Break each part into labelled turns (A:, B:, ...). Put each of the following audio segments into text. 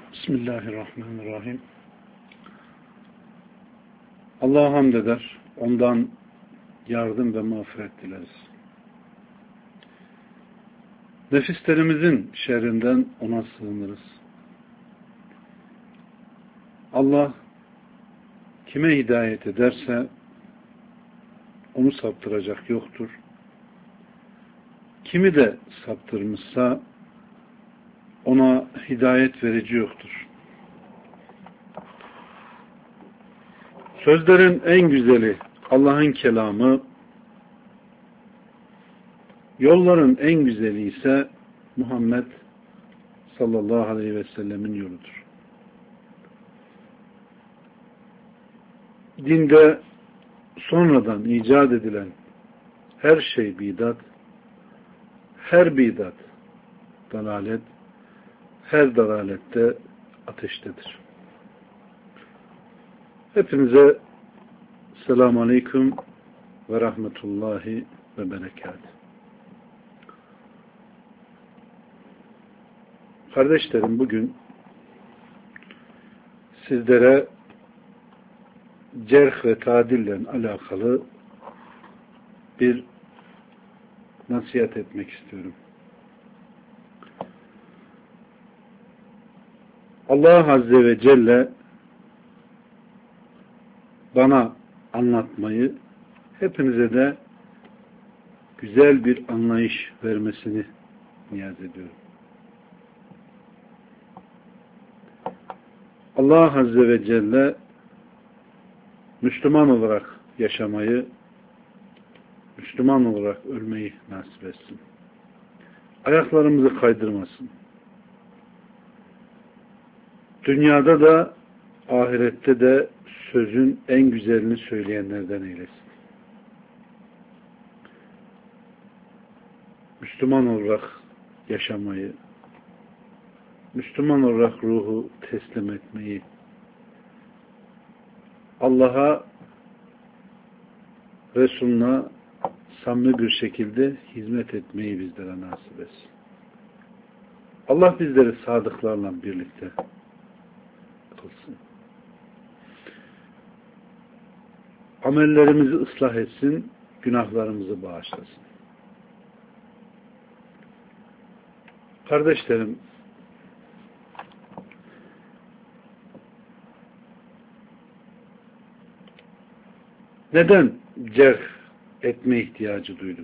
A: Bismillahirrahmanirrahim. Allah'a hamd eder. Ondan yardım ve mağfiret dileriz. Nefislerimizin şerrinden ona sığınırız. Allah kime hidayet ederse onu saptıracak yoktur. Kimi de saptırmışsa ona hidayet verici yoktur. Sözlerin en güzeli Allah'ın kelamı, yolların en güzeli ise Muhammed sallallahu aleyhi ve sellemin yoludur. Dinde sonradan icat edilen her şey bidat, her bidat dalalet, her dalalette ateştedir. Hepinize selamun aleyküm ve rahmetullahi ve berekat. Kardeşlerim, bugün sizlere cerh ve tadille alakalı bir nasihat etmek istiyorum. Allah Azze ve Celle bana anlatmayı, hepinize de güzel bir anlayış vermesini niyaz ediyorum. Allah Azze ve Celle Müslüman olarak yaşamayı, Müslüman olarak ölmeyi nasip etsin. Ayaklarımızı kaydırmasın. Dünyada da ahirette de sözün en güzelini söyleyenlerden eylesin. Müslüman olarak yaşamayı, Müslüman olarak ruhu teslim etmeyi, Allah'a, Resulüne samimi bir şekilde hizmet etmeyi bizlere nasip etsin. Allah bizleri sadıklarla birlikte kılsın. Amellerimizi ıslah etsin, günahlarımızı bağışlasın. Kardeşlerim, neden cerh etme ihtiyacı duydum?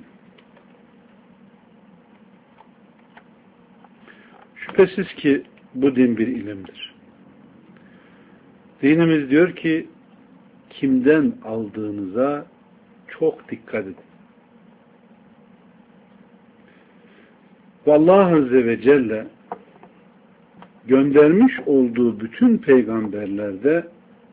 A: Şüphesiz ki bu din bir ilimdir. Dinimiz diyor ki, kimden aldığınıza çok dikkat edin. Vallahi Azze ve Celle göndermiş olduğu bütün peygamberlerde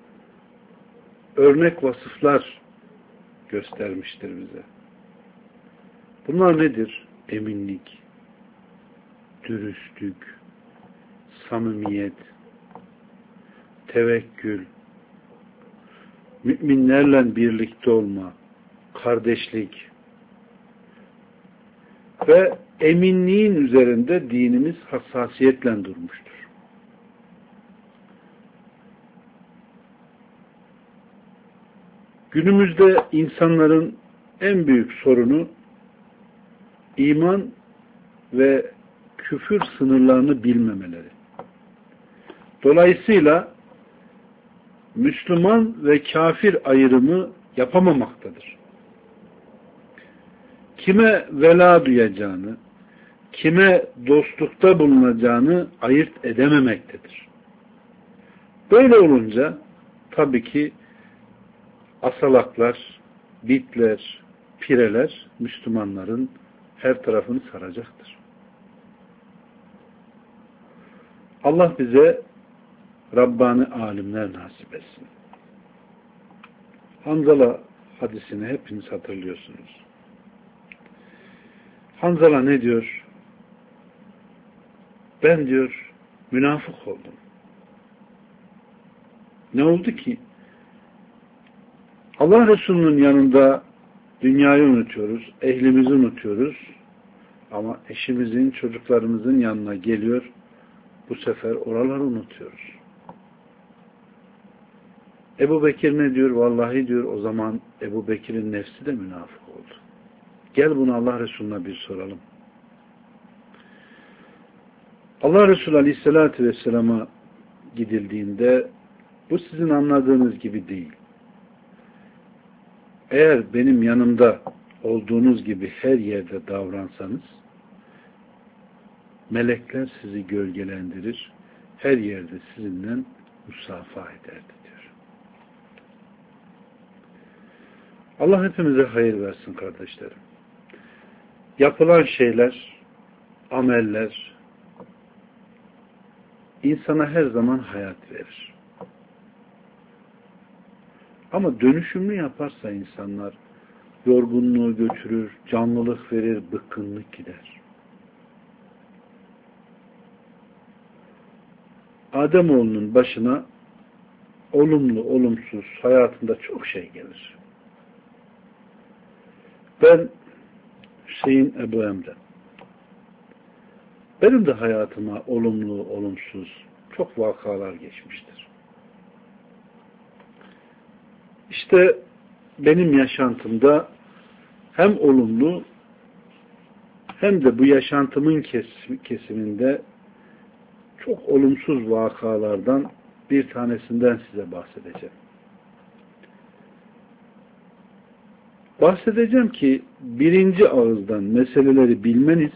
A: örnek vasıflar göstermiştir bize. Bunlar nedir? Eminlik, dürüstlük, samimiyet, tevekkül, müminlerle birlikte olma, kardeşlik ve eminliğin üzerinde dinimiz hassasiyetle durmuştur. Günümüzde insanların en büyük sorunu iman ve küfür sınırlarını bilmemeleri. Dolayısıyla Müslüman ve kafir ayrımı yapamamaktadır. Kime vela duyacağını, kime dostlukta bulunacağını ayırt edememektedir. Böyle olunca tabii ki asalaklar, bitler, pireler Müslümanların her tarafını saracaktır. Allah bize Rabbani alimler nasip etsin. Hanzala hadisini hepiniz hatırlıyorsunuz. Hanzala ne diyor? Ben diyor münafık oldum. Ne oldu ki? Allah Resulü'nün yanında dünyayı unutuyoruz, ehlimizi unutuyoruz. Ama eşimizin, çocuklarımızın yanına geliyor, bu sefer oraları unutuyoruz. Ebu Bekir ne diyor? Vallahi diyor, o zaman Ebu Bekir'in nefsi de münafık oldu. Gel bunu Allah Resulü'ne bir soralım. Allah Resulü Aleyhisselatü Vesselam'a gidildiğinde bu sizin anladığınız gibi değil. Eğer benim yanımda olduğunuz gibi her yerde davransanız melekler sizi gölgelendirir, her yerde sizinle musafaha ederdi diyor. Allah hepimize hayır versin kardeşlerim. Yapılan şeyler, ameller insana her zaman hayat verir. Ama dönüşümlü yaparsa insanlar yorgunluğu götürür, canlılık verir, bıkkınlık gider. Ademoğlunun başına olumlu, olumsuz hayatında çok şey gelir. Ben Hüseyin Ebu Emre. Benim de hayatıma olumlu, olumsuz çok vakalar geçmiştir. İşte benim yaşantımda hem olumlu hem de bu yaşantımın kesiminde çok olumsuz vakalardan bir tanesinden size bahsedeceğim. Bahsedeceğim ki birinci ağızdan meseleleri bilmeniz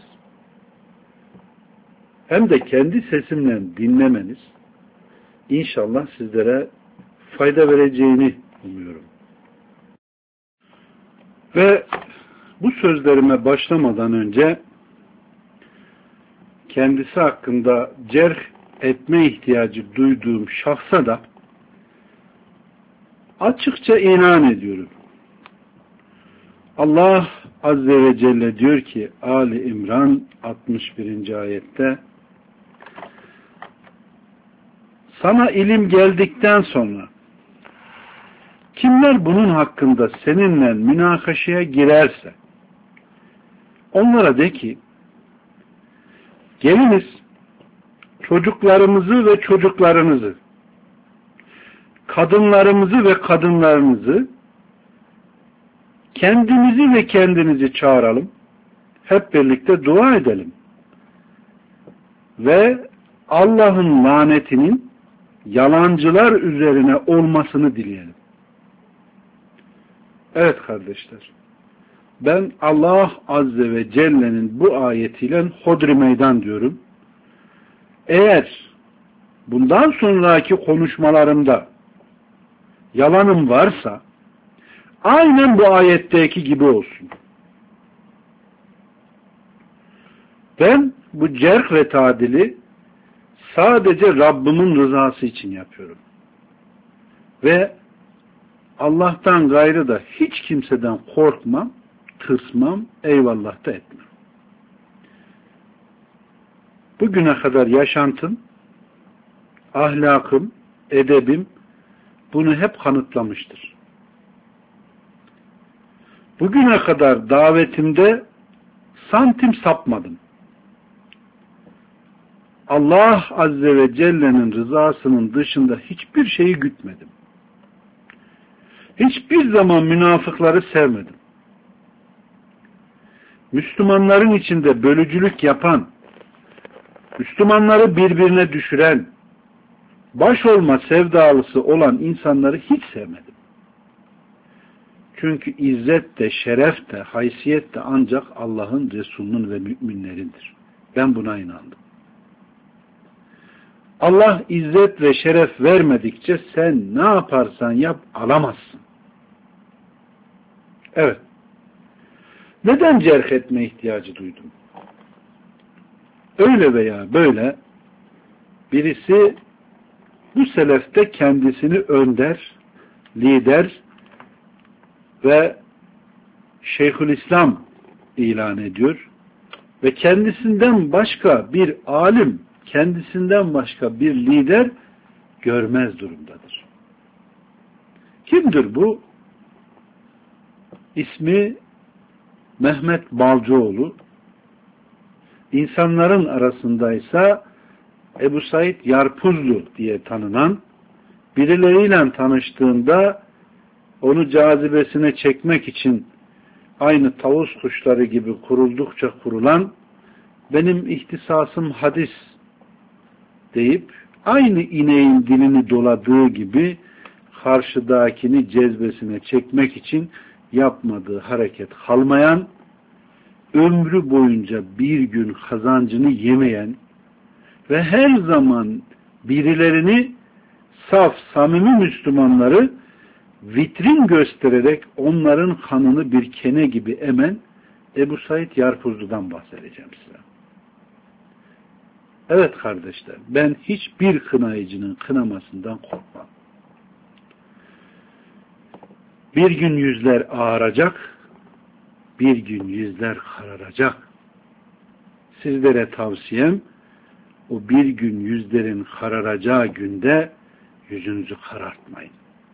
A: hem de kendi sesimle dinlemeniz inşallah sizlere fayda vereceğini umuyorum. Ve bu sözlerime başlamadan önce kendisi hakkında cerh etme ihtiyacı duyduğum şahsa da açıkça inan ediyorum. Allah Azze ve Celle diyor ki Ali İmran 61. ayette sana ilim geldikten sonra kimler bunun hakkında seninle münakaşaya girerse onlara de ki geliniz çocuklarımızı ve çocuklarınızı, kadınlarımızı ve kadınlarınızı, kendimizi ve kendinizi çağıralım, hep birlikte dua edelim ve Allah'ın lanetinin yalancılar üzerine olmasını dileyelim. Evet kardeşler, ben Allah Azze ve Celle'nin bu ayetiyle hodri meydan diyorum. Eğer bundan sonraki konuşmalarımda yalanım varsa aynen bu ayetteki gibi olsun. Ben bu cerh ve tadili sadece Rabbimin rızası için yapıyorum. Ve Allah'tan gayrı da hiç kimseden korkmam, tırsmam, eyvallah da etmem. Bugüne kadar yaşantım, ahlakım, edebim bunu hep kanıtlamıştır. Bugüne kadar davetimde santim sapmadım. Allah Azze ve Celle'nin rızasının dışında hiçbir şeyi gütmedim. Hiçbir zaman münafıkları sevmedim. Müslümanların içinde bölücülük yapan, Müslümanları birbirine düşüren, baş olma sevdalısı olan insanları hiç sevmedim. Çünkü izzet de, şeref de, haysiyet de ancak Allah'ın, Resulünün ve müminlerindir. Ben buna inandım. Allah izzet ve şeref vermedikçe sen ne yaparsan yap alamazsın. Evet. Neden cerh etme ihtiyacı duydum? Öyle veya böyle birisi bu selefte kendisini önder, lider ve Şeyhülislam ilan ediyor ve kendisinden başka bir alim, kendisinden başka bir lider görmez durumdadır. Kimdir bu? İsmi Mehmet Balcıoğlu. İnsanların arasındaysa Ebu Said Yarpuzlu diye tanınan, birileriyle tanıştığında onu cazibesine çekmek için aynı tavus kuşları gibi kuruldukça kurulan, benim ihtisasım hadis deyip aynı ineğin dilini doladığı gibi karşıdakini cezbesine çekmek için yapmadığı hareket kalmayan, ömrü boyunca bir gün kazancını yemeyen ve her zaman birilerini, saf, samimi Müslümanları vitrin göstererek onların kanını bir kene gibi emen Ebu Said Yarpuzlu'dan bahsedeceğim size. Evet kardeşler, ben hiçbir kınayıcının kınamasından korkmam. Bir gün yüzler ağaracak, bir gün yüzler kararacak. Sizlere tavsiyem, o bir gün yüzlerin kararacağı günde yüzünüzü karartmayın.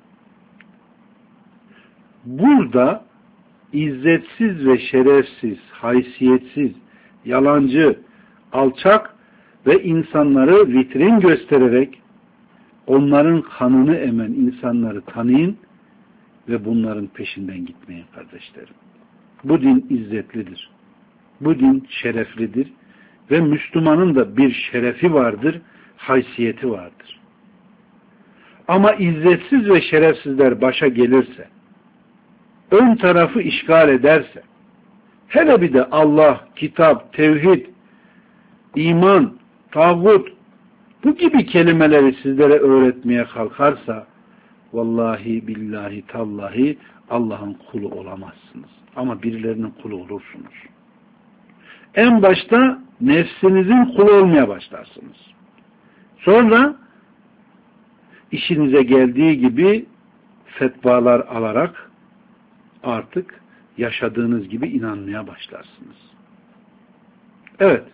A: Burada izzetsiz ve şerefsiz, haysiyetsiz, yalancı, alçak ve insanları vitrin göstererek onların kanını emen insanları tanıyın ve bunların peşinden gitmeyin kardeşlerim. Bu din izzetlidir. Bu din şereflidir ve Müslümanın da bir şerefi vardır, haysiyeti vardır. Ama izzetsiz ve şerefsizler başa gelirse, ön tarafı işgal ederse, hele bir de Allah, kitap, tevhid, iman, tağut, bu gibi kelimeleri sizlere öğretmeye kalkarsa, vallahi billahi tallahi Allah'ın kulu olamazsınız. Ama birilerinin kulu olursunuz. En başta nefsinizin kulu olmaya başlarsınız. Sonra işinize geldiği gibi fetvalar alarak artık yaşadığınız gibi inanmaya başlarsınız. Evet.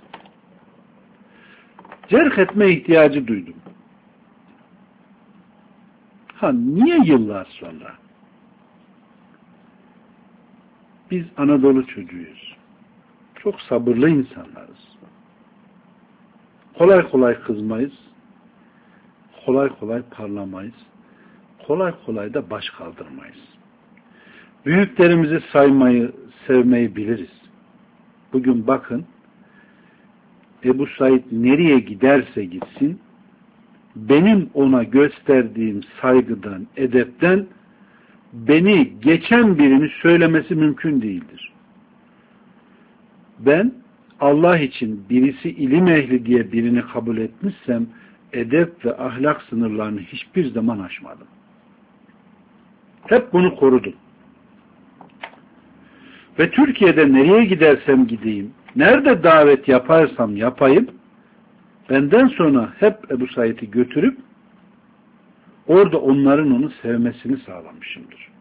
A: Cerh etme ihtiyacı duydum. Niye yıllar sonra? Biz Anadolu çocuğuyuz. Çok sabırlı insanlarız. Kolay kolay kızmayız. Kolay kolay parlamayız. Kolay kolay da baş kaldırmayız. Büyüklerimizi saymayı, sevmeyi biliriz. Bugün bakın, Ebu Said nereye giderse gitsin, benim ona gösterdiğim saygıdan, edepten beni geçen birini söylemesi mümkün değildir. Ben Allah için birisi ilim ehli diye birini kabul etmişsem edep ve ahlak sınırlarını hiçbir zaman aşmadım. Hep bunu korudum. Ve Türkiye'de nereye gidersem gideyim, nerede davet yaparsam yapayım, benden sonra hep Ebu Said'i götürüp orada onların onu sevmesini sağlamışımdır.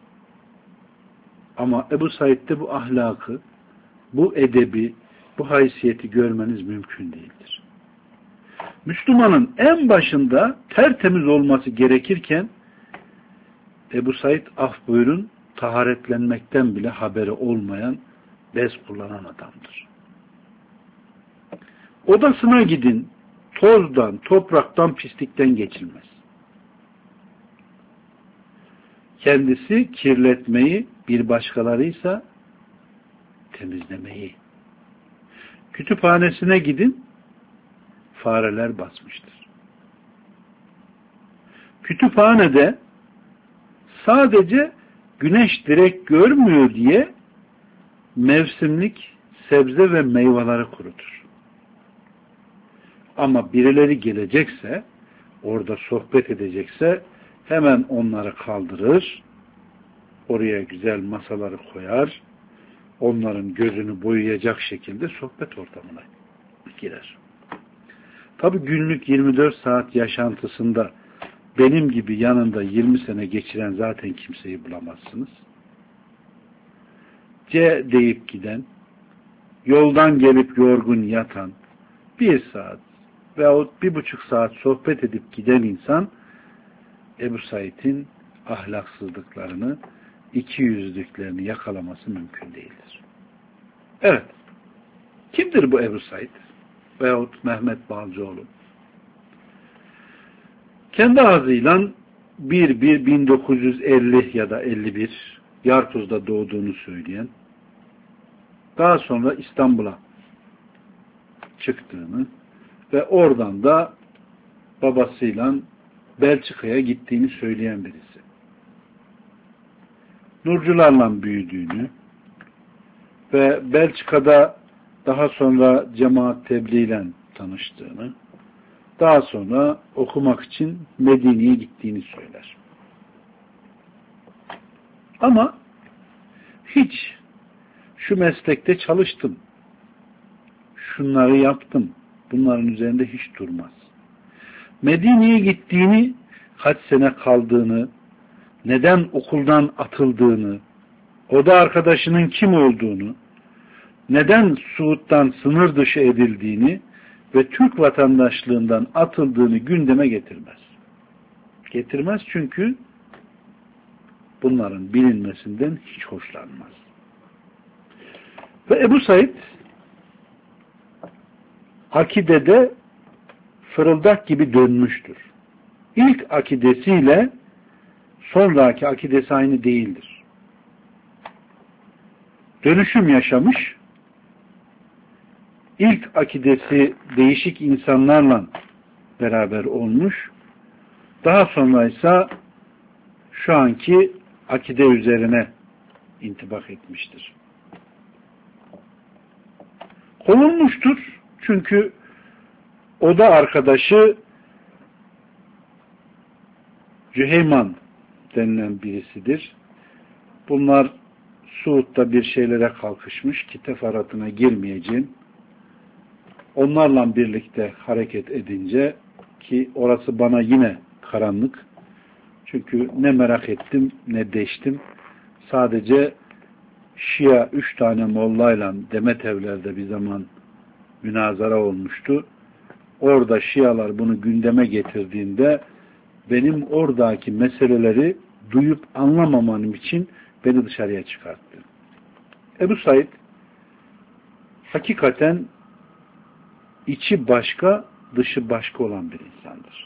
A: Ama Ebu Said'de bu ahlakı, bu edebi, bu haysiyeti görmeniz mümkün değildir. Müslümanın en başında tertemiz olması gerekirken Ebu Said af buyurun taharetlenmekten bile haberi olmayan, bez kullanan adamdır. Odasına gidin, tozdan, topraktan, pislikten geçilmez. Kendisi kirletmeyi, bir başkalarıysa temizlemeyi. Kütüphanesine gidin, fareler basmıştır. Kütüphanede sadece güneş direkt görmüyor diye mevsimlik sebze ve meyveleri kurutur. Ama birileri gelecekse, orada sohbet edecekse hemen onları kaldırır, oraya güzel masaları koyar, onların gözünü boyayacak şekilde sohbet ortamına girer. Tabi günlük 24 saat yaşantısında benim gibi yanında 20 sene geçiren zaten kimseyi bulamazsınız. C deyip giden, yoldan gelip yorgun yatan, 1 saat veyahut 1,5 saat sohbet edip giden insan Ebu Said'in ahlaksızlıklarını, ikiyüzlülüklerini yakalaması mümkün değildir. Evet. Kimdir bu Ebu Said? Veyahut Mehmet Balcıoğlu? Kendi ağzıyla 1950 ya da 51 Yarpuz'da doğduğunu söyleyen, daha sonra İstanbul'a çıktığını ve oradan da babasıyla Belçika'ya gittiğini söyleyen birisi. Nurcularla büyüdüğünü ve Belçika'da daha sonra cemaat tebliğiyle tanıştığını, daha sonra okumak için Medine'ye gittiğini söyler. Ama hiç şu meslekte çalıştım, şunları yaptım, bunların üzerinde hiç durmaz. Medine'ye gittiğini, kaç sene kaldığını, neden okuldan atıldığını, oda arkadaşının kim olduğunu, neden Suud'dan sınır dışı edildiğini ve Türk vatandaşlığından atıldığını gündeme getirmez. Getirmez çünkü bunların bilinmesinden hiç hoşlanmaz. Ve Ebu Said akidede fırıldak gibi dönmüştür. İlk akidesiyle sonraki akidesi aynı değildir. Dönüşüm yaşamış, ilk akidesi değişik insanlarla beraber olmuş, daha sonra ise şu anki akide üzerine intibak etmiştir. Kovulmuştur çünkü oda arkadaşı Cüheyman denilen birisidir. Bunlar Suud'da bir şeylere kalkışmış ki teferruatına girmeyeceğim. Onlarla birlikte hareket edince ki orası bana yine karanlık. Çünkü ne merak ettim ne deştim. Sadece Şia 3 tane mollayla Demetevler'de bir zaman münazara olmuştu. Orada Şialar bunu gündeme getirdiğinde benim oradaki meseleleri duyup anlamamam için beni dışarıya çıkarttı. Ebu Said hakikaten içi başka, dışı başka olan bir insandır.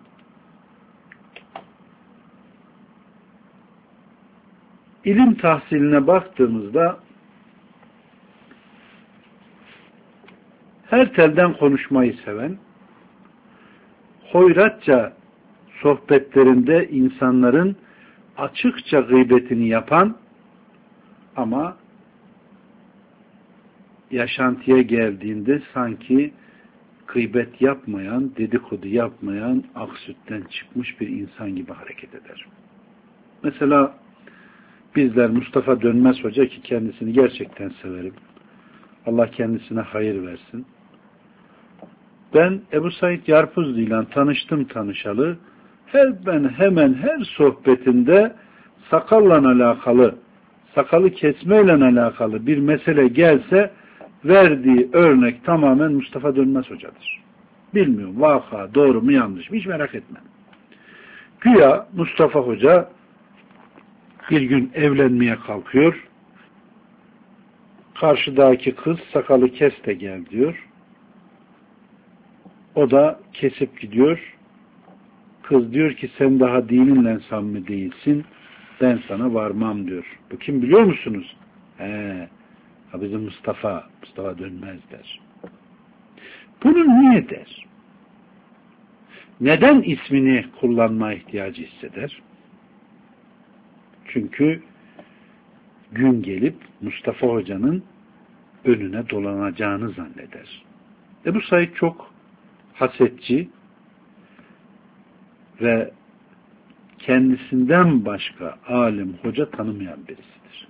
A: İlim tahsiline baktığımızda her telden konuşmayı seven, hoyratça sohbetlerinde insanların açıkça gıybetini yapan ama yaşantıya geldiğinde sanki gıybet yapmayan, dedikodu yapmayan, ak sütten çıkmış bir insan gibi hareket eder. Mesela bizler Mustafa Dönmez Hoca ki kendisini gerçekten severim. Allah kendisine hayır versin. Ben Ebu Said Yarpuzlu ile tanıştım tanışalı. Hemen her sohbetinde sakalla alakalı, sakalı kesmeyle alakalı bir mesele gelse verdiği örnek tamamen Mustafa Dönmez Hoca'dır. Bilmiyorum vaka doğru mu yanlış mı hiç merak etmem. Güya Mustafa Hoca bir gün evlenmeye kalkıyor. Karşıdaki kız sakalı kes de gel diyor. O da kesip gidiyor. Kız diyor ki sen daha dininle samimi değilsin. Ben sana varmam diyor. Bu kim biliyor musunuz? Bizim Mustafa Dönmez der. Bunu niye der? Neden ismini kullanma ihtiyacı hisseder? Çünkü gün gelip Mustafa Hoca'nın önüne dolanacağını zanneder. Ebu Said çok hasetçi ve kendisinden başka alim, hoca tanımayan birisidir.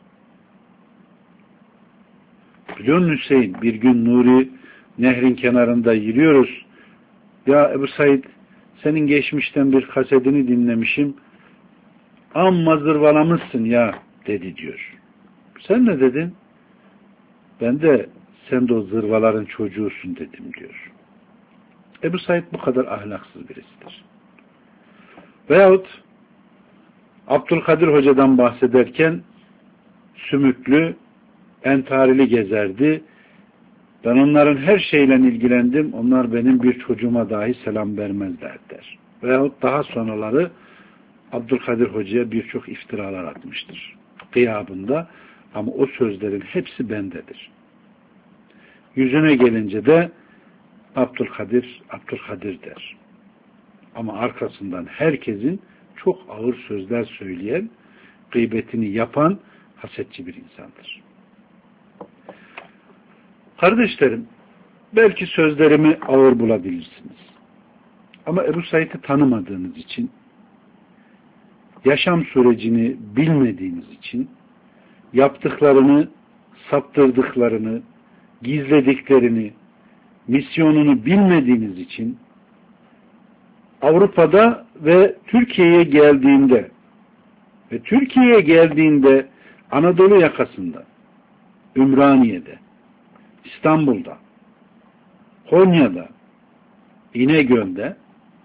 A: Biliyor musun Hüseyin? Bir gün Nuri nehrin kenarında yürüyoruz. Ya Ebu Said senin geçmişten bir kasetini dinlemişim. Amma zırvalamışsın ya dedi diyor. Sen ne dedin? Ben de sen de o zırvaların çocuğusun dedim diyor. Ebu Said bu kadar ahlaksız birisidir. Veyahut Abdülkadir Hoca'dan bahsederken sümüklü, entarili gezerdi. Ben onların her şeyle ilgilendim. Onlar benim bir çocuğuma dahi selam vermezler der. Veyahut daha sonraları Abdülkadir Hoca'ya birçok iftiralar atmıştır. Gıyabında, ama o sözlerin hepsi bendedir. Yüzüne gelince de Abdülkadir, Abdülkadir der. Ama arkasından herkesin çok ağır sözler söyleyen, gıybetini yapan hasetçi bir insandır. Kardeşlerim, belki sözlerimi ağır bulabilirsiniz. Ama Ebu Said'i tanımadığınız için, yaşam sürecini bilmediğiniz için, yaptıklarını, saptırdıklarını, gizlediklerini, misyonunu bilmediğiniz için, Avrupa'da ve Türkiye'ye geldiğinde Anadolu yakasında, Ümraniye'de, İstanbul'da, Konya'da, İnegöl'de,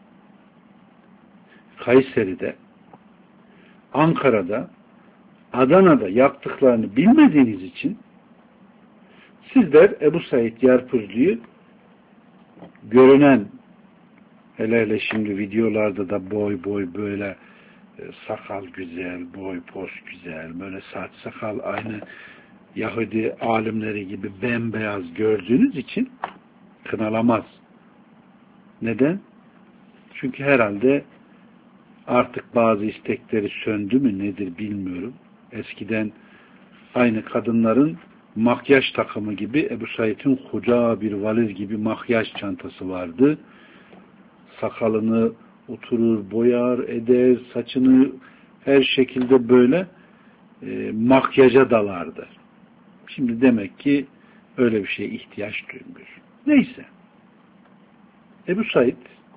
A: Kayseri'de, Ankara'da, Adana'da yaptıklarını bilmediğiniz için sizler Ebu Said Yarpuzlu'yu görünen, hele şimdi videolarda da boy böyle sakal güzel, boy pos güzel, böyle saç sakal aynı Yahudi alimleri gibi bembeyaz gördüğünüz için kınalamaz. Neden? Çünkü herhalde artık bazı istekleri söndü mü nedir bilmiyorum. Eskiden aynı kadınların makyaj takımı gibi Ebu Said'in koca bir valiz gibi makyaj çantası vardı. Sakalını oturur, boyar, eder, saçını her şekilde böyle makyaja dalardı. Şimdi demek ki öyle bir şeye ihtiyaç duymuyor. Neyse. Ebu Said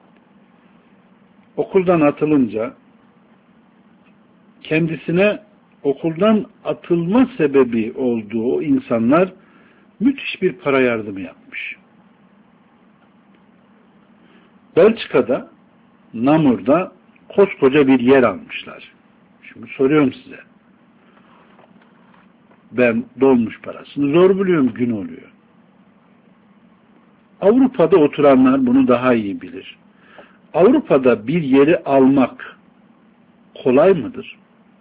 A: okuldan atılınca kendisine okuldan atılma sebebi olduğu o insanlar müthiş bir para yardımı yapmış. Belçika'da, Namur'da koskoca bir yer almışlar. Şimdi soruyorum size. Ben dolmuş parasını zor buluyorum, gün oluyor. Avrupa'da oturanlar bunu daha iyi bilir. Avrupa'da bir yeri almak kolay mıdır?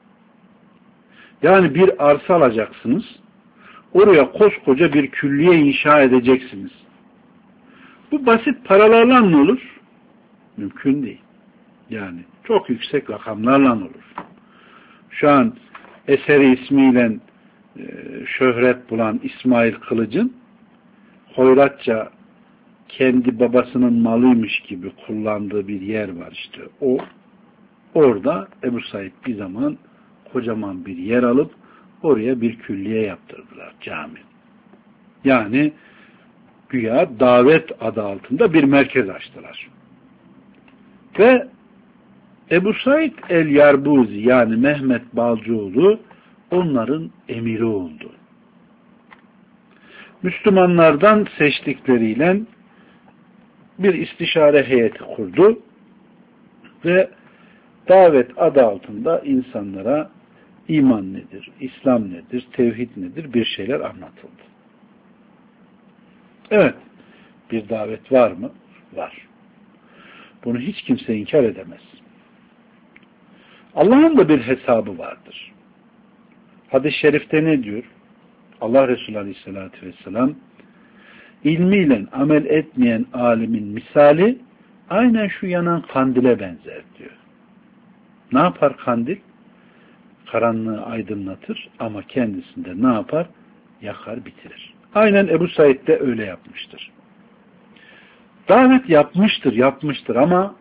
A: Yani bir arsa alacaksınız, oraya koskoca bir külliye inşa edeceksiniz. Bu basit paralarla ne olur? Mümkün değil. Yani çok yüksek rakamlarla olur. Şu an eseri ismiyle şöhret bulan İsmail Kılıç'ın hoyratça kendi babasının malıymış gibi kullandığı bir yer var işte. Orada Ebu Said bir zaman kocaman bir yer alıp oraya bir külliye yaptırdılar, cami. Yani güya davet adı altında bir merkez açtılar. Ve Ebu Said el-Yarbuzi yani Mehmet Balcıoğlu onların emiri oldu. Müslümanlardan seçtikleriyle bir istişare heyeti kurdu ve davet adı altında insanlara iman nedir, İslam nedir, tevhid nedir bir şeyler anlatıldı. Evet, bir davet var mı? Var. Bunu hiç kimse inkar edemez. Allah'ın da bir hesabı vardır. Hadis-i şerifte ne diyor? Allah Resulü Aleyhisselatü Vesselam ilmiyle amel etmeyen alimin misali aynen şu yanan kandile benzer diyor. Ne yapar kandil? Karanlığı aydınlatır ama kendisinde ne yapar? Yakar, bitirir. Aynen Ebu Said de öyle yapmıştır. Davet yapmıştır ama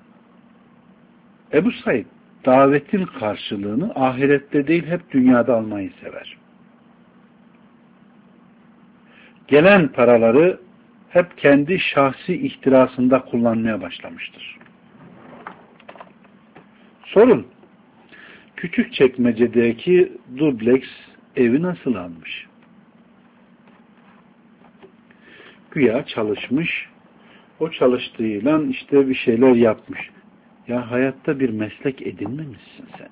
A: Ebu Said davetin karşılığını ahirette değil hep dünyada almayı sever. Gelen paraları hep kendi şahsi ihtirasında kullanmaya başlamıştır. Sorun, Küçükçekmece'deki dubleks evi nasıl almış? Güya çalışmış, o çalıştığıyla işte bir şeyler yapmış. Ya hayatta bir meslek edinmemişsin sen.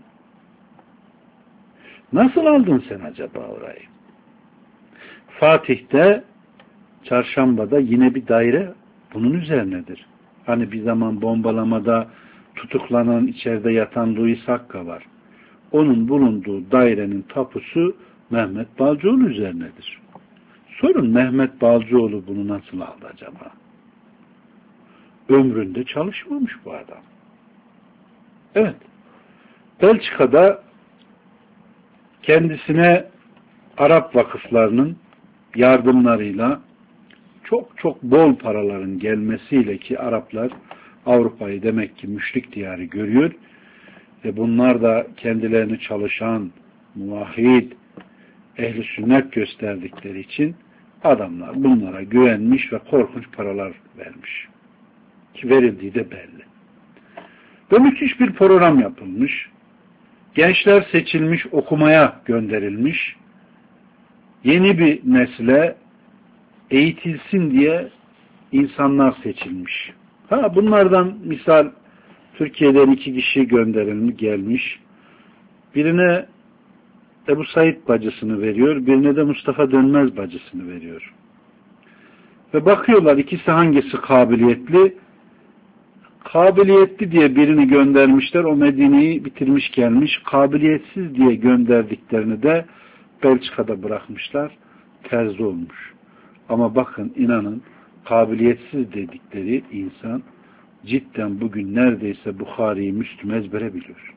A: Nasıl aldın sen acaba orayı? Fatih'te, Çarşamba'da yine bir daire bunun üzerinedir. Hani bir zaman bombalamada tutuklanan, içeride yatan Louis Hakka var. Onun bulunduğu dairenin tapusu Mehmet Balcıoğlu üzerinedir. Sorun, Mehmet Balcıoğlu bunu nasıl aldı acaba? Ömründe çalışmamış bu adam. Evet. Belçika'da kendisine Arap vakıflarının yardımlarıyla çok çok bol paraların gelmesiyle, ki Araplar Avrupa'yı demek ki müşrik diyarı görüyor ve bunlar da kendilerini çalışan, muvahhid, ehli sünnet gösterdikleri için adamlar bunlara güvenmiş ve korkunç paralar vermiş. Ki verildiği de belli. Ve müthiş bir program yapılmış. Gençler seçilmiş, okumaya gönderilmiş. Yeni bir nesle eğitilsin diye insanlar seçilmiş. Bunlardan misal Türkiye'den 2 kişi gönderilmiş, gelmiş. Birine Ebu Said bacısını veriyor, birine de Mustafa Dönmez bacısını veriyor. Ve bakıyorlar ikisi hangisi kabiliyetli. Kabiliyetli diye birini göndermişler, o Medine'yi bitirmiş gelmiş. Kabiliyetsiz diye gönderdiklerini de Belçika'da bırakmışlar, terzi olmuş. Ama bakın, inanın, kabiliyetsiz dedikleri insan cidden bugün neredeyse Bukhari'yi, Müslüm ezbere biliyor.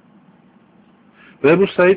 A: Ve bu Said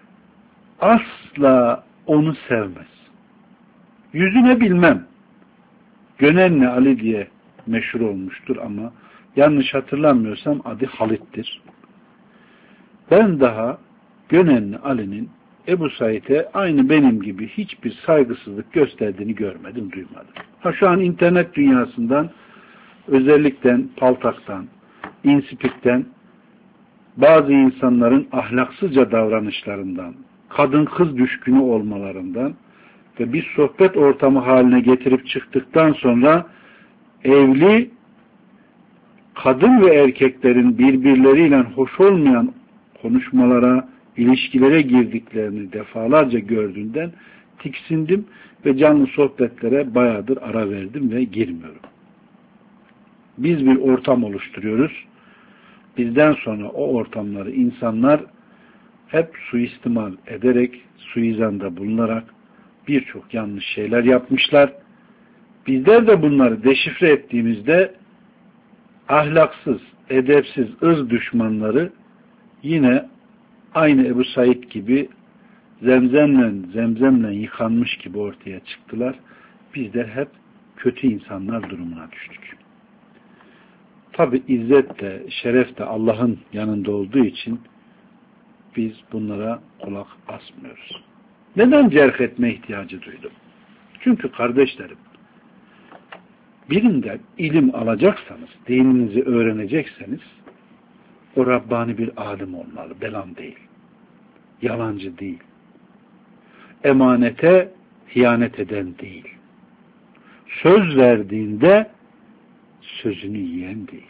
A: asla onu sevmez. Yüzüne bilmem. Gönenli Ali diye meşhur olmuştur ama yanlış hatırlamıyorsam adı Halit'tir. Ben daha Gönenli Ali'nin Ebu Said'e aynı benim gibi hiçbir saygısızlık gösterdiğini görmedim, duymadım. Şu an internet dünyasından, özellikle Paltak'tan, İnspik'ten, bazı insanların ahlaksızca davranışlarından, kadın kız düşkünü olmalarından ve bir sohbet ortamı haline getirip çıktıktan sonra evli kadın ve erkeklerin birbirleriyle hoş olmayan konuşmalara, ilişkilere girdiklerini defalarca gördüğünden tiksindim ve canlı sohbetlere bayağıdır ara verdim ve girmiyorum. Biz bir ortam oluşturuyoruz. Bizden sonra o ortamları insanlar hep suistimal ederek, suizanda bulunarak birçok yanlış şeyler yapmışlar. Bizler de bunları deşifre ettiğimizde ahlaksız, edepsiz, ırz düşmanları yine aynı Ebu Said gibi zemzemle yıkanmış gibi ortaya çıktılar. Bizler hep kötü insanlar durumuna düştük. Tabi izzet de, şeref de Allah'ın yanında olduğu için biz bunlara kulak asmıyoruz. Neden cerh etme ihtiyacı duydum? Çünkü kardeşlerim, birinden ilim alacaksanız, dininizi öğrenecekseniz, o Rabbani bir alim olmalı, belam değil. Yalancı değil. Emanete hıyanet eden değil. Söz verdiğinde sözünü yiyen değil.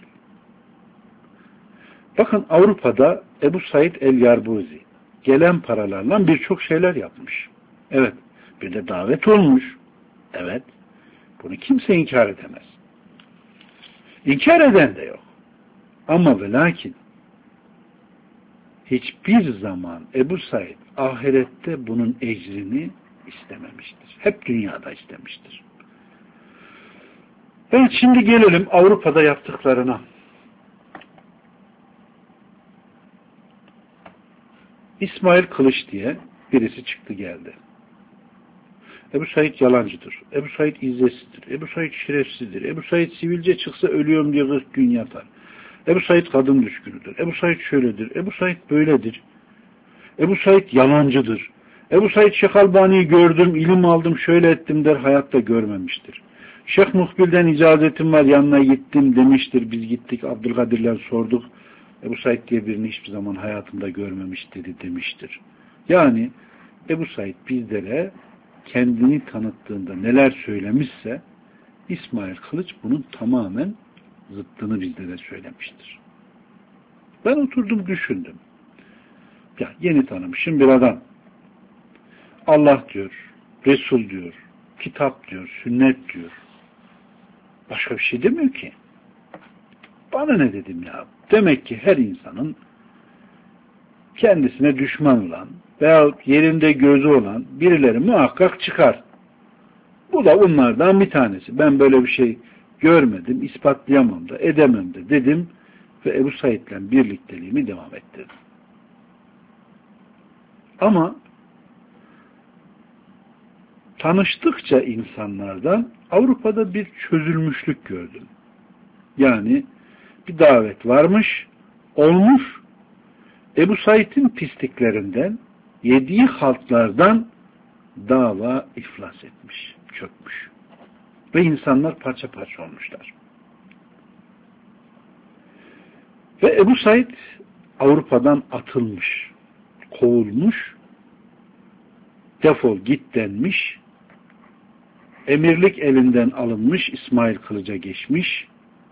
A: Bakın, Avrupa'da Ebu Said el-Yarbuzi gelen paralarla birçok şeyler yapmış. Evet. Bir de davet olmuş. Evet. Bunu kimse inkar edemez. İnkar eden de yok. Ama ve lakin hiçbir zaman Ebu Said ahirette bunun ecrini istememiştir. Hep dünyada istemiştir. Evet, şimdi gelelim Avrupa'da yaptıklarına. İsmail Kılıç diye birisi çıktı geldi. Ebu Said yalancıdır. Ebu Said izzetsizdir. Ebu Said şerefsizdir. Ebu Said sivilce çıksa ölüyorum diye 40 gün yatar. Ebu Said kadın düşkünüdür. Ebu Said şöyledir. Ebu Said böyledir. Ebu Said yalancıdır. Ebu Said Şeyh Albani'yi gördüm, ilim aldım, şöyle ettim der, hayatta görmemiştir. Şeyh Muhbil'den icazetim var, yanına gittim demiştir. Biz gittik, Abdülkadir'le sorduk. Ebu Said diye birini hiçbir zaman hayatımda görmemiş dedi demiştir. Yani Ebu Said bizlere kendini tanıttığında neler söylemişse, İsmail Kılıç bunun tamamen zıttını bizlere söylemiştir. Ben oturdum düşündüm. Ya, yeni tanımışım bir adam. Allah diyor, Resul diyor, kitap diyor, sünnet diyor. Başka bir şey demiyor ki. Bana ne dedim ya? Demek ki her insanın kendisine düşman olan veyahut yerinde gözü olan birileri muhakkak çıkar. Bu da onlardan bir tanesi. Ben böyle bir şey görmedim, ispatlayamam da, edemem de dedim ve Ebu Said'le birlikteliğimi devam ettirdim. Ama tanıştıkça insanlardan Avrupa'da bir çözülmüşlük gördüm. Yani bir davet varmış, olmuş, Ebu Said'in pisliklerinden, yediği haltlardan dava iflas etmiş, çökmüş. Ve insanlar parça parça olmuşlar. Ve Ebu Said Avrupa'dan atılmış, kovulmuş, defol git denmiş, emirlik elinden alınmış, İsmail Kılıç'a geçmiş,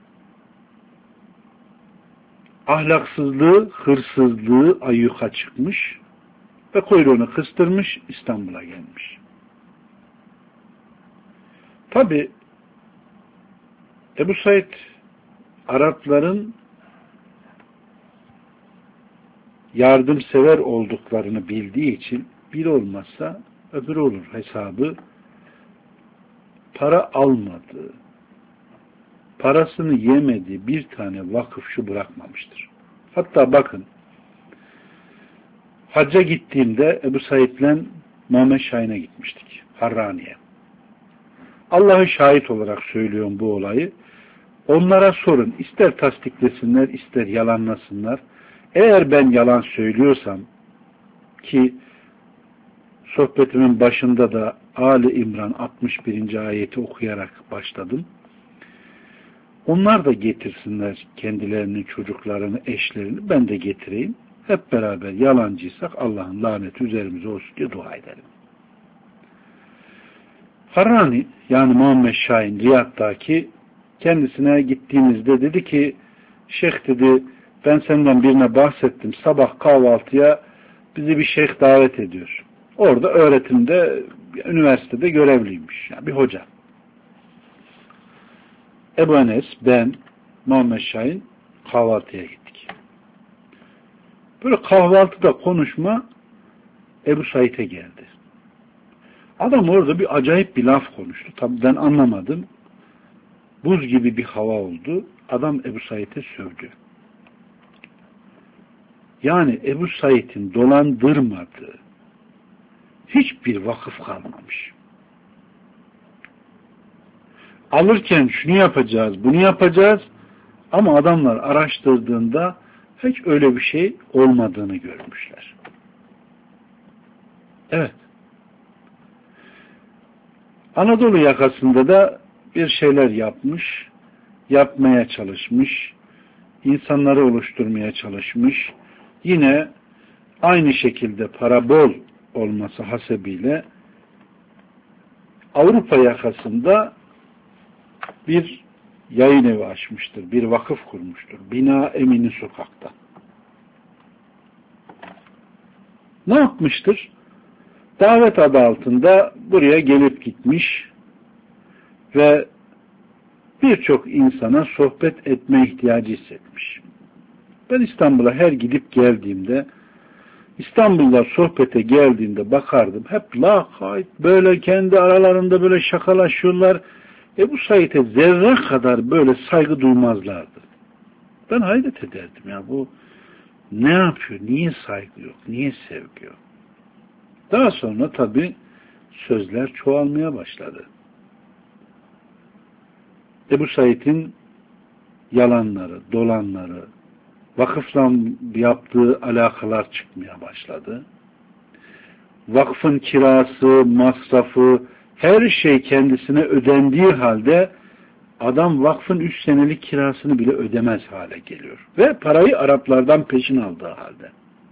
A: ahlaksızlığı, hırsızlığı ayyuka çıkmış ve kuyruğunu kıstırmış, İstanbul'a gelmiş. Tabi Ebu Said Arapların yardımsever olduklarını bildiği için bir olmazsa öbür olur hesabı para almadığı, parasını yemediği bir tane vakıf şu bırakmamıştır. Hatta bakın hacca gittiğimde Ebu Said'le Muhammed Şahin'e gitmiştik. Harrani'ye. Allah'ı şahit olarak söylüyorum bu olayı. Onlara sorun. İster tasdiklesinler, ister yalanlasınlar. Eğer ben yalan söylüyorsam ki sohbetimin başında da Ali İmran 61. ayeti okuyarak başladım. Onlar da getirsinler kendilerini, çocuklarını, eşlerini. Ben de getireyim. Hep beraber yalancıysak Allah'ın laneti üzerimize olsun diye dua edelim. Harrani yani Muhammed Şahin Riyad'daki kendisine gittiğimizde dedi ki şeyh dedi ben senden birine bahsettim. Sabah kahvaltıya bizi bir şeyh davet ediyor. Orada öğretimde üniversitede görevliymiş. Yani bir hoca. Ebu Enes, ben, Muhammed Şahin kahvaltıya gittik. Böyle kahvaltıda konuşma Ebu Said'e geldi. Adam orada bir acayip bir laf konuştu. Tabii ben anlamadım. Buz gibi bir hava oldu. Adam Ebu Said'e sövdü. Yani Ebu Said'in dolandırmadığı hiçbir vakıf kalmamış. Alırken şunu yapacağız, bunu yapacağız ama adamlar araştırdığında hiç öyle bir şey olmadığını görmüşler. Evet. Anadolu yakasında da bir şeyler yapmış, yapmaya çalışmış, insanları oluşturmaya çalışmış. Yine aynı şekilde para bol olması hasebiyle Avrupa yakasında bir yayın evi açmıştır, bir vakıf kurmuştur. Bina Emini Sokak'ta. Ne yapmıştır? Davet adı altında buraya gelip gitmiş ve birçok insana sohbet etme ihtiyacı hissetmiş. Ben İstanbul'a her gidip geldiğimde, İstanbul'da sohbete geldiğimde bakardım. Hep lakayt, böyle kendi aralarında böyle şakalaşıyorlar. Ebu Said'e zerre kadar böyle saygı duymazlardı. Ben hayret ederdim ya bu ne yapıyor? Niye saygı yok? Niye sevgi yok? Daha sonra tabii sözler çoğalmaya başladı. Ebu Said'in yalanları, dolanları, vakıfla yaptığı alakalar çıkmaya başladı. Vakfın kirası, masrafı, her şey kendisine ödendiği halde adam vakfın 3 senelik kirasını bile ödemez hale geliyor. Ve parayı Araplardan peşin aldığı halde.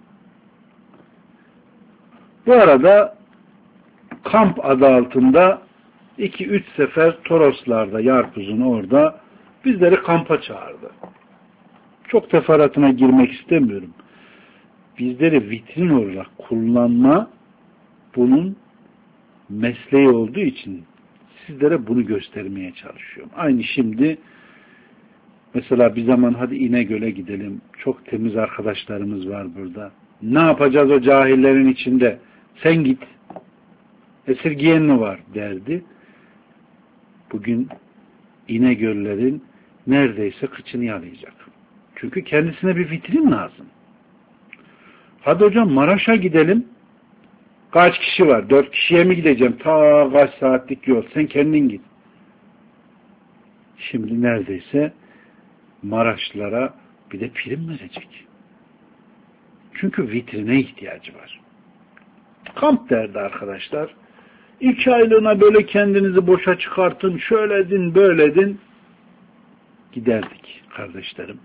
A: Bu arada kamp adı altında 2-3 sefer Toroslar'da, Yarpuz'un orada bizleri kampa çağırdı. Çok teferruatına girmek istemiyorum. Bizleri vitrin olarak kullanma bunun mesleği olduğu için sizlere bunu göstermeye çalışıyorum. Aynı şimdi Mesela bir zaman hadi İnegöl'e gidelim. Çok temiz arkadaşlarımız var burada. Ne yapacağız o cahillerin içinde? Sen git. Esirgiyen mi var derdi. Bugün İnegöllerin neredeyse kıçını yalayacak. Çünkü kendisine bir vitrin lazım. Hadi hocam Maraş'a gidelim. Kaç kişi var? 4 kişiye mi gideceğim? Ta kaç saatlik yol. Sen kendin git. Şimdi neredeyse Maraşlılara bir de prim verecek. Çünkü vitrine ihtiyacı var. Kamp derdi arkadaşlar. 2 aylığına böyle kendinizi boşa çıkartın, şöyle edin, böyle edin. Giderdik kardeşlerim.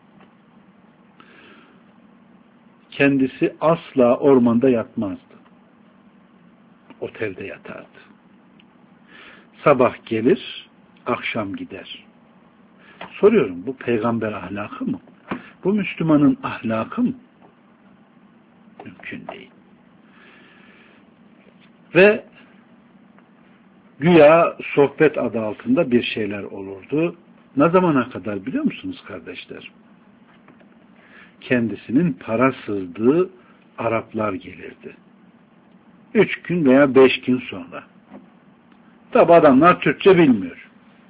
A: Kendisi asla ormanda yatmazdı. Otelde yatardı. Sabah gelir, akşam gider. Soruyorum, bu peygamber ahlakı mı? Bu Müslümanın ahlakı mı? Mümkün değil. Ve güya sohbet adı altında bir şeyler olurdu. Ne zamana kadar biliyor musunuz kardeşler? Kendisinin para sızdığı Araplar gelirdi. 3 gün veya 5 gün sonra. Tabi adamlar Türkçe bilmiyor.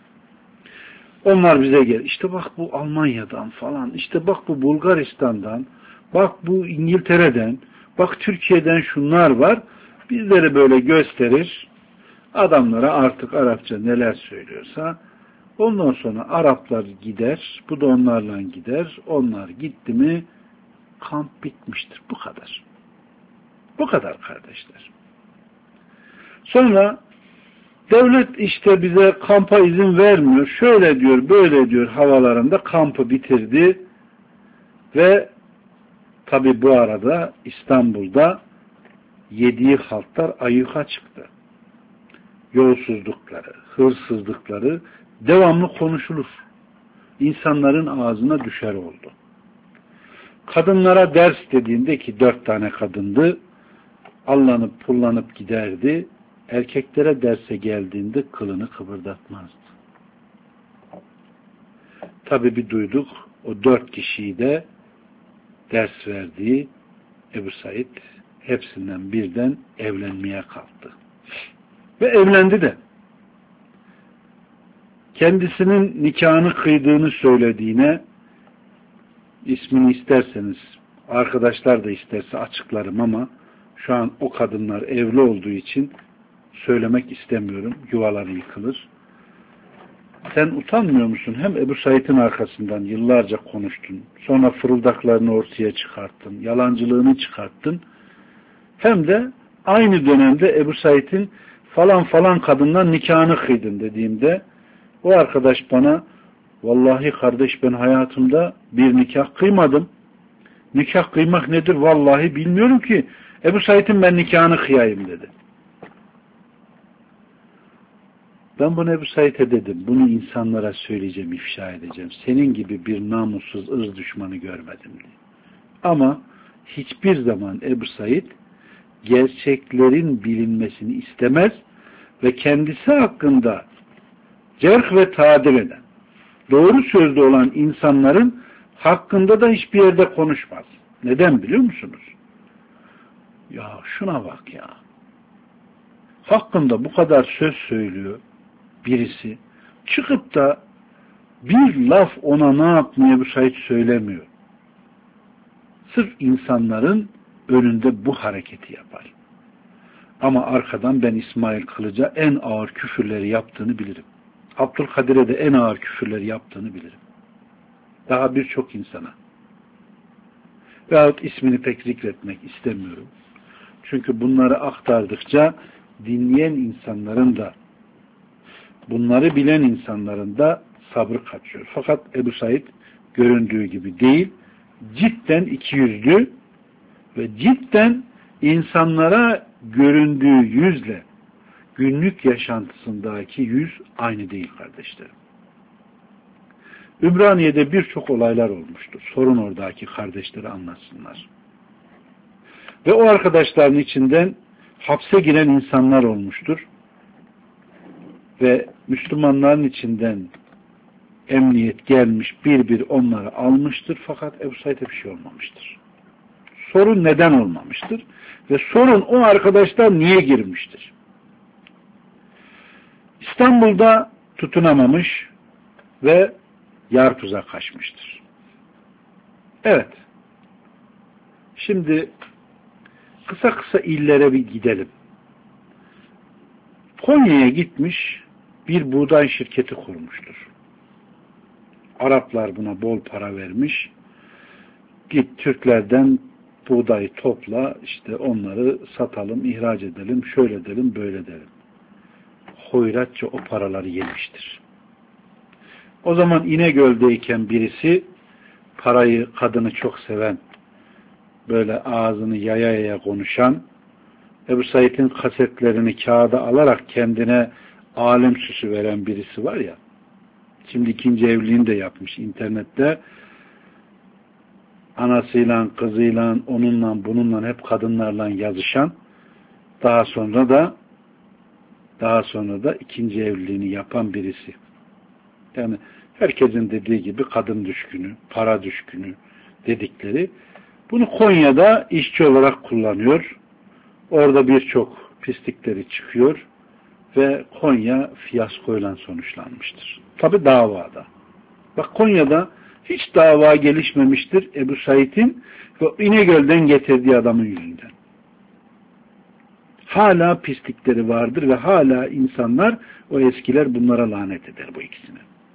A: Onlar bize gel. İşte bak bu Almanya'dan falan. İşte bak bu Bulgaristan'dan. Bak bu İngiltere'den. Bak Türkiye'den şunlar var. Bizleri böyle gösterir. Adamlara artık Arapça neler söylüyorsa ondan sonra Araplar gider. Bu da onlarla gider. Onlar gitti mi kamp bitmiştir. Bu kadar. Bu kadar kardeşler. Sonra devlet işte bize kampa izin vermiyor. Şöyle diyor, böyle diyor havalarında kampı bitirdi. Ve tabi bu arada İstanbul'da yediği haltlar ayyuka çıktı. Yolsuzlukları, hırsızlıkları devamlı konuşulur. İnsanların ağzına düşer oldu. Kadınlara ders dediğinde ki 4 tane kadındı, allanıp pullanıp giderdi. Erkeklere derse geldiğinde kılını kıpırdatmazdı. Tabi bir duyduk, o 4 kişiyi de ders verdiği Ebu Said hepsinden birden evlenmeye kalktı. Ve evlendi de. Kendisinin nikahını kıydığını söylediğine ismini isterseniz, arkadaşlar da isterse açıklarım ama şu an o kadınlar evli olduğu için söylemek istemiyorum. Yuvaları yıkılır. Sen utanmıyor musun? Hem Ebu Said'in arkasından yıllarca konuştun. Sonra fırıldaklarını ortaya çıkarttın. Yalancılığını çıkarttın. Hem de aynı dönemde Ebu Said'in falan falan kadından nikahını kıydın dediğimde o arkadaş bana vallahi kardeş ben hayatımda bir nikah kıymadım. Nikah kıymak nedir? Vallahi bilmiyorum ki. Ebu Said'in ben nikahını kıyayım dedi. Ben bunu Ebu Said'e dedim. Bunu insanlara söyleyeceğim, ifşa edeceğim. Senin gibi bir namussuz ırz düşmanı görmedim diye. Ama hiçbir zaman Ebu Said gerçeklerin bilinmesini istemez ve kendisi hakkında cerh ve tadil eden, doğru sözlü olan insanların hakkında da hiçbir yerde konuşmaz. Neden biliyor musunuz? Ya şuna bak ya. Hakkında bu kadar söz söylüyor birisi. Çıkıp da bir laf ona ne yapmaya bu Said söylemiyor. Sırf insanların önünde bu hareketi yapar. Ama arkadan ben İsmail Kılıç'a en ağır küfürleri yaptığını bilirim. Abdülkadir'e de en ağır küfürleri yaptığını bilirim. Daha birçok insana. Veyahut ismini pek zikretmek istemiyorum. Çünkü bunları aktardıkça dinleyen insanların da bunları bilen insanların da sabrı kaçıyor. Fakat Ebu Said göründüğü gibi değil, cidden ikiyüzlü ve cidden insanlara göründüğü yüzle günlük yaşantısındaki yüz aynı değil kardeşlerim. Ümraniye'de birçok olaylar olmuştur. Sorun oradaki kardeşleri anlatsınlar. Ve o arkadaşların içinden hapse giren insanlar olmuştur. Ve Müslümanların içinden emniyet gelmiş bir bir onları almıştır fakat Ebu Said'e bir şey olmamıştır. Sorun neden olmamıştır? Ve sorun o arkadaşlar niye girmiştir? İstanbul'da tutunamamış ve Yarpuz'a kaçmıştır. Evet. Şimdi kısa kısa illere bir gidelim. Konya'ya gitmiş, bir buğday şirketi kurmuştur. Araplar buna bol para vermiş. Git Türklerden buğdayı topla, işte onları satalım, ihraç edelim, şöyle edelim, böyle edelim. Hoyratça o paraları yemiştir. O zaman İnegöl'deyken birisi parayı, kadını çok seven, böyle ağzını yaya yaya konuşan, Ebu Said'in kasetlerini kağıda alarak kendine alim süsü veren birisi var ya, şimdi ikinci evliliğini de yapmış internette, anasıyla, kızıyla, onunla, bununla hep kadınlarla yazışan, daha sonra da ikinci evliliğini yapan birisi. Yani herkesin dediği gibi kadın düşkünü, para düşkünü dedikleri. Bunu Konya'da işçi olarak kullanıyor. Orada birçok pislikleri çıkıyor ve Konya fiyaskoyla sonuçlanmıştır. Tabi davada. Bak Konya'da hiç dava gelişmemiştir Ebu Said'in ve İnegöl'den getirdiği adamın yüzünden. Hala pislikleri vardır ve hala insanlar, o eskiler bunlara lanet eder bu ikisine.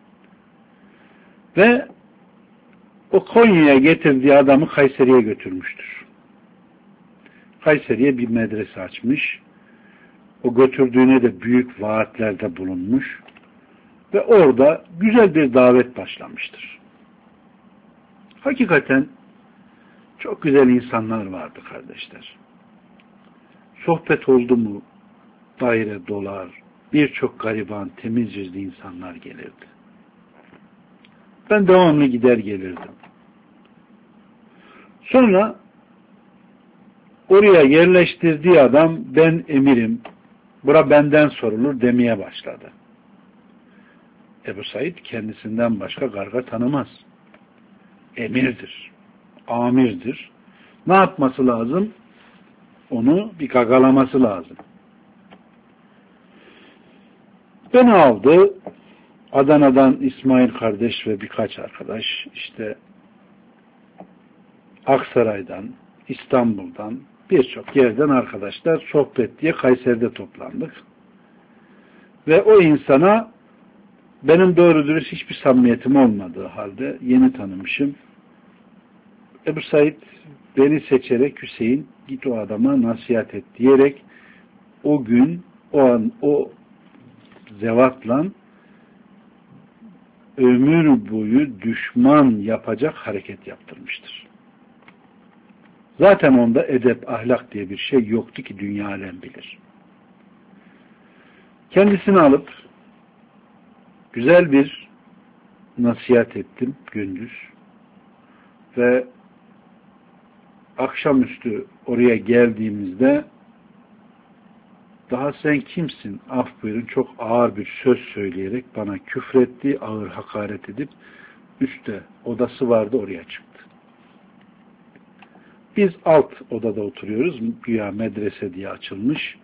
A: Ve o Konya'ya getirdiği adamı Kayseri'ye götürmüştür. Kayseri'ye bir medrese açmış. O götürdüğüne de büyük vaatlerde bulunmuş. Ve orada güzel bir davet başlamıştır. Hakikaten çok güzel insanlar vardı kardeşler. Sohbet oldu mu daire dolar, birçok gariban, temiz yüzlü insanlar gelirdi. Ben devamlı gider gelirdim. Sonra oraya yerleştirdiği adam, ben emirim, bura benden sorulur demeye başladı. Ebu Said kendisinden başka garga tanımaz. Emirdir, amirdir. Ne yapması lazım? Onu bir gagalaması lazım. Beni aldı, Adana'dan İsmail kardeş ve birkaç arkadaş, işte Aksaray'dan, İstanbul'dan, birçok yerden arkadaşlar sohbet diye Kayseri'de toplandık. Ve o insana benim doğru dürüst hiçbir samimiyetim olmadığı halde yeni tanımışım. Ebu Said beni seçerek, Hüseyin git o adama nasihat et diyerek o gün, o an, o zevatla ömür boyu düşman yapacak hareket yaptırmıştır. Zaten onda edep, ahlak diye bir şey yoktu ki dünya alem bilir. Kendisini alıp güzel bir nasihat ettim gündüz ve akşamüstü oraya geldiğimizde daha sen kimsin? Af buyurun, çok ağır bir söz söyleyerek bana küfretti, ağır hakaret edip üstte odası vardı, oraya çıktı. Biz alt odada oturuyoruz. Güya medrese diye açılmış.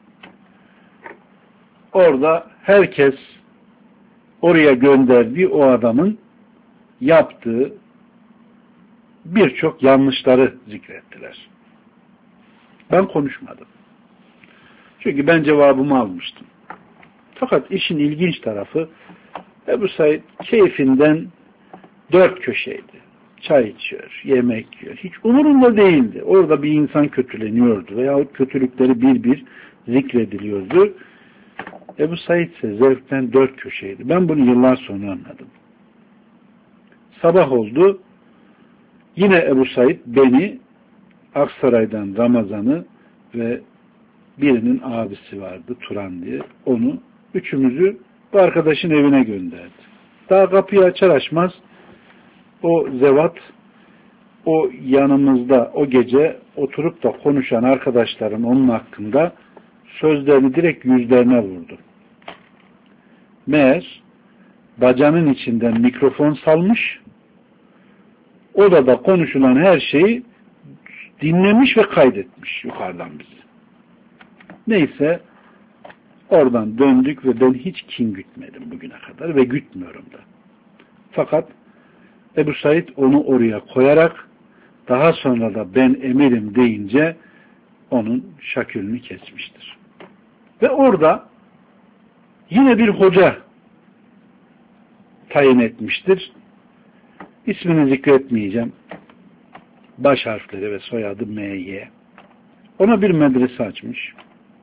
A: Orada herkes oraya gönderdiği o adamın yaptığı birçok yanlışları zikrettiler. Ben konuşmadım. Çünkü ben cevabımı almıştım. Fakat işin ilginç tarafı Ebu Said keyfinden dört köşeydi. Çay içiyor, yemek yiyor. Hiç umurunda değildi. Orada bir insan kötüleniyordu veyahut kötülükleri bir bir zikrediliyordu. Ebu Said ise zevkten dört köşeydi. Ben bunu yıllar sonra anladım. Sabah oldu. Yine Ebu Said beni Aksaray'dan Ramazan'ı ve birinin abisi vardı Turan diye. Onu, üçümüzü bu arkadaşın evine gönderdi. Daha kapıyı açar açmaz o zevat, o yanımızda o gece oturup da konuşan arkadaşların onun hakkında sözlerini direkt yüzlerine vurdu. Meğer bacanın içinden mikrofon salmış. Odada konuşulan her şeyi dinlemiş ve kaydetmiş yukarıdan bizi. Neyse oradan döndük ve ben hiç kin gütmedim bugüne kadar ve gütmüyorum da. Fakat Ebu Said onu oraya koyarak daha sonra da ben emirim deyince onun şakülünü kesmiştir. Ve orada yine bir hoca tayin etmiştir. İsmini zikretmeyeceğim. Baş harfleri ve soyadı M.Y. Ona bir medrese açmış.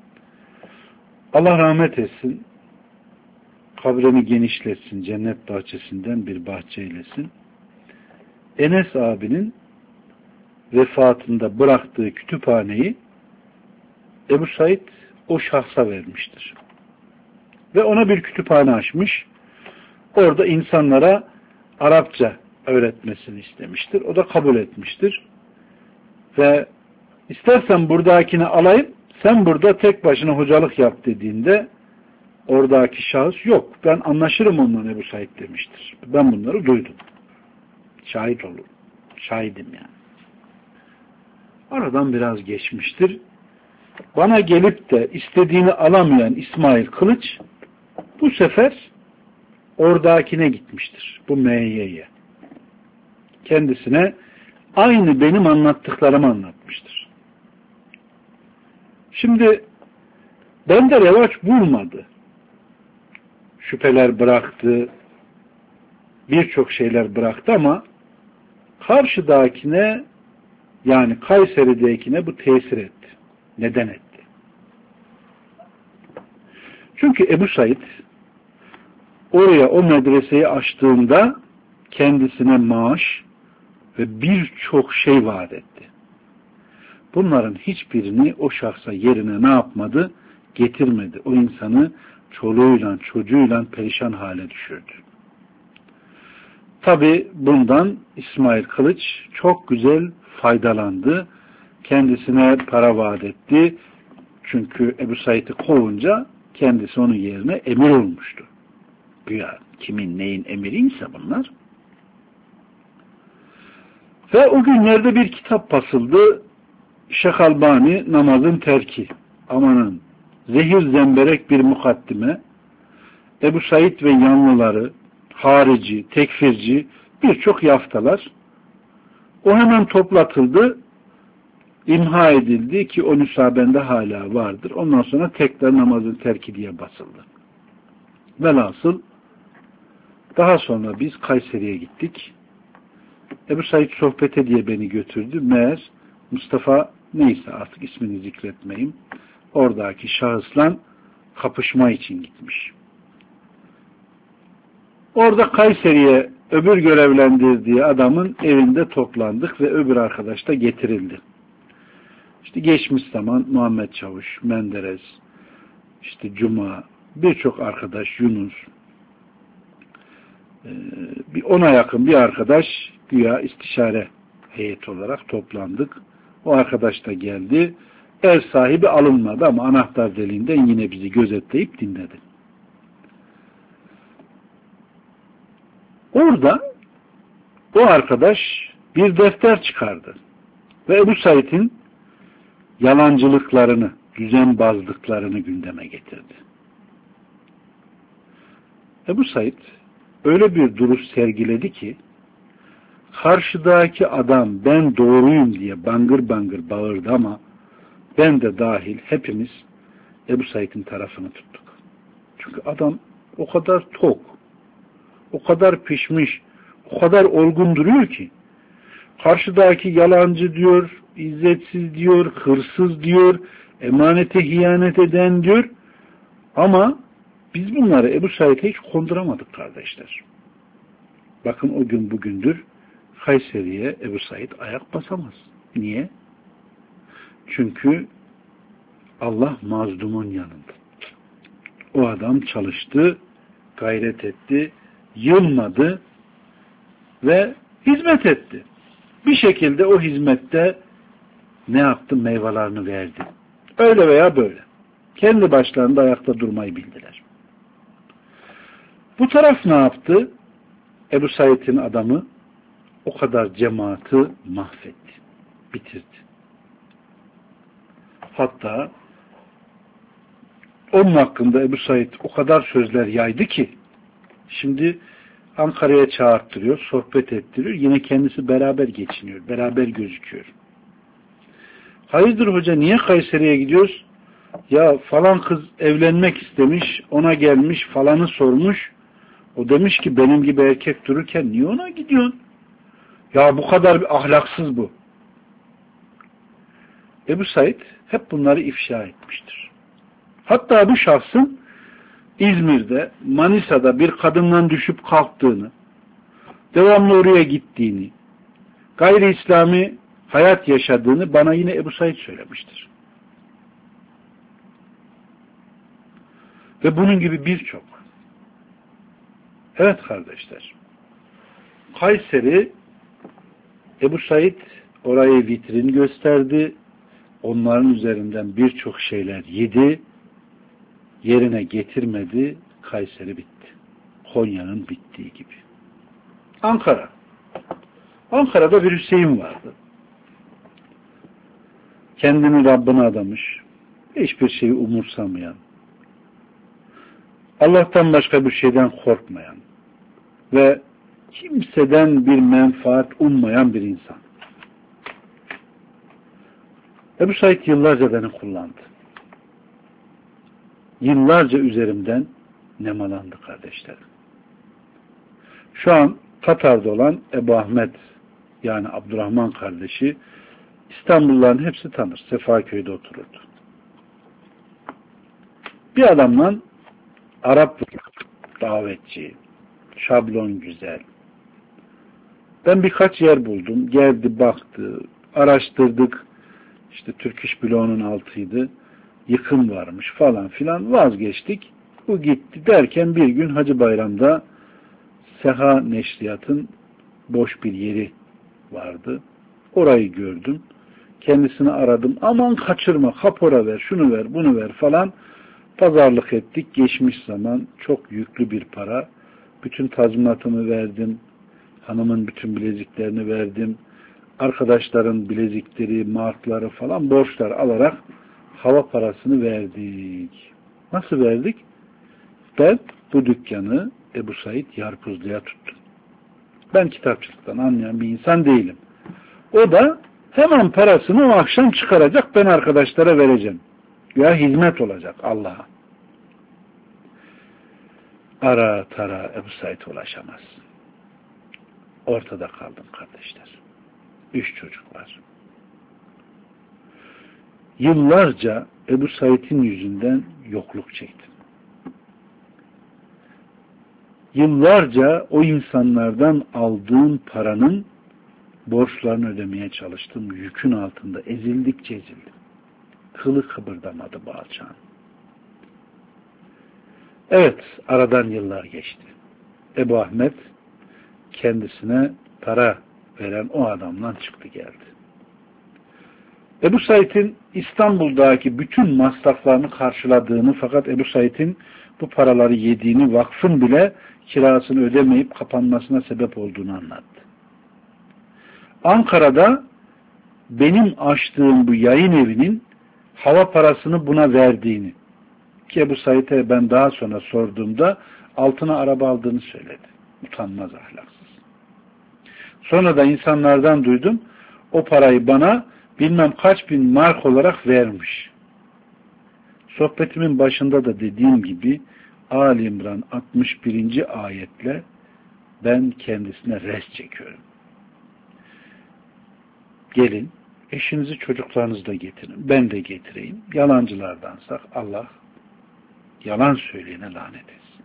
A: Allah rahmet etsin. Kabrini genişletsin. Cennet bahçesinden bir bahçe eylesin. Enes abinin vefatında bıraktığı kütüphaneyi Ebu Said o şahsa vermiştir. Ve ona bir kütüphane açmış. Orada insanlara Arapça öğretmesini istemiştir. O da kabul etmiştir. Ve istersen buradakini alayım, sen burada tek başına hocalık yap dediğinde oradaki şahıs yok. Ben anlaşırım onunla Ebu Said demiştir. Ben bunları duydum. Şahit olurum. Şahidim yani. Aradan biraz geçmiştir. Bana gelip de istediğini alamayan İsmail Kılıç bu sefer oradakine gitmiştir. Bu M.Y.'ye. Kendisine aynı benim anlattıklarımı anlatmıştır. Şimdi bende revaç bulmadı. Şüpheler bıraktı. Birçok şeyler bıraktı ama karşıdakine yani Kayseri'dekine bu tesir etti. Neden etti? Çünkü Ebu Said oraya o medreseyi açtığında kendisine maaş ve birçok şey vaat etti. Bunların hiçbirini o şahsa yerine ne yapmadı? Getirmedi. O insanı çoluğuyla çocuğuyla perişan hale düşürdü. Tabi bundan İsmail Kılıç çok güzel faydalandı. Kendisine para vaat etti. Çünkü Ebu Said'i kovunca kendisi onun yerine emir olmuştu. Güya kimin neyin emiriyse bunlar. Ve o günlerde bir kitap basıldı. Şeyh Albani namazın terki. Amanın zehir zemberek bir mukaddime. Ebu Said ve yanlıları, harici, tekfirci birçok yaftalar. O hemen toplatıldı. İmha edildi ki o nüshabende hala vardır. Ondan sonra tekrar namazın terki diye basıldı. Velhasıl daha sonra biz Kayseri'ye gittik. Ebu Said sohbete diye beni götürdü. Meğer Mustafa neyse artık ismini zikretmeyeyim. Oradaki şahısla kapışma için gitmiş. Orada Kayseri'ye öbür görevlendirdiği adamın evinde toplandık ve öbür arkadaş da getirildi. İşte geçmiş zaman Muhammed Çavuş, Menderes, işte Cuma, birçok arkadaş, Yunus, bir 10'a yakın bir arkadaş güya istişare heyeti olarak toplandık. O arkadaş da geldi. Ev sahibi alınmadı ama anahtar deliğinden yine bizi gözetleyip dinledi. Orada o arkadaş bir defter çıkardı. Ve Ebu Said'in yalancılıklarını, düzenbazlıklarını gündeme getirdi. Ebu Said öyle bir duruş sergiledi ki karşıdaki adam ben doğruyum diye bangır bangır bağırdı ama ben de dahil hepimiz Ebu Said'in tarafını tuttuk. Çünkü adam o kadar tok, o kadar pişmiş, o kadar olgun duruyor ki karşıdaki yalancı diyor, izzetsiz diyor, hırsız diyor, emanete hiyanet eden diyor ama biz bunları Ebu Said'e hiç konduramadık kardeşler. Bakın o gün bugündür Kayseri'ye Ebu Said ayak basamaz. Niye? Çünkü Allah mazlumun yanında. O adam çalıştı, gayret etti, yılmadı ve hizmet etti. Bir şekilde o hizmette ne yaptı? Meyvelerini verdi. Öyle veya böyle. Kendi başlarında ayakta durmayı bildiler. Bu taraf ne yaptı? Ebu Said'in adamı o kadar cemaati mahvetti, bitirdi. Hatta onun hakkında Ebu Said o kadar sözler yaydı ki şimdi Ankara'ya çağırttırıyor, sohbet ettiriyor. Yine kendisi beraber geçiniyor, beraber gözüküyor. Hayırdır hoca, niye Kayseri'ye gidiyoruz? Ya falan kız evlenmek istemiş, ona gelmiş, falanı sormuş. O demiş ki benim gibi erkek dururken niye ona gidiyorsun? Ya bu kadar bir ahlaksız bu. Ebu Said hep bunları ifşa etmiştir. Hatta bu şahsın İzmir'de, Manisa'da bir kadından düşüp kalktığını, devamlı oraya gittiğini, gayri İslami hayat yaşadığını bana yine Ebu Said söylemiştir. Ve bunun gibi birçok. Evet kardeşler, Kayseri, Ebu Said orayı vitrin gösterdi, onların üzerinden birçok şeyler yedi, yerine getirmedi, Kayseri bitti. Konya'nın bittiği gibi. Ankara. Ankara'da bir Hüseyin vardı. Kendini Rabbine adamış, hiçbir şeyi umursamayan, Allah'tan başka bir şeyden korkmayan ve kimseden bir menfaat ummayan bir insan. Ebu Said yıllarca beni kullandı. Yıllarca üzerimden nemalandı kardeşlerim. Şu an Katar'da olan Ebu Ahmet, yani Abdurrahman kardeşi, İstanbulluların hepsi tanır. Sefaköy'de otururdu. Bir adamla Arap davetçi, şablon güzel. Ben birkaç yer buldum. Geldi, baktı, araştırdık. İşte Türk İş Bloğu'nun altıydı. Yıkım varmış falan filan. Vazgeçtik. Bu gitti derken bir gün Hacı Bayram'da Seha Neşriyat'ın boş bir yeri vardı. Orayı gördüm. Kendisini aradım. Aman kaçırma, kapora ver, şunu ver, bunu ver falan. Pazarlık ettik. Geçmiş zaman çok yüklü bir para. Bütün tazminatımı verdim. Hanımın bütün bileziklerini verdim. Arkadaşların bilezikleri, markları falan borçlar alarak hava parasını verdik. Nasıl verdik? Ben bu dükkanı Ebu Said Yarpuzlu'ya tuttum. Ben kitapçılıktan anlayan bir insan değilim. O da hemen parasını o akşam çıkaracak, ben arkadaşlara vereceğim. Ya hizmet olacak Allah'a. Ara tara Ebu Said ulaşamaz. Ortada kaldım kardeşler. 3 çocuk var. Yıllarca Ebu Said'in yüzünden yokluk çektim. Yıllarca o insanlardan aldığım paranın borçlarını ödemeye çalıştım. Yükün altında ezildikçe ezildim. Kılı kıpırdamadı balçağın. Evet, aradan yıllar geçti. Ebu Ahmet kendisine para veren o adamdan çıktı geldi. Ebu Said'in İstanbul'daki bütün masraflarını karşıladığını, fakat Ebu Said'in bu paraları yediğini, vakfın bile kirasını ödemeyip kapanmasına sebep olduğunu anlattı. Ankara'da benim açtığım bu yayın evinin hava parasını buna verdiğini, ki Ebu Said'e ben daha sonra sorduğumda altına araba aldığını söyledi. Utanmaz, ahlaksız. Sonra da insanlardan duydum, o parayı bana bilmem kaç bin mark olarak vermiş. Sohbetimin başında da dediğim gibi Ali İmran 61. ayetle ben kendisine res çekiyorum. Gelin, eşinizi, çocuklarınızı da getirin. Ben de getireyim. Yalancılardansak Allah yalan söyleyene lanet etsin.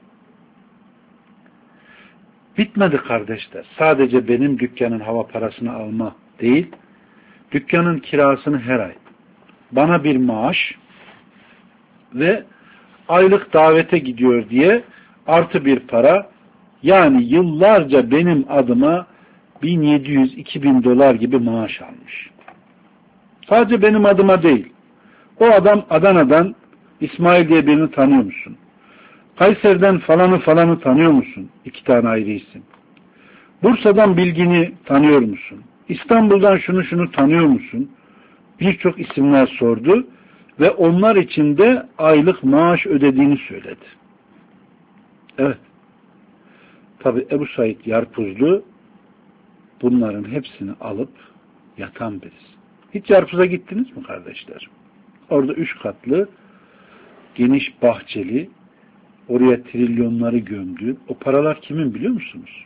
A: Bitmedi kardeşler. Sadece benim dükkanın hava parasını alma değil, dükkanın kirasını her ay bana bir maaş ve aylık davete gidiyor diye artı bir para, yani yıllarca benim adıma 1700-2000 dolar gibi maaş almış. Sadece benim adıma değil. O adam Adana'dan, İsmail diye birini tanıyor musun? Kayseri'den falanı falanı tanıyor musun? 2 tane ayrı isim. Bursa'dan Bilgin'i tanıyor musun? İstanbul'dan şunu şunu tanıyor musun? Birçok isimler sordu ve onlar için de aylık maaş ödediğini söyledi. Evet. Tabi Ebu Said Yarpuzlu bunların hepsini alıp yatan birisi. Hiç Yarpuz'a gittiniz mi kardeşler? Orada 3 katlı, geniş bahçeli, oraya trilyonları gömdü. O paralar kimin biliyor musunuz?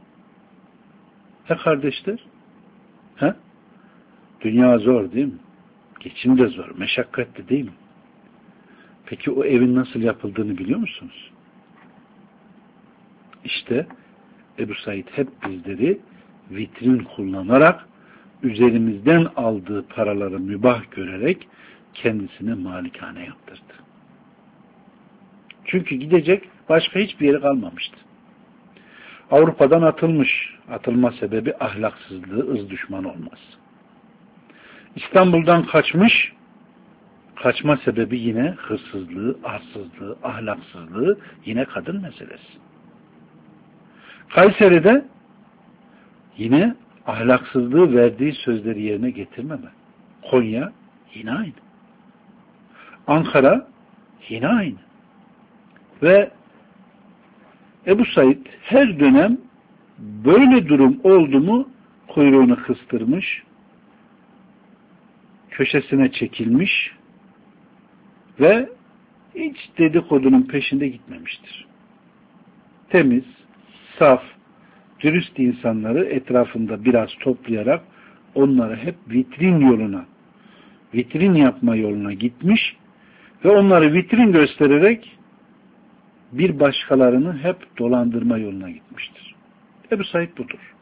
A: He kardeşler? He? Dünya zor değil mi? Geçim de zor, meşakkatli değil mi? Peki o evin nasıl yapıldığını biliyor musunuz? İşte Ebu Said hep bizleri vitrin kullanarak, üzerimizden aldığı paraları mübah görerek kendisine malikane yaptırdı. Çünkü gidecek başka hiçbir yeri kalmamıştı. Avrupa'dan atılmış. Atılma sebebi ahlaksızlığı, ırz düşmanı olması. İstanbul'dan kaçmış. Kaçma sebebi yine hırsızlığı, arsızlığı, ahlaksızlığı, yine kadın meselesi. Kayseri'de yine ahlaksızlığı, verdiği sözleri yerine getirmeme. Konya yine aynı. Ankara yine aynı. Ve Ebu Said her dönem böyle durum oldu mu kuyruğunu kıstırmış, köşesine çekilmiş ve hiç dedikodunun peşinde gitmemiştir. Temiz, saf, dürüst insanları etrafında biraz toplayarak onları hep vitrin yoluna, vitrin yapma yoluna gitmiş ve onları vitrin göstererek bir başkalarını hep dolandırma yoluna gitmiştir. Ebu Said budur.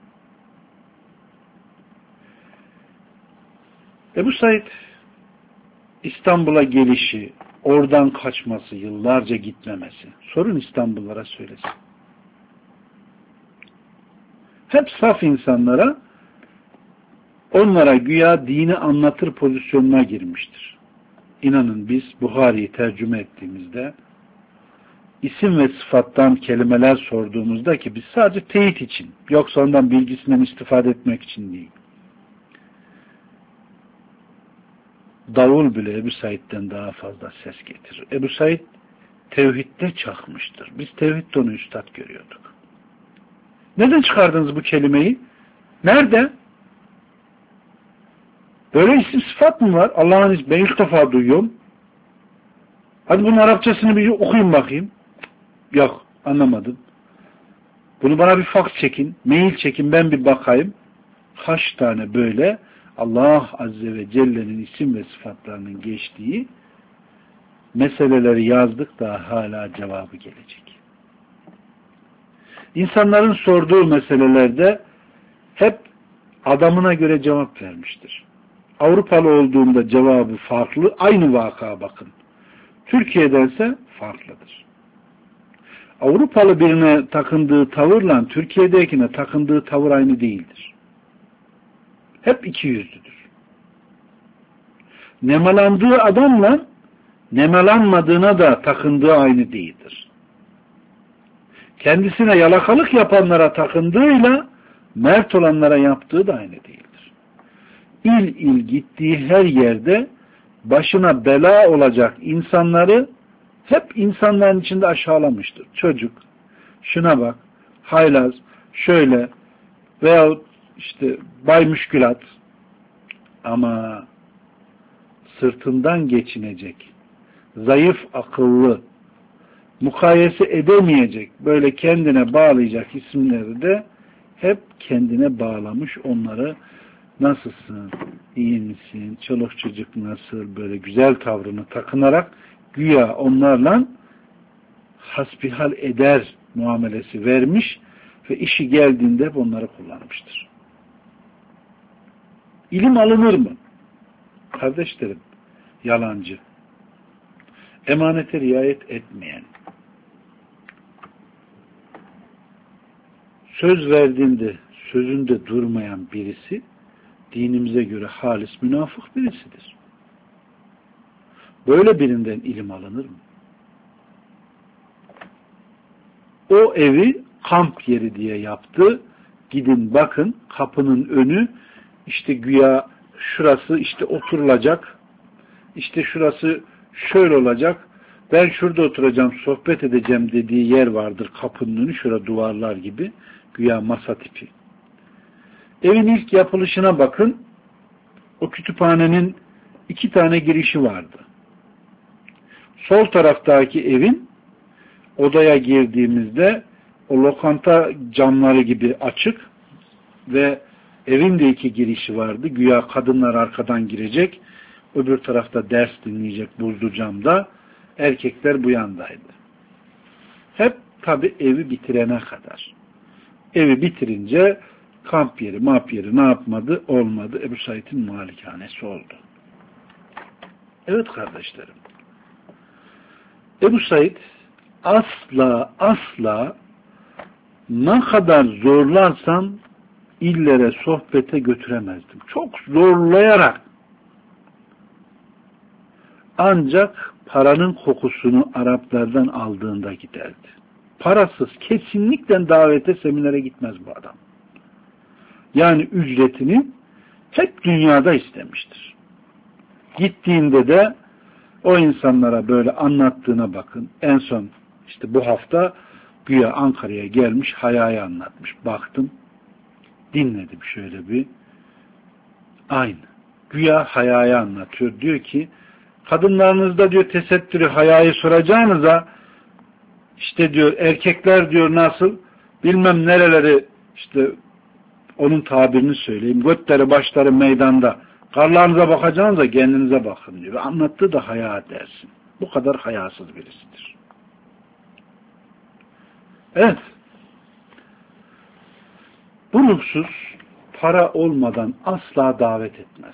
A: Ebu Said İstanbul'a gelişi, oradan kaçması, yıllarca gitmemesi. Sorun İstanbullulara söylesin. Hep saf insanlara, onlara güya dini anlatır pozisyonuna girmiştir. İnanın biz Buhari'yi tercüme ettiğimizde isim ve sıfattan kelimeler sorduğumuzda ki biz sadece teyit için, yoksa ondan bilgisinden istifade etmek için değil. Davul bile Ebu Said'den daha fazla ses getirir. Ebu Said tevhidde çakmıştır. Biz tevhidde onu üstad görüyorduk. Neden çıkardınız bu kelimeyi? Nerede? Böyle isim sıfat mı var? Allah'ın ismi. Ben ilk defa duyuyorum. Hadi bunun Arapçasını bir okuyun bakayım. Yok, anlamadım. Bunu bana bir fax çekin, mail çekin, ben bir bakayım. Kaç tane böyle Allah Azze ve Celle'nin isim ve sıfatlarının geçtiği meseleleri yazdık da hala cevabı gelecek. İnsanların sorduğu meselelerde hep adamına göre cevap vermiştir. Avrupalı olduğunda cevabı farklı, aynı vakaya bakın. Türkiye'dense farklıdır. Avrupalı birine takındığı tavırla Türkiye'dekine takındığı tavır aynı değildir. Hep iki yüzlüdür. Nemalandığı adamla nemalanmadığına da takındığı aynı değildir. Kendisine yalakalık yapanlara takındığıyla mert olanlara yaptığı da aynı değildir. İl il gittiği her yerde başına bela olacak insanları hep insanların içinde aşağılamıştır. Çocuk, şuna bak, haylaz, şöyle veyahut işte bay müşkülat, ama sırtından geçinecek, zayıf akıllı, mukayese edemeyecek, böyle kendine bağlayacak isimleri de hep kendine bağlamış, onları nasılsın, iyi misin, çoluk çocuk nasıl, böyle güzel tavrını takınarak güya onlarla hasbihal eder muamelesi vermiş ve işi geldiğinde hep onları kullanmıştır. İlim alınır mı? Kardeşlerim, yalancı, emanete riayet etmeyen, söz verdiğinde sözünde durmayan birisi dinimize göre halis münafık birisidir. Böyle birinden ilim alınır mı? o evi kamp yeri diye yaptı. Gidin bakın, kapının önü işte güya şurası işte oturulacak, işte şurası şöyle olacak, ben şurada oturacağım, sohbet edeceğim dediği yer vardır kapının önü, şurada duvarlar gibi, güya masa tipi. Evin ilk yapılışına bakın, o kütüphanenin 2 tane girişi vardı. Sol taraftaki evin odaya girdiğimizde o lokanta camları gibi açık ve evin de 2 girişi vardı. Güya kadınlar arkadan girecek, öbür tarafta ders dinleyecek buzlu camda, erkekler bu yandaydı. Hep tabi evi bitirene kadar. Evi bitirince kamp yeri, map yeri ne yapmadı? Olmadı. Ebu Said'in malikanesi oldu. Evet kardeşlerim. Ebu Said asla ne kadar zorlarsam illere, sohbete götüremezdim. Çok zorlayarak ancak paranın kokusunu Araplardan aldığında giderdi. Parasız kesinlikle davete, seminere gitmez bu adam. Yani ücretini hep dünyada istemiştir. Gittiğinde de o insanlara böyle anlattığına bakın. En son işte bu hafta güya Ankara'ya gelmiş, Haya'yı anlatmış. Baktım, dinledim şöyle bir. Aynı. Güya Haya'yı anlatıyor. Diyor ki, kadınlarınızda diyor tesettürü, hayayı soracağınıza işte diyor erkekler diyor nasıl bilmem nereleri işte onun tabirini söyleyeyim. Götleri başları meydanda. Karlarınıza bakacağınıza kendinize bakın diyor. Anlattığı da haya dersin. Bu kadar hayasız birisidir. Evet. Bu ruhsuz para olmadan asla davet etmez.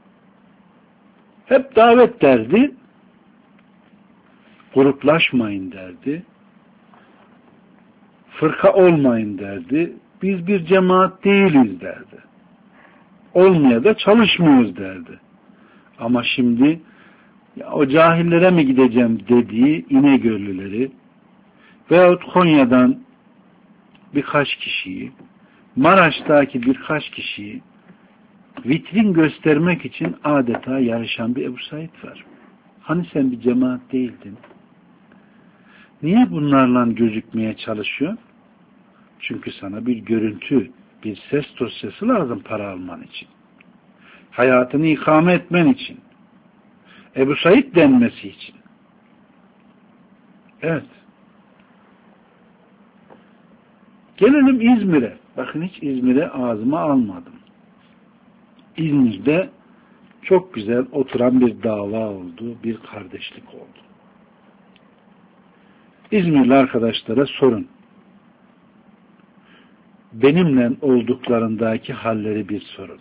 A: Hep davet derdi. Gruplaşmayın derdi. Fırka olmayın derdi. Biz bir cemaat değiliz derdi. Olmaya da çalışmıyoruz derdi. Ama şimdi ya o cahillere mi gideceğim dediği İnegöllüleri veyahut Konya'dan birkaç kişiyi, Maraş'taki birkaç kişiyi vitrin göstermek için adeta yarışan bir Ebu Said var. Hani sen bir cemaat değildin? Niye bunlarla gözükmeye çalışıyor? Çünkü sana bir görüntü, bir ses dosyası lazım para alman için. Hayatını ikame etmen için. Ebu Said denmesi için. Evet. Gelelim İzmir'e. Bakın hiç İzmir'e ağzıma almadım. İzmir'de çok güzel oturan bir dava oldu, bir kardeşlik oldu. İzmirli arkadaşlara sorun. Benimle olduklarındaki halleri bir sorun.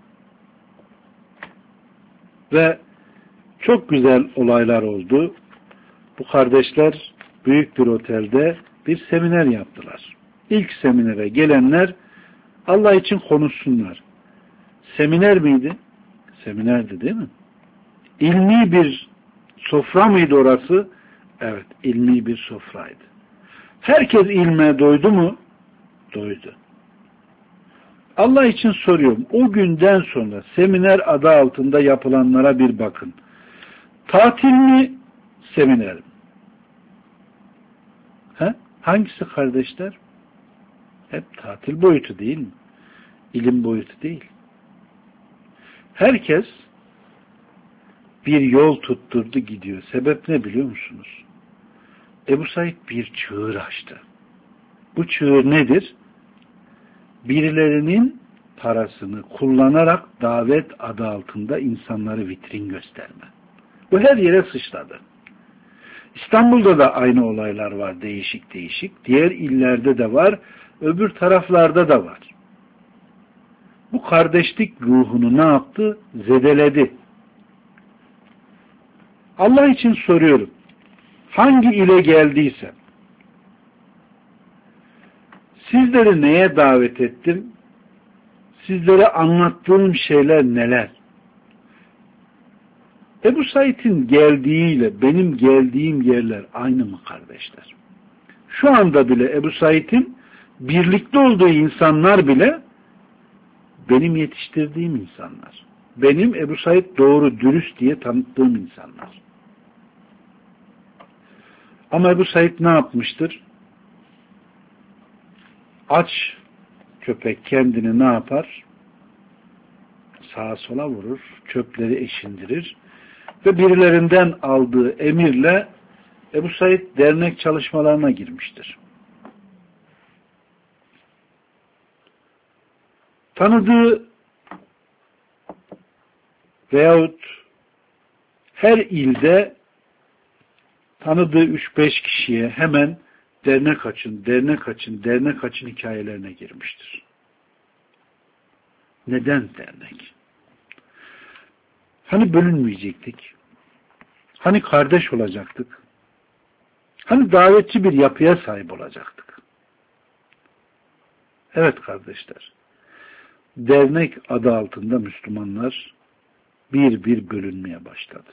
A: Ve çok güzel olaylar oldu. Bu kardeşler büyük bir otelde bir seminer yaptılar. İlk seminere gelenler Allah için konuşsunlar. Seminer miydi? Seminerdi değil mi? İlmi bir sofra mıydı orası? Evet, ilmi bir sofraydı. Herkes ilme doydu mu? Doydu. Allah için soruyorum. O günden sonra seminer adı altında yapılanlara bir bakın. Tatil mi? Seminer mi? Hangisi kardeşler? Hep tatil boyutu değil mi? İlim boyutu değil. Herkes bir yol tutturdu gidiyor. Sebep ne biliyor musunuz? Ebu Said bir çığır açtı. Bu çığır nedir? Birilerinin parasını kullanarak davet adı altında insanları vitrin gösterme. Bu her yere sıçradı. İstanbul'da da aynı olaylar var değişik değişik. Diğer illerde de var. Öbür taraflarda da var. Bu kardeşlik ruhunu ne yaptı? Zedeledi. Allah için soruyorum. Hangi ile geldiyse sizleri neye davet ettim? Sizlere anlattığım şeyler neler? Ebu Said'in geldiğiyle benim geldiğim yerler aynı mı kardeşler? Şu anda bile Ebu Said'in birlikte olduğu insanlar bile benim yetiştirdiğim insanlar. Benim Ebu Said doğru, dürüst diye tanıttığım insanlar. Ama Ebu Said ne yapmıştır? Aç köpek kendini ne yapar? Sağa sola vurur, çöpleri eşindirir ve birilerinden aldığı emirle Ebu Said dernek çalışmalarına girmiştir. Tanıdığı veyahut her ilde tanıdığı 3-5 kişiye hemen dernek açın, dernek açın, dernek açın hikayelerine girmiştir. Neden dernek? Hani bölünmeyecektik? Hani kardeş olacaktık? Hani davetçi bir yapıya sahip olacaktık? Evet kardeşler, dernek adı altında Müslümanlar bir bir bölünmeye başladı.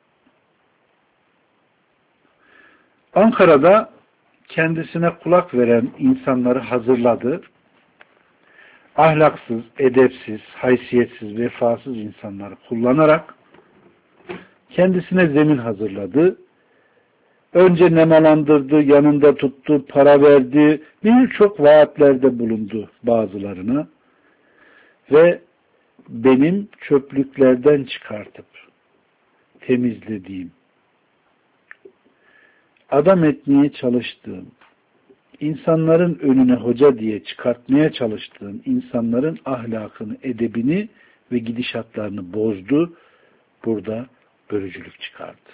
A: Ankara'da kendisine kulak veren insanları hazırladı. Ahlaksız, edepsiz, haysiyetsiz, vefasız insanları kullanarak kendisine zemin hazırladı. Önce nemalandırdı, yanında tuttu, para verdi, birçok vaatlerde bulundu bazılarına ve benim çöplüklerden çıkartıp temizlediğim, adam etmeye çalıştığım, insanların önüne hoca diye çıkartmaya çalıştığım insanların ahlakını, edebini ve gidişatlarını bozdu. Burada bölücülük çıkardı.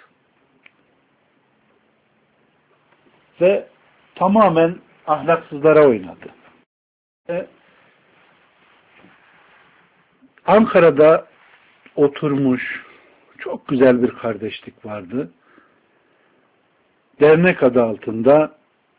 A: Ve tamamen ahlaksızlara oynadı. Ve Ankara'da oturmuş çok güzel bir kardeşlik vardı. Dernek adı altında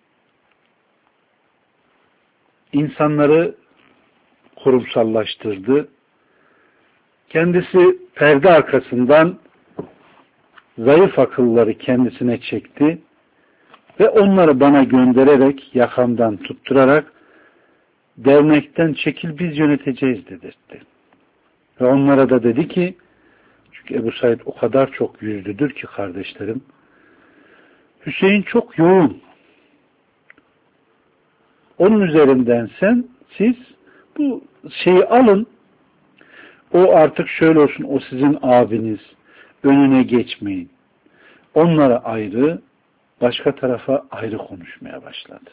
A: insanları kurumsallaştırdı. Kendisi perde arkasından zayıf akılları kendisine çekti ve onları bana göndererek, yakamdan tutturarak dernekten çekil biz yöneteceğiz dedirtti. Ve onlara da dedi ki, çünkü Ebu Said o kadar çok yüzlüdür ki kardeşlerim, Hüseyin çok yoğun. Onun üzerinden siz bu şeyi alın, o artık şöyle olsun, o sizin abiniz, önüne geçmeyin. Onlara ayrı, başka tarafa ayrı konuşmaya başladı.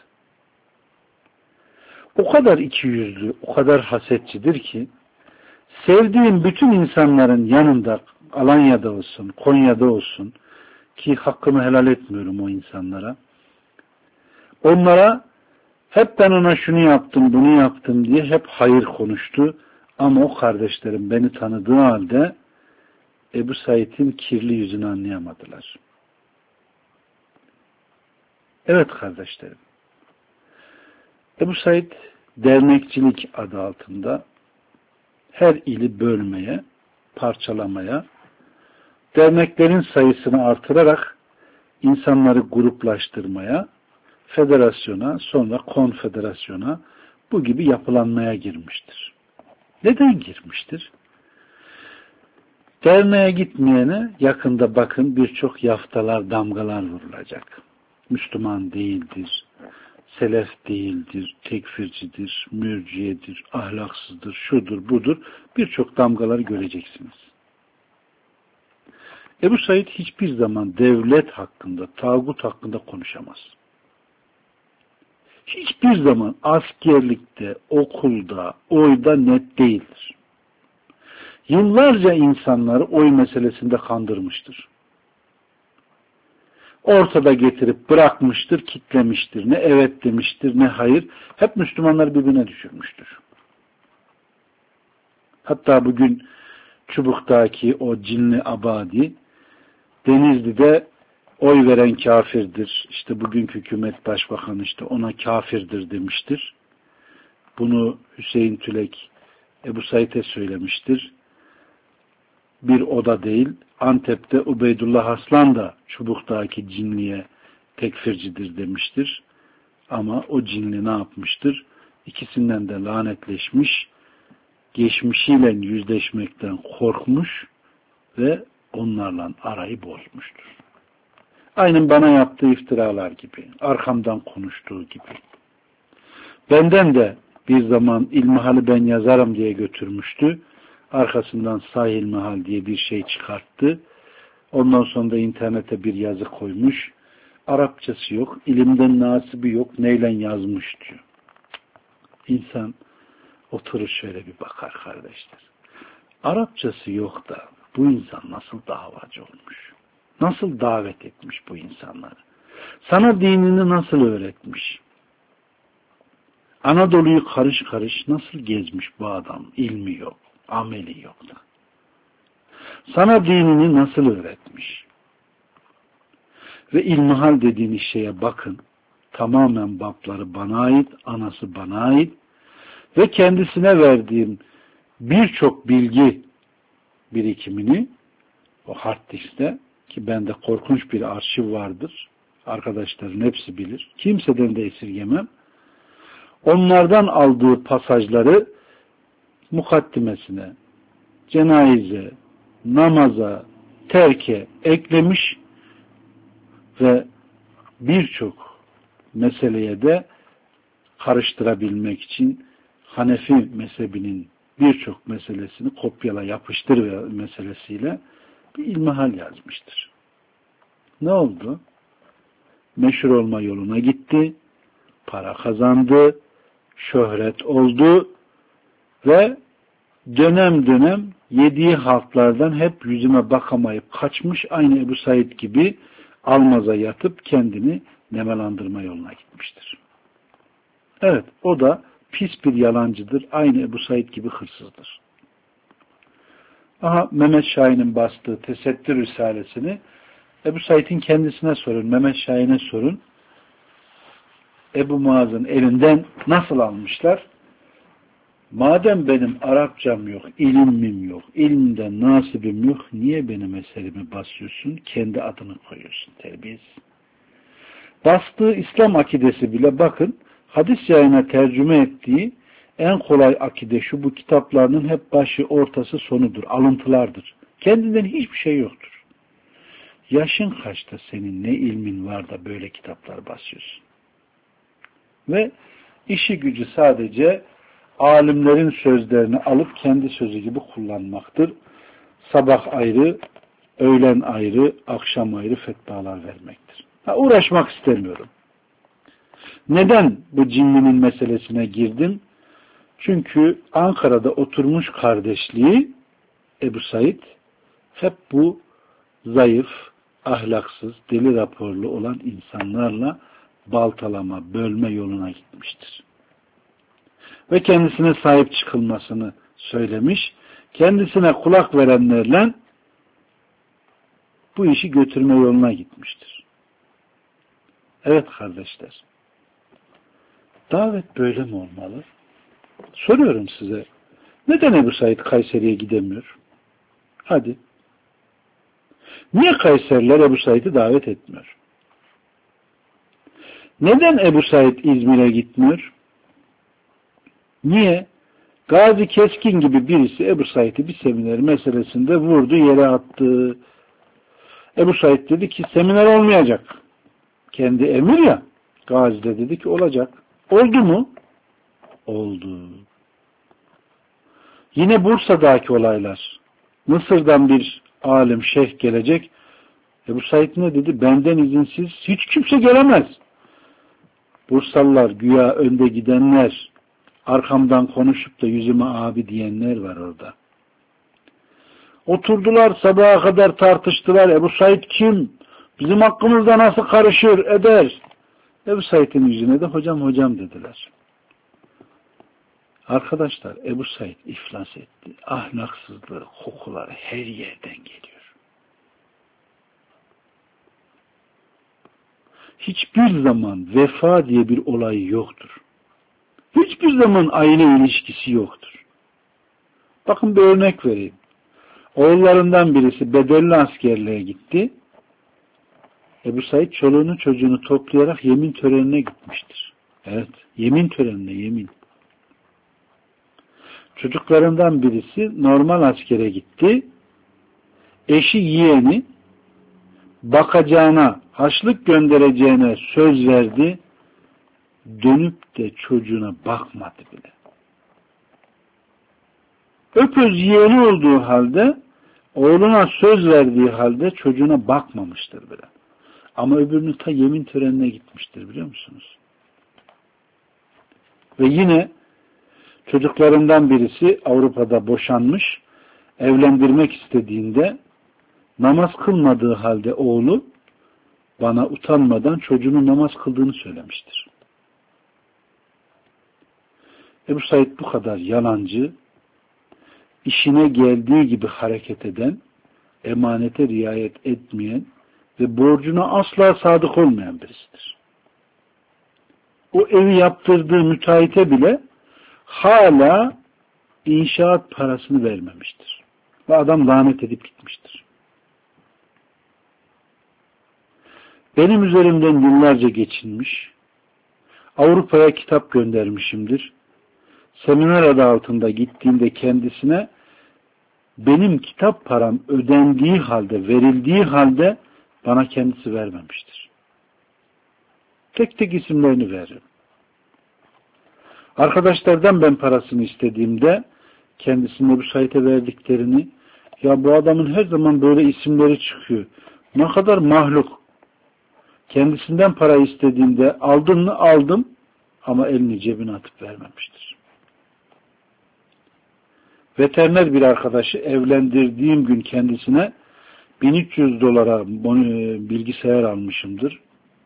A: O kadar ikiyüzlü, o kadar hasetçidir ki, sevdiğim bütün insanların yanında, Alanya'da olsun, Konya'da olsun, ki hakkımı helal etmiyorum o insanlara, onlara hep ben ona şunu yaptım, bunu yaptım diye hep hayır konuştu. Ama o kardeşlerim beni tanıdığı halde Ebu Said'in kirli yüzünü anlayamadılar. Evet kardeşlerim. Ebu Said dernekçilik adı altında her ili bölmeye, parçalamaya, derneklerin sayısını artırarak insanları gruplaştırmaya, federasyona, sonra konfederasyona, bu gibi yapılanmaya girmiştir. Neden girmiştir? Derneğe gitmeyene yakında bakın birçok yaftalar, damgalar vurulacak. Müslüman değildir, selef değildir, tekfircidir, mürciyedir, ahlaksızdır, şudur, budur. Birçok damgaları göreceksiniz. Ebu Said hiçbir zaman devlet hakkında, tağut hakkında konuşamaz. Hiçbir zaman askerlikte, okulda, oyda net değildir. Yıllarca insanları oy meselesinde kandırmıştır. Ortada getirip bırakmıştır, kitlemiştir. Ne evet demiştir, ne hayır. Hep Müslümanları birbirine düşürmüştür. Hatta bugün Çubuk'taki o cinli abadi, Denizli'de oy veren kafirdir. İşte bugünkü hükümet başbakanı işte ona kafirdir demiştir. Bunu Hüseyin Tülek Ebu Said'e söylemiştir. Bir oda değil, Antep'te Ubeydullah Aslan da Çubuk'taki cinliye tekfircidir demiştir. Ama o cinli ne yapmıştır? İkisinden de lanetleşmiş, geçmişiyle yüzleşmekten korkmuş ve onlarla arayı bozmuştur. Aynen bana yaptığı iftiralar gibi, arkamdan konuştuğu gibi. Benden de bir zaman İlmihal'i ben yazarım diye götürmüştü. Arkasından Sahih İlmihal diye bir şey çıkarttı. Ondan sonra da internete bir yazı koymuş. Arapçası yok, ilimden nasibi yok, neyle yazmış diyor. İnsan oturur şöyle bir bakar kardeşler. Arapçası yok da bu insan nasıl davacı olmuş? Nasıl davet etmiş bu insanları? Sana dinini nasıl öğretmiş? Anadolu'yu karış karış nasıl gezmiş bu adam? İlmi yok, ameli yok da. Sana dinini nasıl öğretmiş? Ve İlmihal dediğiniz şeye bakın. Tamamen babları bana ait, anası bana ait ve kendisine verdiğim birçok bilgi birikimini o hard diskte, ki bende korkunç bir arşiv vardır. Arkadaşların hepsi bilir. Kimseden de esirgemem. Onlardan aldığı pasajları mukaddimesine, cenaze, namaza, terke eklemiş ve birçok meseleye de karıştırabilmek için Hanefi mezhebinin birçok meselesini kopyala yapıştır meselesiyle bir ilmihal yazmıştır. Ne oldu? Meşhur olma yoluna gitti, para kazandı, şöhret oldu ve dönem dönem yediği halklardan hep yüzüme bakamayıp kaçmış, aynı Ebu Said gibi almaza yatıp kendini nemelandırma yoluna gitmiştir. Evet, o da pis bir yalancıdır. Aynı Ebu Said gibi hırsızdır. Aha, Mehmet Şahin'in bastığı Tesettür Risalesini Ebu Said'in kendisine sorun, Mehmet Şahin'e sorun. Ebu Muaz'ın elinden nasıl almışlar? Madem benim Arapçam yok, ilimim yok, ilimden nasibim yok, niye benim eserimi basıyorsun? Kendi adını koyuyorsun, terbiyesiz. Bastığı İslam akidesi bile bakın, hadis yayına tercüme ettiği en kolay akide şu, bu kitaplarının hep başı, ortası, sonudur, alıntılardır. Kendinden hiçbir şey yoktur. Yaşın kaçta senin, ne ilmin var da böyle kitaplar basıyorsun? Ve işi gücü sadece alimlerin sözlerini alıp kendi sözü gibi kullanmaktır. Sabah ayrı, öğlen ayrı, akşam ayrı fetvalar vermektir. Uğraşmak istemiyorum. Neden bu cinlinin meselesine girdim? Çünkü Ankara'da oturmuş kardeşliği Ebu Said hep bu zayıf, ahlaksız, deli raporlu olan insanlarla baltalama, bölme yoluna gitmiştir. Ve kendisine sahip çıkılmasını söylemiş, kendisine kulak verenlerle bu işi götürme yoluna gitmiştir. Evet kardeşler, davet böyle mi olmalı? Soruyorum size, neden Ebu Said Kayseri'ye gidemiyor? Hadi. Niye Kayseriler Ebu Said'i davet etmiyor? Neden Ebu Said İzmir'e gitmiyor? Niye? Gazi Keskin gibi birisi Ebu Said'i bir seminer meselesinde vurdu, yere attı. Ebu Said dedi ki seminer olmayacak. Kendi emir ya. Gazi de dedi ki olacak. Oldu mu? Oldu. Yine Bursa'daki olaylar. Mısır'dan bir alim, şeyh gelecek. Ebu Said ne dedi? Benden izinsiz hiç kimse gelemez. Bursalılar, güya önde gidenler, arkamdan konuşup da yüzüme abi diyenler var orada. Oturdular, sabaha kadar tartıştılar. Ebu Said kim? Bizim hakkımızda nasıl karışır, eder? Ebu Said'in yüzüne de hocam dediler. Arkadaşlar, Ebu Said iflas etti. Ahlaksızlığı, kokuları her yerden geliyor. Hiçbir zaman vefa diye bir olay yoktur. Hiçbir zaman aile ilişkisi yoktur. Bakın bir örnek vereyim. Oğullarından birisi bedelli askerliğe gitti. Ebu Said çoluğunu çocuğunu toplayarak yemin törenine gitmiştir. Evet. Yemin törenine yemin. Çocuklarından birisi normal askere gitti. Eşi yeğeni bakacağına, haçlık göndereceğine söz verdi. Dönüp de çocuğuna bakmadı bile. Öpöz yeğeni olduğu halde, oğluna söz verdiği halde çocuğuna bakmamıştır bile. Ama öbürünün ta yemin törenine gitmiştir, biliyor musunuz? Ve yine çocuklarından birisi Avrupa'da boşanmış, evlendirmek istediğinde namaz kılmadığı halde oğlu bana utanmadan çocuğunun namaz kıldığını söylemiştir. Ebu Said bu kadar yalancı, işine geldiği gibi hareket eden, emanete riayet etmeyen ve borcuna asla sadık olmayan birisidir. O evi yaptırdığı müteahhite bile hala inşaat parasını vermemiştir. Ve adam lanet edip gitmiştir. Benim üzerimden yıllarca geçinmiş, Avrupa'ya kitap göndermişimdir. Seminer adı altında gittiğimde kendisine benim kitap param ödendiği halde, verildiği halde bana kendisi vermemiştir. Tek tek isimlerini veririm. Arkadaşlardan ben parasını istediğimde kendisine bu sayete verdiklerini, ya bu adamın her zaman böyle isimleri çıkıyor. Ne kadar mahluk. Kendisinden para istediğimde aldın mı aldım ama elini cebine atıp vermemiştir. Veteriner bir arkadaşı evlendirdiğim gün kendisine 1300 dolara bilgisayar almışımdır.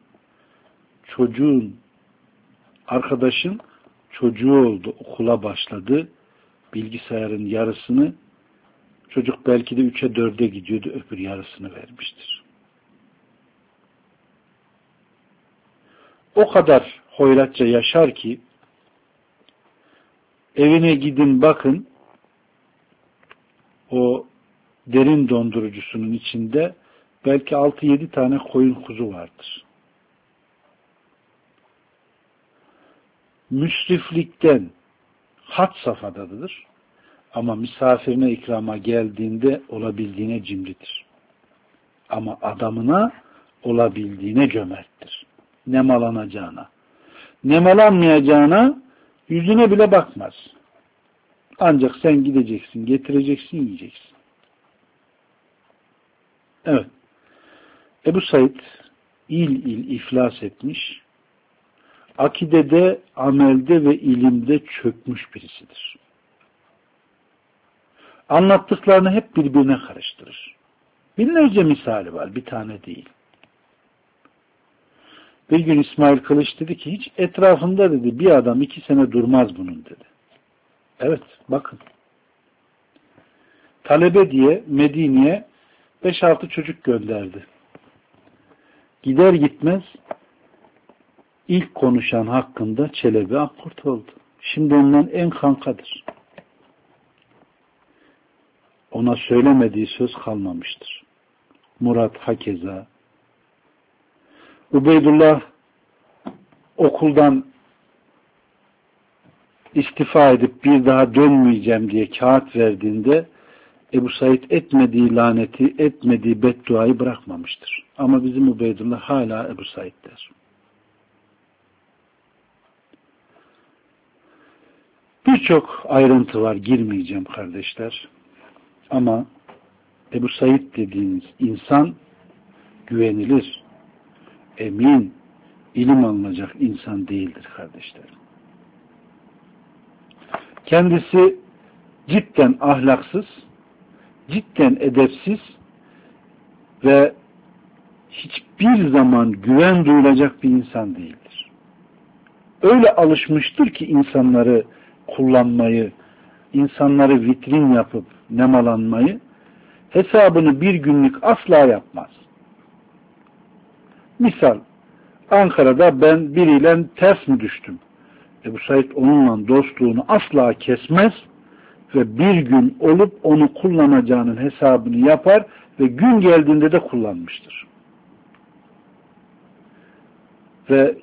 A: Arkadaşın çocuğu oldu, okula başladı. Bilgisayarın yarısını, çocuk belki de 3'e 4'e gidiyordu, öbür yarısını vermiştir. O kadar hoyratça yaşar ki evine gidin bakın, o derin dondurucusunun içinde belki 6-7 tane koyun kuzu vardır. Müsriflikten had safhadadır ama misafirine ikrama geldiğinde olabildiğine cimridir. Ama adamına olabildiğine cömerttir. Nemalanacağına. Nemalanmayacağına yüzüne bile bakmaz. Ancak sen gideceksin, getireceksin, yiyeceksin. Evet. Ebu Said il iflas etmiş, akidede, amelde ve ilimde çökmüş birisidir. Anlattıklarını hep birbirine karıştırır. Binlerce misali var, bir tane değil. Bir gün İsmail Kılıç dedi ki, hiç etrafında dedi bir adam 2 sene durmaz bunun dedi. Evet, bakın. Talebe diye Medine'ye 5-6 çocuk gönderdi. Gider gitmez ilk konuşan hakkında Çelebi Akkurt oldu. Şimdi ondan en kankadır. Ona söylemediği söz kalmamıştır. Murat hakeza. Ubeydullah okuldan istifa edip bir daha dönmeyeceğim diye kağıt verdiğinde Ebu Said etmediği laneti, etmediği bedduayı bırakmamıştır. Ama bizim Ubeydullah hala Ebu Said der. Birçok ayrıntı var, girmeyeceğim kardeşler. Ama Ebu Said dediğiniz insan güvenilir, emin, ilim alınacak insan değildir kardeşler. Kendisi cidden ahlaksız, cidden edepsiz ve hiçbir zaman güven duyulacak bir insan değildir. Öyle alışmıştır ki insanları kullanmayı, insanları vitrin yapıp nemalanmayı, hesabını bir günlük asla yapmaz. Misal, Ankara'da ben biriyle ters mi düştüm? Ebu Said onunla dostluğunu asla kesmez ve bir gün olup onu kullanacağının hesabını yapar ve gün geldiğinde de kullanmıştır. Ve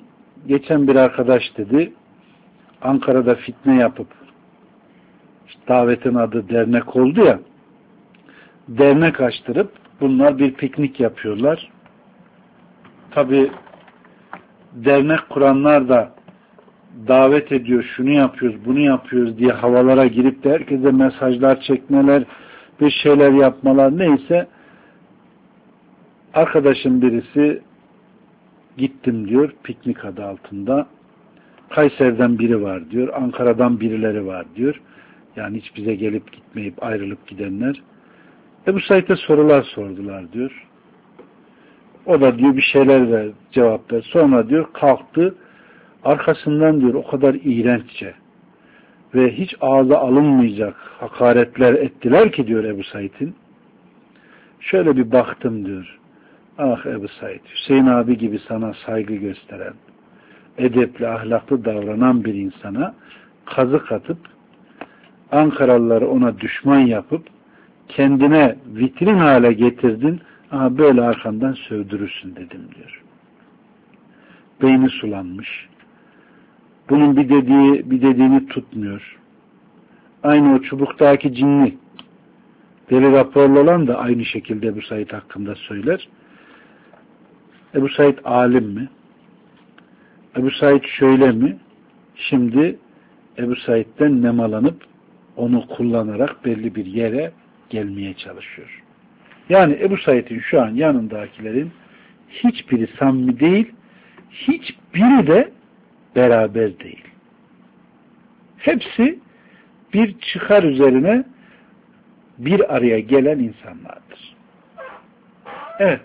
A: geçen bir arkadaş dedi, Ankara'da fitne yapıp, işte davetin adı dernek oldu ya, dernek açtırıp bunlar bir piknik yapıyorlar. Tabi dernek kuranlar da davet ediyor, şunu yapıyoruz, bunu yapıyoruz diye havalara girip de herkese mesajlar çekmeler, bir şeyler yapmalar neyse, arkadaşın birisi gittim diyor, piknik adı altında. Kayseri'den biri var diyor, Ankara'dan birileri var diyor. Yani hiç bize gelip gitmeyip ayrılıp gidenler. Ebu Said'e sorular sordular diyor. O da diyor bir şeyler ver, cevap ver. Sonra diyor kalktı. Arkasından diyor o kadar iğrenççe ve hiç ağza alınmayacak hakaretler ettiler ki diyor Ebu Said'in. Şöyle bir baktım diyor. Ah Ebu Said, Hüseyin abi gibi sana saygı gösteren, edepli, ahlaklı davranan bir insana kazık atıp, Ankaralıları ona düşman yapıp, kendine vitrin hale getirdin, aha böyle arkandan sövdürürsün dedim diyor. Beyni sulanmış. Bunun bir dediğini tutmuyor. Aynı o çubuktaki cinli, deli raporlu olan da aynı şekilde Ebu Said hakkında söyler. Ebu Said alim mi? Ebu Said şöyle mi? Şimdi Ebu Said'den nemalanıp onu kullanarak belli bir yere gelmeye çalışıyor. Yani Ebu Said'in şu an yanındakilerin hiçbiri samimi değil, hiçbiri de beraber değil. Hepsi bir çıkar üzerine bir araya gelen insanlardır. Evet.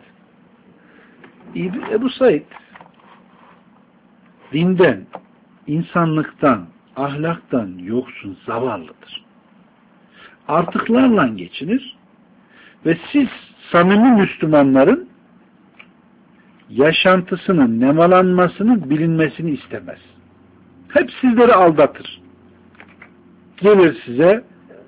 A: Ebu Said dinden, insanlıktan, ahlaktan yoksun, zavallıdır. Artıklarla geçinir ve siz samimi Müslümanların yaşantısının nemalanmasını, bilinmesini istemez. Hep sizleri aldatır. Gelir size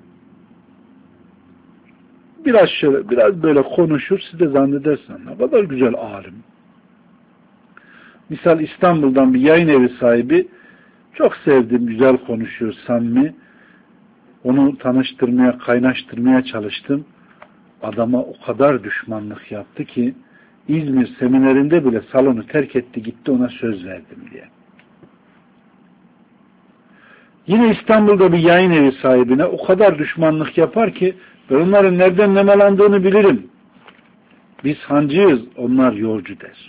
A: biraz şöyle, biraz böyle konuşur, siz de zannedersiniz ne kadar güzel alim. Misal İstanbul'dan bir yayın evi sahibi, çok sevdim, güzel konuşuyor, samimi. Onu tanıştırmaya, kaynaştırmaya çalıştım. Adama o kadar düşmanlık yaptı ki İzmir seminerinde bile salonu terk etti, gitti, ona söz verdim diye. Yine İstanbul'da bir yayın evi sahibine o kadar düşmanlık yapar ki ben onların nereden nemalandığını bilirim. Biz hancıyız, onlar yolcu der.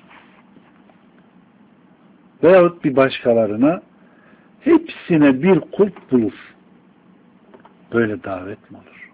A: Veyahut bir başkalarına hepsine bir kulp bulur. Böyle davet mi olur?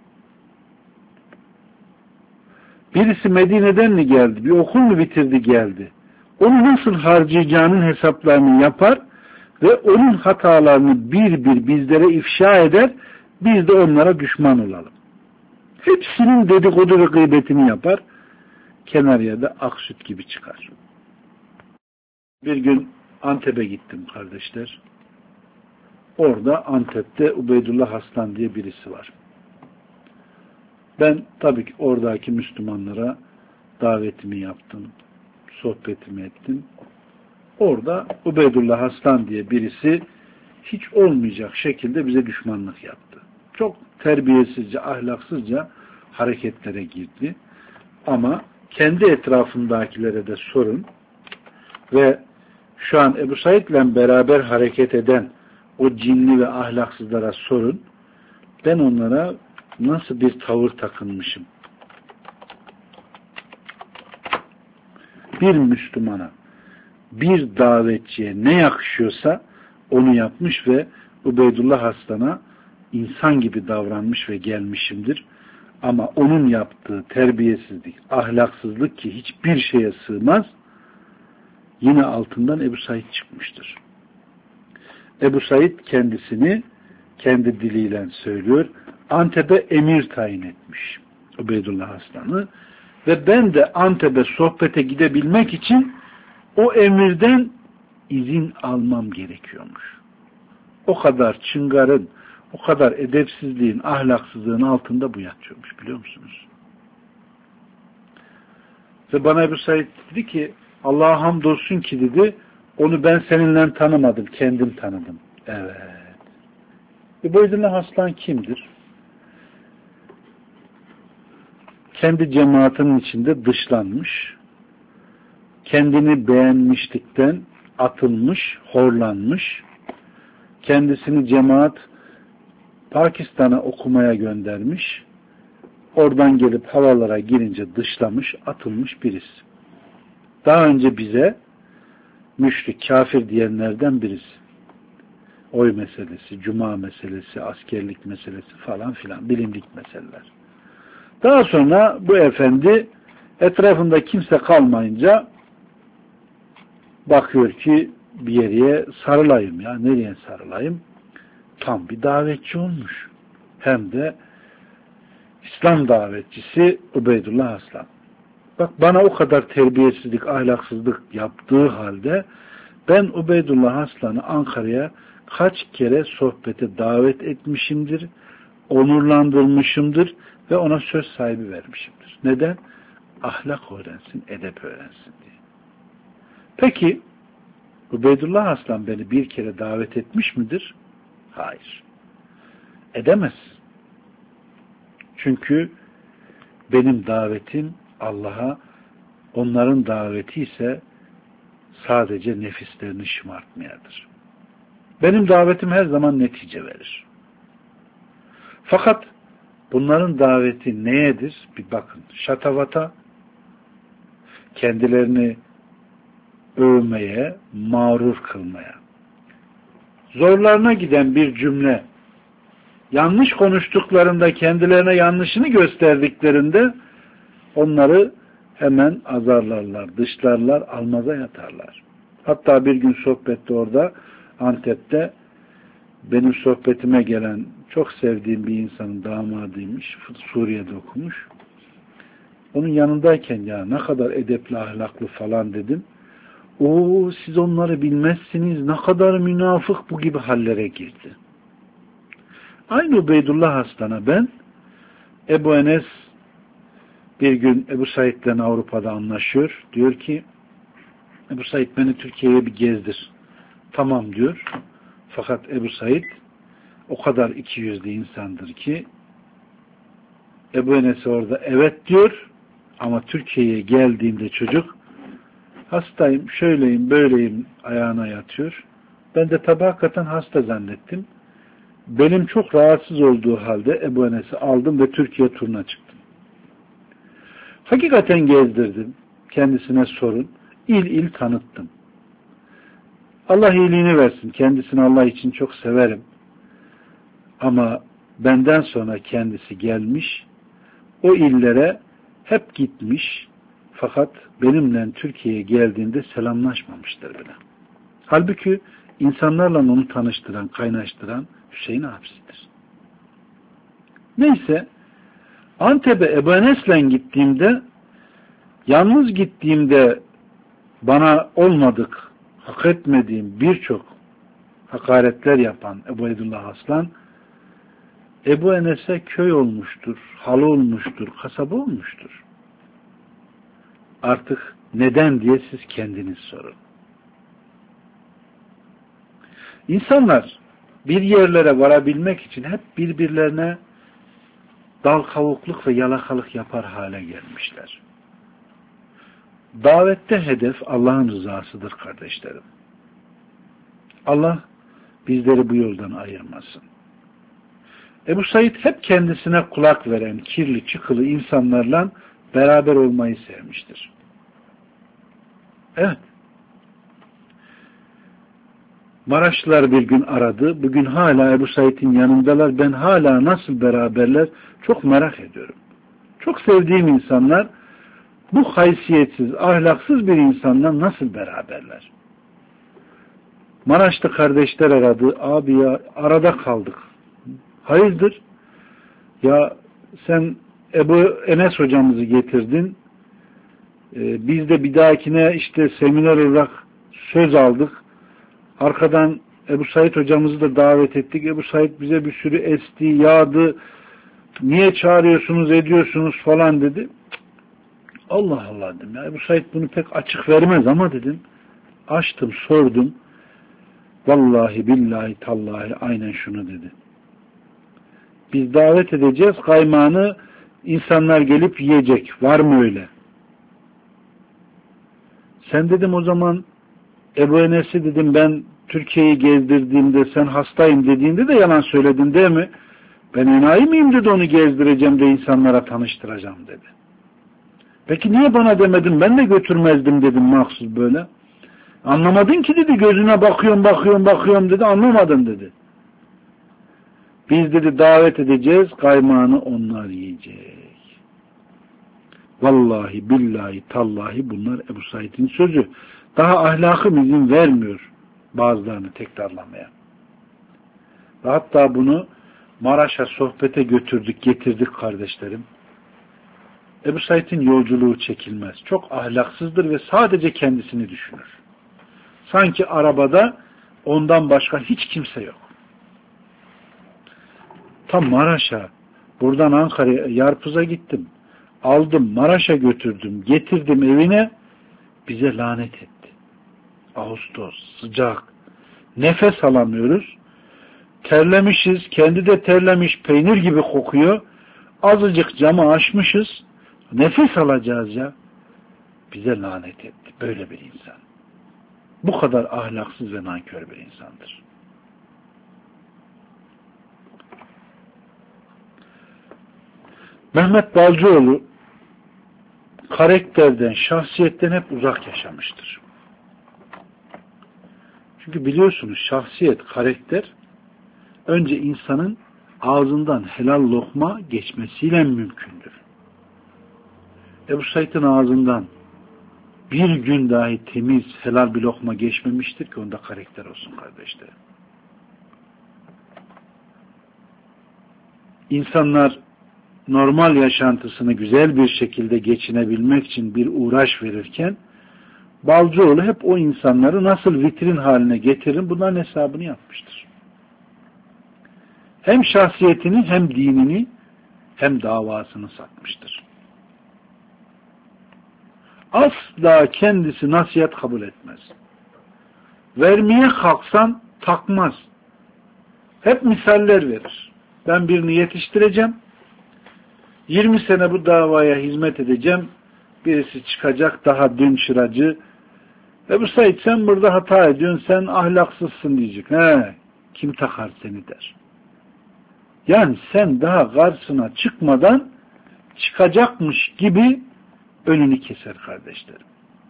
A: Birisi Medine'den mi geldi? Bir okul mu bitirdi geldi? Onu nasıl harcayacağının hesaplarını yapar ve onun hatalarını bir bir bizlere ifşa eder, biz de onlara düşman olalım. Hepsinin dedikodu ve gıybetini yapar, kenarıya da ak süt gibi çıkar. Bir gün Antep'e gittim kardeşler. Orada Antep'te Ubeydullah Haslan diye birisi var. Ben tabii ki oradaki Müslümanlara davetimi yaptım, sohbetimi ettim. Orada Ubeydullah Haslan diye birisi hiç olmayacak şekilde bize düşmanlık yaptı. Çok terbiyesizce, ahlaksızca hareketlere girdi. Ama kendi etrafındakilere de sorun ve şu an Ebu Said'le beraber hareket eden o cinli ve ahlaksızlara sorun. Ben onlara nasıl bir tavır takınmışım? Bir Müslümana, bir davetçiye ne yakışıyorsa onu yapmış ve Ubeydullah Haslan'a insan gibi davranmış ve gelmişimdir. Ama onun yaptığı terbiyesizlik, ahlaksızlık ki hiçbir şeye sığmaz, yine altından Ebu Said çıkmıştır. Ebu Said kendisini kendi diliyle söylüyor. Antep'e emir tayin etmiş Ubeydullah Haslan'ı ve ben de Antep'e sohbete gidebilmek için o emirden izin almam gerekiyormuş. O kadar çıngarın, o kadar edepsizliğin, ahlaksızlığın altında bu yatıyormuş, biliyor musunuz? Ve bana Ebu Said dedi ki Allah'a hamdolsun ki dedi, Onu ben seninle tanımadım, kendim tanıdım. Evet. Ubeydullah Aslan kimdir? Kendi cemaatinin içinde dışlanmış, kendini beğenmişlikten atılmış, horlanmış, kendisini cemaat Pakistan'a okumaya göndermiş, oradan gelip havalara girince dışlamış, atılmış birisi. Daha önce bize müşrik, kafir diyenlerden birisi. Oy meselesi, cuma meselesi, askerlik meselesi falan filan, bilindik meseleler. Daha sonra bu efendi etrafında kimse kalmayınca bakıyor ki bir yere sarılayım ya. Nereye sarılayım? Tam bir davetçi olmuş. Hem de İslam davetçisi Ubeydullah Aslan. Bak bana o kadar terbiyesizlik, ahlaksızlık yaptığı halde ben Ubeydullah Aslan'ı Ankara'ya kaç kere sohbete davet etmişimdir, onurlandırmışımdır ve ona söz sahibi vermişimdir. Neden? Ahlak öğrensin, edep öğrensin diye. Peki Ubeydullah Aslan beni bir kere davet etmiş midir? Hayır. Edemez. Çünkü benim davetim Allah'a, onların daveti ise sadece nefislerini şımartmayadır. Benim davetim her zaman netice verir. Fakat bunların daveti neyedir? Bir bakın. Şatavata, kendilerini övmeye, mağrur kılmaya. Zorlarına giden bir cümle, yanlış konuştuklarında, kendilerine yanlışını gösterdiklerinde onları hemen azarlarlar, dışlarlar, almaza yatarlar. Hatta bir gün sohbette orada Antep'te benim sohbetime gelen çok sevdiğim bir insanın damadıymış. Suriye'de okumuş. Onun yanındayken ya ne kadar edepli, ahlaklı falan dedim. O siz onları bilmezsiniz. Ne kadar münafık bu gibi hallere girdi. Aynı Ubeydullah Aslan'a ben Ebu Enes bir gün Ebu Said'le Avrupa'da anlaşıyor. Diyor ki Ebu Said beni Türkiye'ye bir gezdir. Tamam diyor. Fakat Ebu Said o kadar ikiyüzlü insandır ki Ebu Enes orada evet diyor ama Türkiye'ye geldiğimde çocuk hastayım, şöyleyim, böyleyim ayağına yatıyor. Ben de tabi hakikaten hasta zannettim. Benim çok rahatsız olduğu halde Ebu Enes'i aldım ve Türkiye turuna çıktım. Hakikaten gezdirdim. Kendisine sorun. İl il tanıttım. Allah iyiliğini versin. Kendisini Allah için çok severim. Ama benden sonra kendisi gelmiş, o illere hep gitmiş, fakat benimle Türkiye'ye geldiğinde selamlaşmamıştır bile. Halbuki insanlarla onu tanıştıran, kaynaştıran Hüseyin abisidir. Neyse, Antep'e Ebu Enes'le gittiğimde, yalnız gittiğimde bana olmadık, hak etmediğim birçok hakaretler yapan Ubeydullah Aslan, Ebu Enes'e köy olmuştur, halı olmuştur, kasaba olmuştur. Artık neden diye siz kendiniz sorun. İnsanlar bir yerlere varabilmek için hep birbirlerine dal kavukluk ve yalakalık yapar hale gelmişler. Davette hedef Allah'ın rızasıdır kardeşlerim. Allah bizleri bu yoldan ayırmasın. Ebu Said hep kendisine kulak veren kirli çıkılı insanlarla beraber olmayı sevmiştir. Evet. Maraşlılar bir gün aradı. Bugün hala Ebu Said'in yanındalar. Ben hala nasıl beraberler çok merak ediyorum. Çok sevdiğim insanlar bu haysiyetsiz, ahlaksız bir insanla nasıl beraberler? Maraşlı kardeşler aradı. Abi ya arada kaldık. Hayırdır? Ya sen Ebu Enes hocamızı getirdin. Biz de bir dahakine işte seminer olarak söz aldık. Arkadan Ebu Said hocamızı da davet ettik. Ebu Said bize bir sürü esti, yağdı. Niye çağırıyorsunuz, ediyorsunuz falan dedi. Allah Allah dedim ya. Ebu Said bunu pek açık vermez ama dedim. Açtım, sordum. Vallahi billahi tallahi aynen şunu dedi. Biz davet edeceğiz, kaymağını insanlar gelip yiyecek. Var mı öyle? Sen dedim o zaman Ebu Enes'i dedim ben Türkiye'yi gezdirdiğimde sen hastayım dediğinde de yalan söyledin değil mi? Ben enayi miyim dedi, onu gezdireceğim de insanlara tanıştıracağım dedi. Peki niye bana demedin, ben de götürmezdim dedim mahsus böyle. Anlamadın ki dedi, gözüne bakıyorum dedi, anlamadın dedi. Biz dedi davet edeceğiz, kaymağını onlar yiyecek. Vallahi billahi tallahi bunlar Ebu Said'in sözü. Daha ahlakım izin vermiyor bazılarını tekrarlamaya. Ve hatta bunu Maraş'a sohbete götürdük, getirdik kardeşlerim. Ebu Said'in yolculuğu çekilmez. Çok ahlaksızdır ve sadece kendisini düşünür. Sanki arabada ondan başka hiç kimse yok. Tam Maraş'a, buradan Ankara'ya, Yarpuz'a gittim. Aldım, Maraş'a götürdüm, getirdim evine, bize lanet etti. Ağustos, sıcak, nefes alamıyoruz. Terlemişiz, kendi de terlemiş, peynir gibi kokuyor. Azıcık camı açmışız, nefes alacağız ya. Bize lanet etti. Böyle bir insan. Bu kadar ahlaksız ve nankör bir insandır. Mehmet Balcıoğlu karakterden, şahsiyetten hep uzak yaşamıştır. Çünkü biliyorsunuz şahsiyet, karakter önce insanın ağzından helal lokma geçmesiyle mümkündür. Ebu Said'in ağzından bir gün dahi temiz, helal bir lokma geçmemiştir ki onda karakter olsun kardeşlerim. İnsanlar normal yaşantısını güzel bir şekilde geçinebilmek için bir uğraş verirken Balcıoğlu hep o insanları nasıl vitrin haline getirir bunların hesabını yapmıştır. Hem şahsiyetini hem dinini hem davasını satmıştır. Asla kendisi nasihat kabul etmez. Vermeye kalksan takmaz. Hep misaller verir. Ben birini yetiştireceğim. 20 sene bu davaya hizmet edeceğim. Birisi çıkacak daha dün şıracı. Ebu Said sen burada hata ediyorsun, sen ahlaksızsın diyecek. He, kim takar seni der. Yani sen daha karşısına çıkmadan çıkacakmış gibi önünü keser kardeşlerim.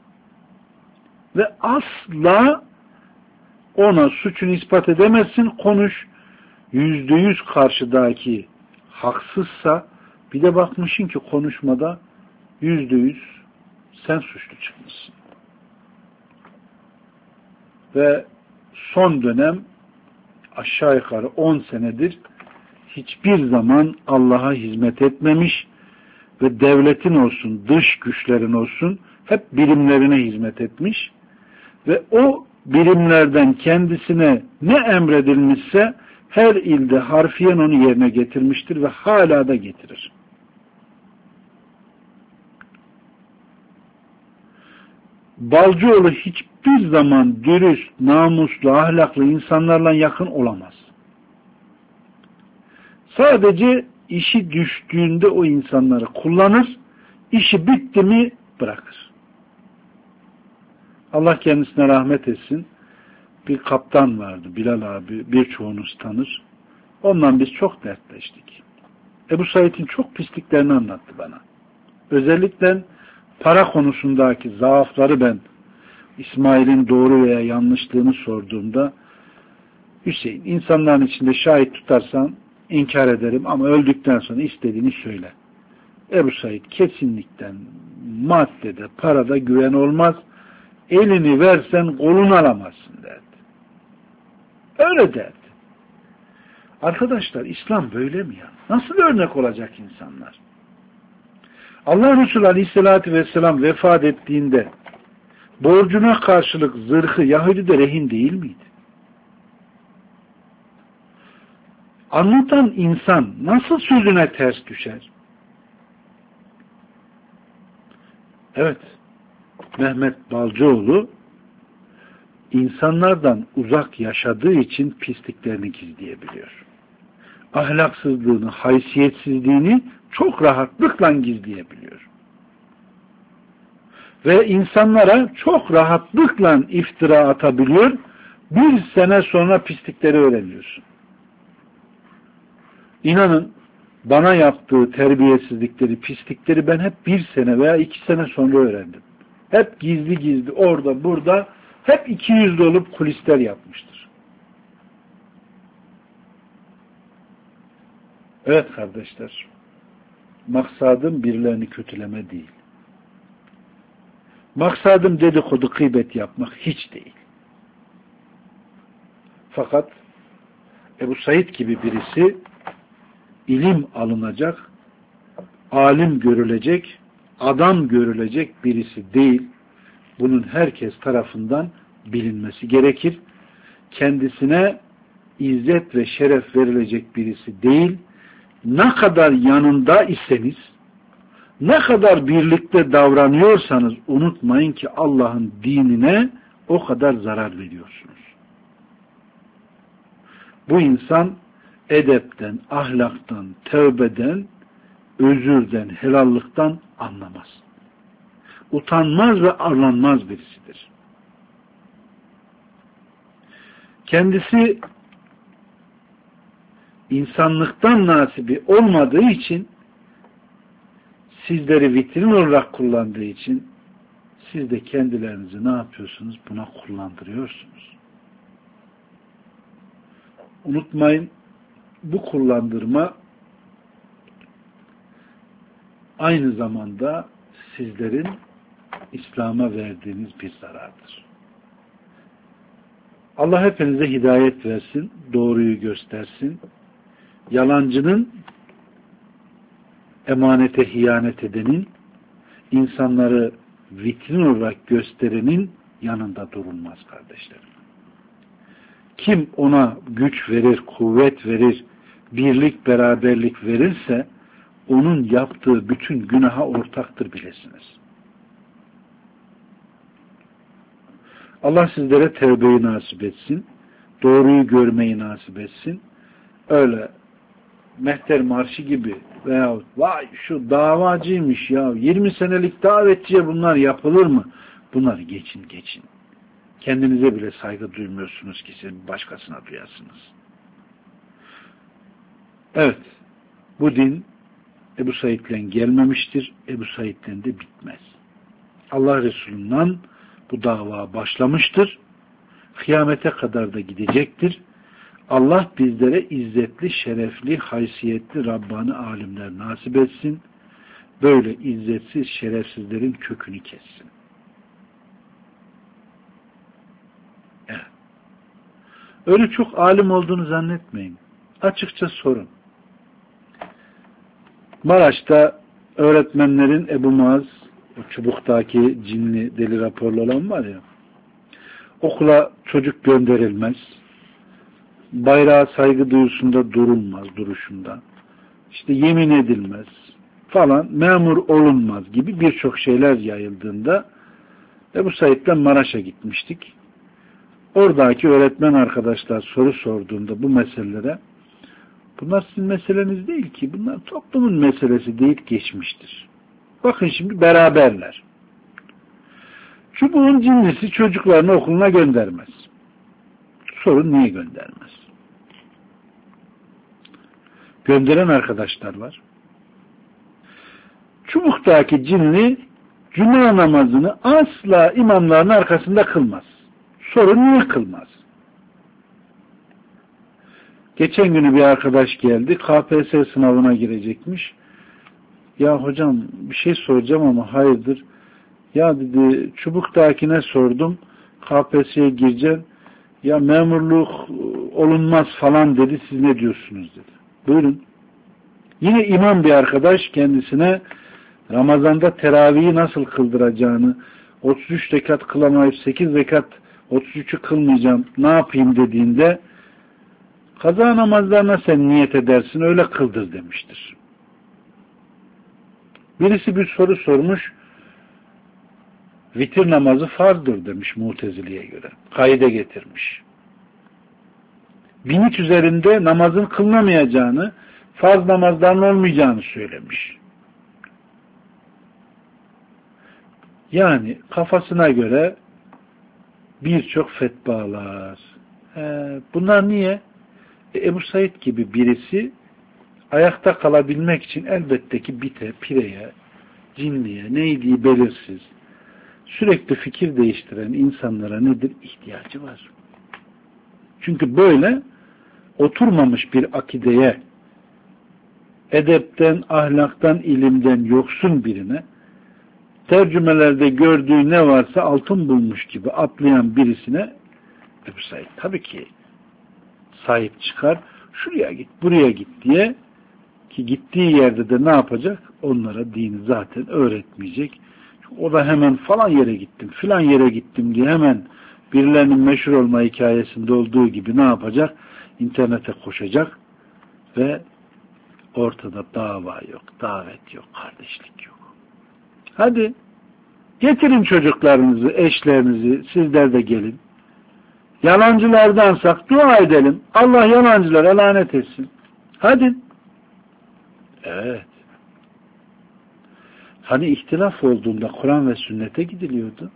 A: Ve asla ona suçunu ispat edemezsin, konuş. %100 karşıdaki haksızsa bir de bakmışsın ki konuşmada %100 sen suçlu çıkmışsın. Ve son dönem aşağı yukarı 10 senedir hiçbir zaman Allah'a hizmet etmemiş ve devletin olsun, dış güçlerin olsun hep birimlerine hizmet etmiş ve o birimlerden kendisine ne emredilmişse her ilde harfiyen onu yerine getirmiştir ve hala da getirir. Balcıoğlu hiçbir zaman dürüst, namuslu, ahlaklı insanlarla yakın olamaz. Sadece işi düştüğünde o insanları kullanır, işi bitti mi bırakır. Allah kendisine rahmet etsin. Bir kaptan vardı, Bilal abi, birçoğunuz tanır. Ondan biz çok dertleştik. Ebu Said'in çok pisliklerini anlattı bana. Özellikle para konusundaki zaafları ben İsmail'in doğru veya yanlışlığını sorduğumda Hüseyin, insanların içinde şahit tutarsan inkar ederim ama öldükten sonra istediğini söyle. Ebu Said kesinlikle maddede, parada güven olmaz. Elini versen kolunu alamazsın derdi. Öyle derdi. Arkadaşlar İslam böyle mi ya? Nasıl örnek olacak insanlar? Allah Resulü Aleyhisselatü Vesselam vefat ettiğinde borcuna karşılık zırhı Yahudi'de rehin değil miydi? Anlatan insan nasıl sözüne ters düşer? Evet, Mehmet Balcıoğlu insanlardan uzak yaşadığı için pisliklerini gizleyebiliyor. Ahlaksızlığını, haysiyetsizliğini çok rahatlıkla gizleyebiliyor. Ve insanlara çok rahatlıkla iftira atabiliyor. Bir sene sonra pislikleri öğreniyorsun. İnanın bana yaptığı terbiyesizlikleri, pislikleri ben hep bir sene veya 2 sene sonra öğrendim. Hep gizli gizli orada burada hep 200'lü olup kulisler yapmıştır. Evet kardeşler, maksadım birilerini kötüleme değil. Maksadım dedikodu, gıybet yapmak hiç değil. Fakat Ebu Said gibi birisi ilim alınacak, alim görülecek, adam görülecek birisi değil. Bunun herkes tarafından bilinmesi gerekir. Kendisine izzet ve şeref verilecek birisi değil. Ne kadar yanında iseniz, ne kadar birlikte davranıyorsanız unutmayın ki Allah'ın dinine o kadar zarar veriyorsunuz. Bu insan edepten, ahlaktan, tövbeden, özürden, helallıktan anlamaz. Utanmaz ve arlanmaz birisidir. Kendisi insanlıktan nasibi olmadığı için, sizleri vitrin olarak kullandığı için siz de kendilerinizi ne yapıyorsunuz? Buna kullandırıyorsunuz. Unutmayın, bu kullandırma aynı zamanda sizlerin İslam'a verdiğiniz bir zarardır. Allah hepinize hidayet versin, doğruyu göstersin. Yalancının, emanete hiyanet edenin, insanları vitrin olarak gösterenin yanında durulmaz kardeşlerim. Kim ona güç verir, kuvvet verir, birlik, beraberlik verirse onun yaptığı bütün günaha ortaktır bilesiniz. Allah sizlere tevbeyi nasip etsin, doğruyu görmeyi nasip etsin. Öyle Mehter Marşı gibi veyahut vay şu davacıymış ya 20 senelik davetçiye bunlar yapılır mı? Bunları geçin. Kendinize bile saygı duymuyorsunuz ki siz başkasına duyasınız. Evet, bu din Ebu Said'den gelmemiştir. Ebu Said'den de bitmez. Allah Resulü'nden bu dava başlamıştır. Kıyamete kadar da gidecektir. Allah bizlere izzetli, şerefli, haysiyetli Rabbani alimler nasip etsin. Böyle izzetsiz, şerefsizlerin kökünü kessin. Evet. Öyle çok alim olduğunu zannetmeyin. Açıkça sorun. Maraş'ta öğretmenlerin Ebu Muaz, o çubuktaki cinli deli raporlu olan var ya, okula çocuk gönderilmez, bayrağa saygı duyusunda durulmaz, duruşunda, işte yemin edilmez falan, memur olunmaz gibi birçok şeyler yayıldığında Ebu Said'den Maraş'a gitmiştik. Oradaki öğretmen arkadaşlar soru sorduğunda bu meselelere, bunlar sizin meseleniz değil ki, bunlar toplumun meselesi deyip geçmiştir. Bakın şimdi beraberler. Çubuğun cinlisi çocuklarını okuluna göndermez. Sorun niye göndermez? Gönderen arkadaşlar var. Çubuktaki cinli cuma namazını asla imamların arkasında kılmaz. Sorun niye kılmaz? Geçen günü bir arkadaş geldi. KPSS sınavına girecekmiş. Ya hocam bir şey soracağım ama hayırdır? Ya dedi çubuktakine sordum. KPSS'ye gireceğim. Ya memurluk olunmaz falan dedi. Siz ne diyorsunuz dedi. Buyurun. Yine imam bir arkadaş kendisine Ramazan'da teravihi nasıl kıldıracağını, 33 rekat kılamayıp 8 rekat 33'ü kılmayacağım ne yapayım dediğinde kaza namazlarına sen niyet edersin öyle kıldır demiştir. Birisi bir soru sormuş. Vitir namazı farzdır demiş Mu'tezili'ye göre. Kaide getirmiş. Binit üzerinde namazın kılınamayacağını, farz namazların olmayacağını söylemiş. Yani kafasına göre birçok fetvalar. Bunlar niye? Ebu Said gibi birisi ayakta kalabilmek için elbette ki bite, pireye, cinliye, neydiği belirsiz, sürekli fikir değiştiren insanlara nedir? İhtiyacı var. Çünkü böyle oturmamış bir akideye, edepten, ahlaktan, ilimden yoksun birine tercümelerde gördüğü ne varsa altın bulmuş gibi atlayan birisine Ebu Said tabii ki sahip çıkar. Şuraya git, buraya git diye, ki gittiği yerde de ne yapacak? Onlara dini zaten öğretmeyecek. O da hemen falan yere gittim, filan yere gittim diye hemen birilerinin meşhur olma hikayesinde olduğu gibi ne yapacak? İnternete koşacak ve ortada dava yok, davet yok, kardeşlik yok. Hadi getirin çocuklarınızı, eşlerinizi, sizler de gelin. Yalancılardansak dua edelim. Allah yalancılara lanet etsin. Hadi. Evet. Hani ihtilaf olduğunda Kur'an ve sünnete gidiliyordu.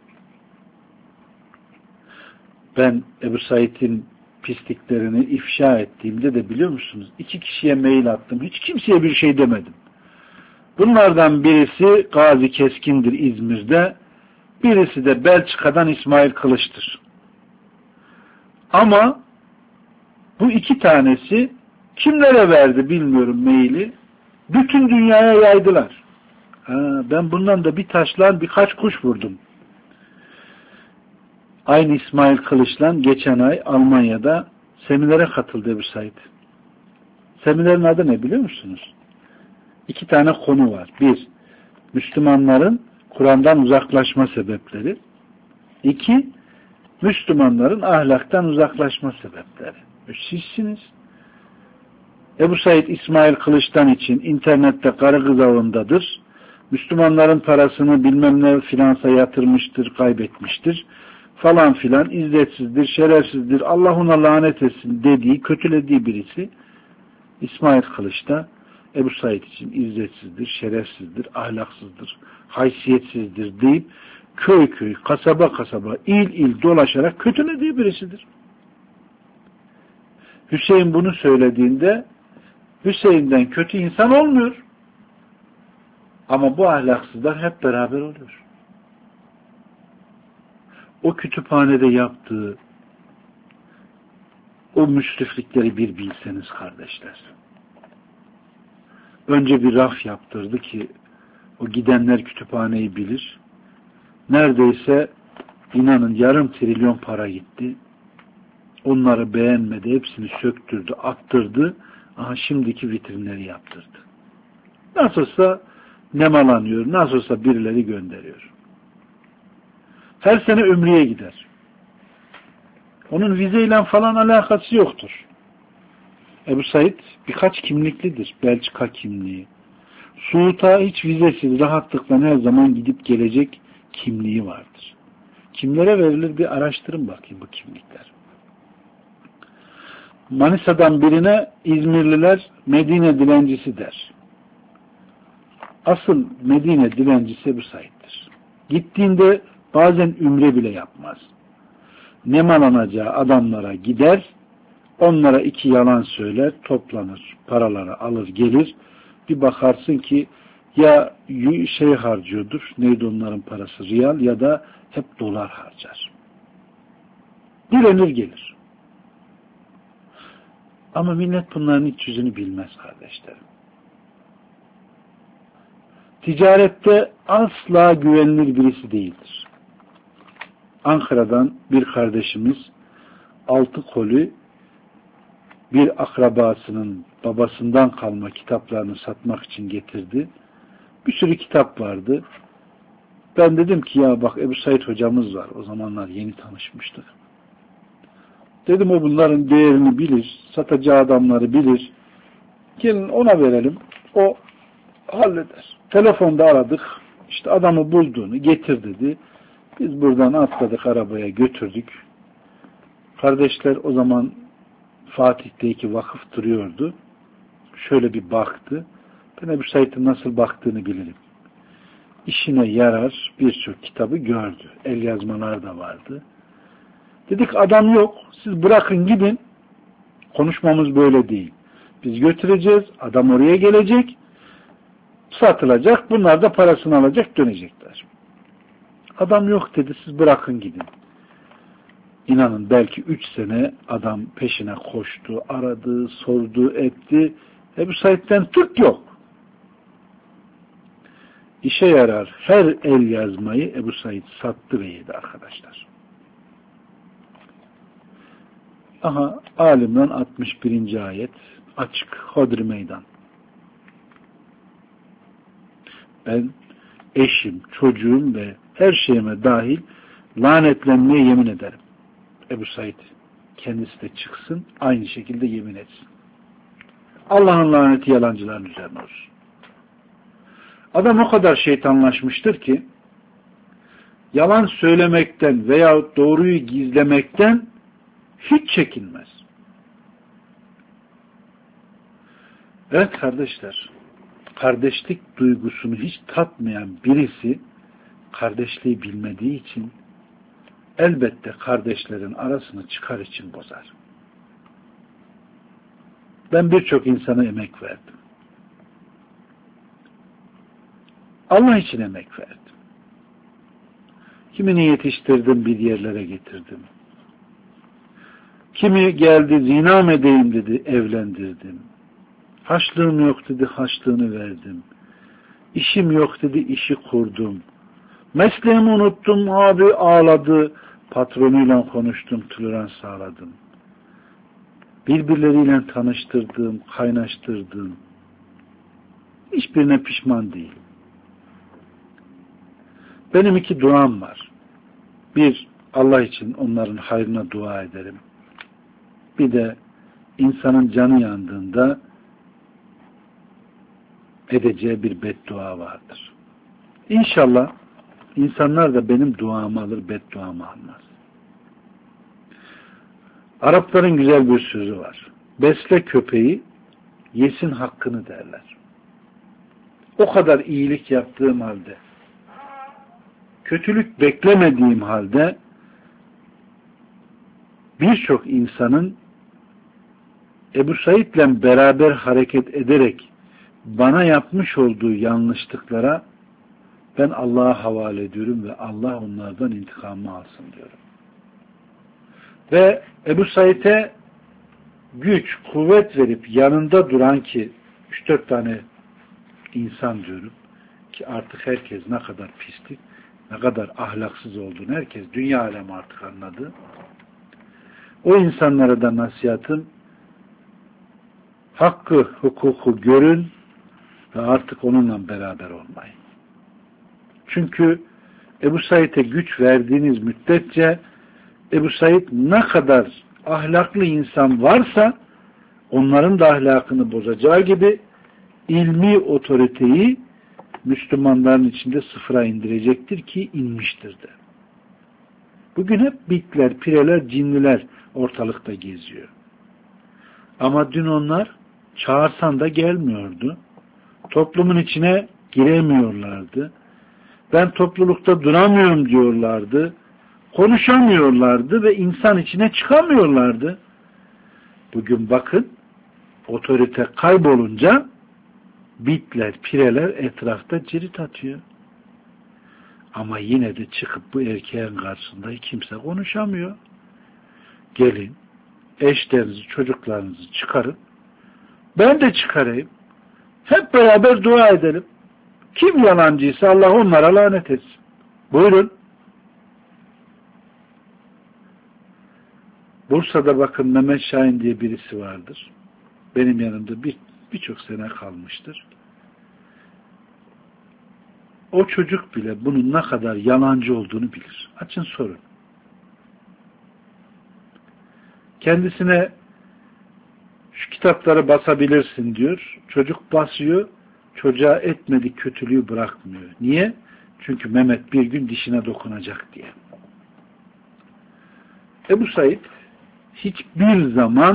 A: Ben Ebu Said'in pisliklerini ifşa ettiğimde de biliyor musunuz? 2 kişiye mail attım. Hiç kimseye bir şey demedim. Bunlardan birisi Gazi Keskin'dir İzmir'de. Birisi de Belçika'dan İsmail Kılıç'tır. Ama bu 2 tanesi kimlere verdi bilmiyorum maili. Bütün dünyaya yaydılar. Ben bundan da bir taşla birkaç kuş vurdum. Aynı İsmail Kılıç'la geçen ay Almanya'da seminere katıldı Ebu Said. Seminerin adı ne biliyor musunuz? 2 tane konu var. 1, Müslümanların Kur'an'dan uzaklaşma sebepleri. 2, Müslümanların ahlaktan uzaklaşma sebepleri. Sizsiniz. Ebu Said İsmail Kılıç'tan için internette karı kız avındadır. Müslümanların parasını bilmem ne finansa yatırmıştır, kaybetmiştir. Falan filan, izzetsizdir, şerefsizdir, Allah ona lanet etsin dediği, kötülediği birisi İsmail Kılıç'ta Ebu Said için izzetsizdir, şerefsizdir, ahlaksızdır, haysiyetsizdir deyip köy köy, kasaba kasaba, il il dolaşarak kötülediği birisidir. Hüseyin bunu söylediğinde Hüseyin'den kötü insan olmuyor. Ama bu ahlaksızlar hep beraber oluyor. O kütüphanede yaptığı o müsriflikleri bir bilseniz kardeşler. Önce bir raf yaptırdı ki o gidenler kütüphaneyi bilir. Neredeyse inanın yarım trilyon para gitti. Onları beğenmedi. Hepsini söktürdü, attırdı. Aha şimdiki vitrinleri yaptırdı. Nasılsa nemalanıyor. Nasılsa birileri gönderiyor. Her sene Ümre'ye gider. Onun vizeyle falan alakası yoktur. Ebu Said birkaç kimliklidir. Belçika kimliği. Suud'a hiç vizesiz rahatlıkla her zaman gidip gelecek kimliği vardır. Kimlere verilir bir araştırın bakayım bu kimlikler. Manisa'dan birine İzmirliler Medine dilencisi der. Asıl Medine dilencisi Ebu Said'dir. Gittiğinde bazen ümre bile yapmaz. Nemalanacağı adamlara gider, onlara 2 yalan söyler, toplanır, paraları alır gelir. Bir bakarsın ki ya şey harcıyordur, neydi onların parası, riyal ya da hep dolar harcar. Direnir gelir. Ama millet bunların iç yüzünü bilmez kardeşlerim. Ticarette asla güvenilir birisi değildir. Ankara'dan bir kardeşimiz 6 koli bir akrabasının babasından kalma kitaplarını satmak için getirdi. Bir sürü kitap vardı. Ben dedim ki ya bak Ebu Said hocamız var. O zamanlar yeni tanışmıştık. Dedim o bunların değerini bilir. Satacağı adamları bilir. Gelin ona verelim. O halleder. Telefonda aradık. İşte adamı bulduğunu getir dedi. Biz buradan atladık, arabaya götürdük. Kardeşler o zaman Fatih'teki vakıf duruyordu. Şöyle bir baktı. Ben Ebu Said'in nasıl baktığını bilirim. İşine yarar birçok kitabı gördü. El yazmalar da vardı. Dedik adam yok. Siz bırakın gidin. Konuşmamız böyle değil. Biz götüreceğiz. Adam oraya gelecek. Satılacak. Bunlar da parasını alacak, dönecekler. Adam yok dedi. Siz bırakın gidin. İnanın belki 3 sene adam peşine koştu, aradı, sordu, etti. Ebu Said'den tık yok. İşe yarar her el yazmayı Ebu Said sattı ve yedi arkadaşlar. Aha, Alimran 61. ayet açık, Hodri meydan. Ben eşim, çocuğum ve her şeyime dahil lanetlenmeye yemin ederim. Ebu Said kendisi de çıksın, aynı şekilde yemin etsin. Allah'ın laneti yalancıların üzerine olsun. Adam o kadar şeytanlaşmıştır ki yalan söylemekten veya doğruyu gizlemekten hiç çekinmez. Evet kardeşler, kardeşlik duygusunu hiç tatmayan birisi kardeşliği bilmediği için elbette kardeşlerin arasını çıkar için bozar. Ben birçok insana emek verdim. Allah için emek verdim. Kimini yetiştirdim, bir yerlere getirdim. Kimi geldi, zina mı edeyim dedi, evlendirdim. Haçlığım yok dedi, haçlığını verdim. İşim yok dedi, işi kurdum. Mesleğimi unuttum, abi ağladı. Patronuyla konuştum, tolerans sağladım. Birbirleriyle tanıştırdım, kaynaştırdım. Hiçbirine pişman değilim. Benim 2 duam var. Bir, Allah için onların hayrına dua ederim. Bir de insanın canı yandığında edeceği bir beddua vardır. İnşallah insanlar da benim duamı alır, bedduamı almaz. Arapların güzel bir sözü var. Besle köpeği, yesin hakkını derler. O kadar iyilik yaptığım halde, kötülük beklemediğim halde birçok insanın Ebu Said'le beraber hareket ederek bana yapmış olduğu yanlışlıklara ben Allah'a havale ediyorum ve Allah onlardan intikamını alsın diyorum. Ve Ebu Said'e güç, kuvvet verip yanında duran ki 3-4 tane insan diyorum ki artık herkes ne kadar pislik, ne kadar ahlaksız olduğunu herkes, dünya alemi artık anladı. O insanlara da nasihatım, hakkı, hukuku görün ve artık onunla beraber olmayın. Çünkü Ebu Said'e güç verdiğiniz müddetçe Ebu Said ne kadar ahlaklı insan varsa onların da ahlakını bozacağı gibi ilmi otoriteyi Müslümanların içinde sıfıra indirecektir ki inmiştir de. Bugün hep bitler, pireler, cinliler ortalıkta geziyor. Ama dün onlar çağırsan da gelmiyordu. Toplumun içine giremiyorlardı. Ben toplulukta duramıyorum diyorlardı. Konuşamıyorlardı ve insan içine çıkamıyorlardı. Bugün bakın, otorite kaybolunca bitler, pireler etrafta cirit atıyor. Ama yine de çıkıp bu erkeğin karşısında kimse konuşamıyor. Gelin, eşlerinizi, çocuklarınızı çıkarın. Ben de çıkarayım. Hep beraber dua edelim. Kim yalancıysa Allah onlara lanet etsin. Buyurun. Bursa'da bakın Mehmet Şahin diye birisi vardır. Benim yanımda birçok sene kalmıştır. O çocuk bile bunun ne kadar yalancı olduğunu bilir. Açın sorun. Kendisine şu kitapları basabilirsin diyor. Çocuk basıyor. Çocuğa etmedik kötülüğü bırakmıyor. Niye? Çünkü Mehmet bir gün dişine dokunacak diye. Ebu Said hiçbir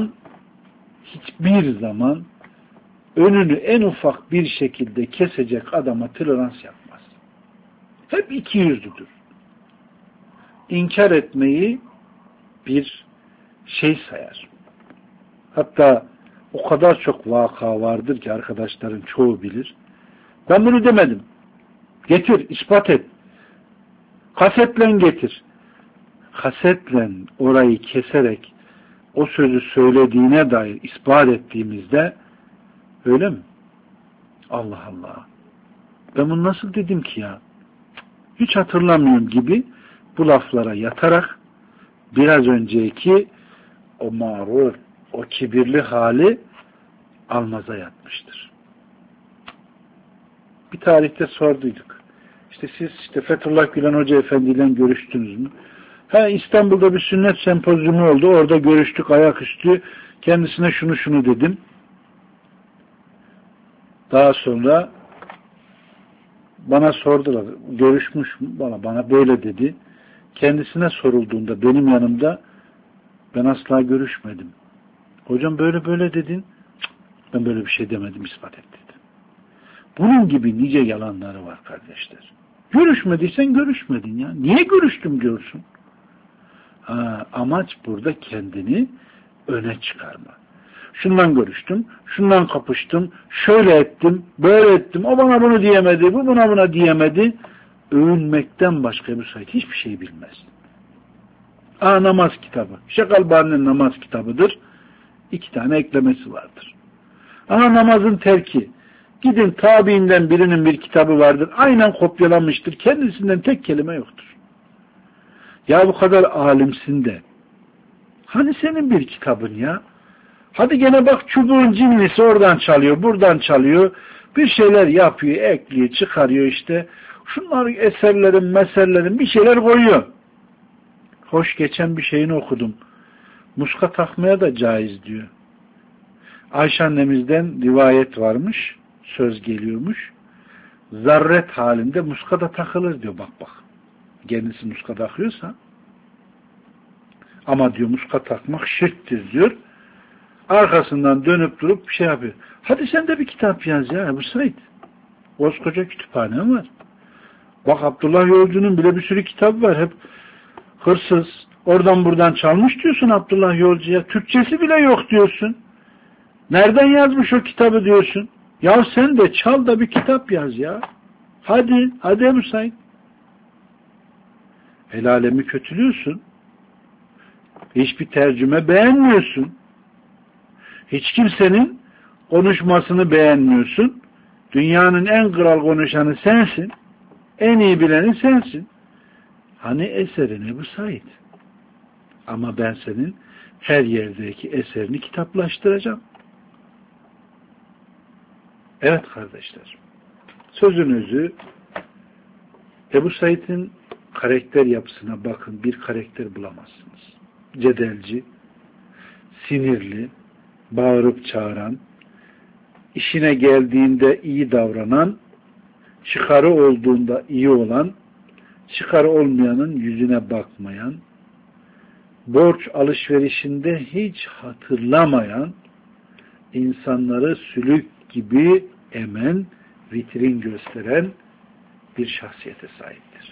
A: zaman önünü en ufak bir şekilde kesecek adama tolerans yapmaz. Hep ikiyüzlüdür. İnkar etmeyi bir şey sayar. Hatta o kadar çok vaka vardır ki arkadaşların çoğu bilir. Ben bunu demedim. Getir, ispat et. Kasetle getir. Kasetle orayı keserek o sözü söylediğine dair ispat ettiğimizde öyle mi? Allah Allah. Ben bunu nasıl dedim ki ya? Hiç hatırlamıyorum gibi bu laflara yatarak biraz önceki o mağrur, o kibirli hali almaza yatmıştır. Bir tarihte sorduyduk. Siz Fethullah Gülen Hoca Efendi ile görüştünüz mü? İstanbul'da bir sünnet sempozyumu oldu. Orada görüştük ayaküstü. Kendisine şunu dedim. Daha sonra bana sordular. Görüşmüş mü? Bana böyle dedi. Kendisine sorulduğunda benim yanımda ben asla görüşmedim. Hocam böyle dedin. Ben böyle bir şey demedim, ispat et dedi. Bunun gibi nice yalanları var kardeşler. Görüşmediysen görüşmedin ya. Niye görüştüm diyorsun? Amaç burada kendini öne çıkarma. Şundan görüştüm, şundan kapıştım, şöyle ettim, böyle ettim, o bana bunu diyemedi, bu buna diyemedi. Övünmekten başka bir sayı hiçbir şey bilmez. Namaz kitabı. Şeyh Albani'nin namaz kitabıdır. 2 tane eklemesi vardır. Ama namazın terki. Gidin tabiinden birinin bir kitabı vardır. Aynen kopyalamıştır. Kendisinden tek kelime yoktur. Ya bu kadar alimsin de. Hani senin bir kitabın ya? Hadi gene bak çubuğun cinlisi oradan çalıyor, buradan çalıyor. Bir şeyler yapıyor, ekliyor, çıkarıyor işte. Şunlar mesellerin bir şeyler koyuyor. Hoş geçen bir şeyini okudum. Muska takmaya da caiz diyor. Ayşe annemizden rivayet varmış. Söz geliyormuş. Zarret halinde muska da takılır diyor. Bak. Kendisi muska takıyorsa. Ama diyor muska takmak şirktir diyor. Arkasından dönüp durup bir şey yapıyor. Hadi sen de bir kitap yaz ya Ebu Said. Koskoca kütüphane var. Bak Abdullah Yolcu'nun bile bir sürü kitabı var. Hep hırsız. Oradan buradan çalmış diyorsun Abdullah Yolcu'ya. Türkçesi bile yok diyorsun. Nereden yazmış o kitabı diyorsun. Ya sen de çal da bir kitap yaz ya. Hadi Ebu Said. El alemi kötülüyorsun. Hiçbir tercüme beğenmiyorsun. Hiç kimsenin konuşmasını beğenmiyorsun. Dünyanın en kral konuşanı sensin. En iyi bileni sensin. Hani eserin Ebu Said. Ama ben senin her yerdeki eserini kitaplaştıracağım. Evet kardeşler. Sözün özü Ebu Said'in karakter yapısına bakın. Bir karakter bulamazsınız. Cedelci, sinirli, bağırıp çağıran, işine geldiğinde iyi davranan, çıkarı olduğunda iyi olan, çıkarı olmayanın yüzüne bakmayan, borç alışverişinde hiç hatırlamayan, insanları sülük gibi emen, vitrin gösteren bir şahsiyete sahiptir.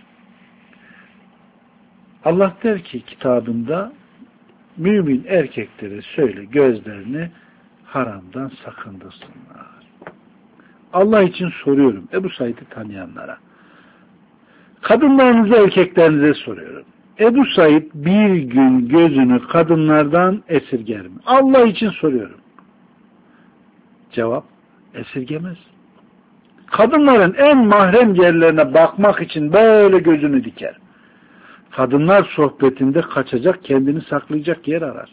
A: Allah der ki kitabında mümin erkeklere söyle gözlerini haramdan sakındırsınlar. Allah için soruyorum Ebu Said'i tanıyanlara. Kadınlarınıza, erkeklerinize soruyorum. Ebu Said bir gün gözünü kadınlardan esirger mi? Allah için soruyorum. Cevap, esirgemez. Kadınların en mahrem yerlerine bakmak için böyle gözünü diker. Kadınlar sohbetinde kaçacak, kendini saklayacak yer arar.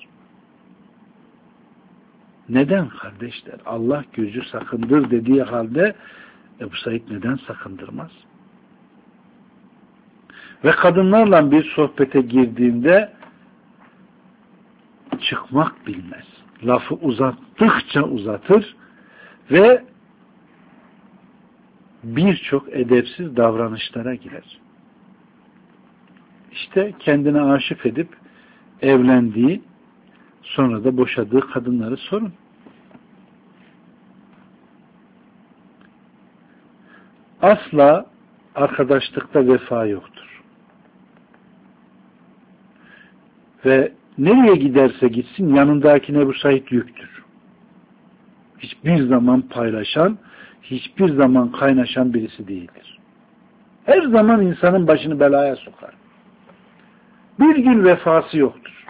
A: Neden kardeşler? Allah gözü sakındır dediği halde Ebu Said neden sakındırmaz? Ve kadınlarla bir sohbete girdiğinde çıkmak bilmez. Lafı uzattıkça uzatır ve birçok edepsiz davranışlara girer. İşte kendine aşık edip evlendiği, sonra da boşadığı kadınları sorun. Asla arkadaşlıkta vefa yoktur. Ve nereye giderse gitsin yanındakine Ebu Said yüktür. Hiçbir zaman paylaşan, hiçbir zaman kaynaşan birisi değildir. Her zaman insanın başını belaya sokar. Bir gün vefası yoktur.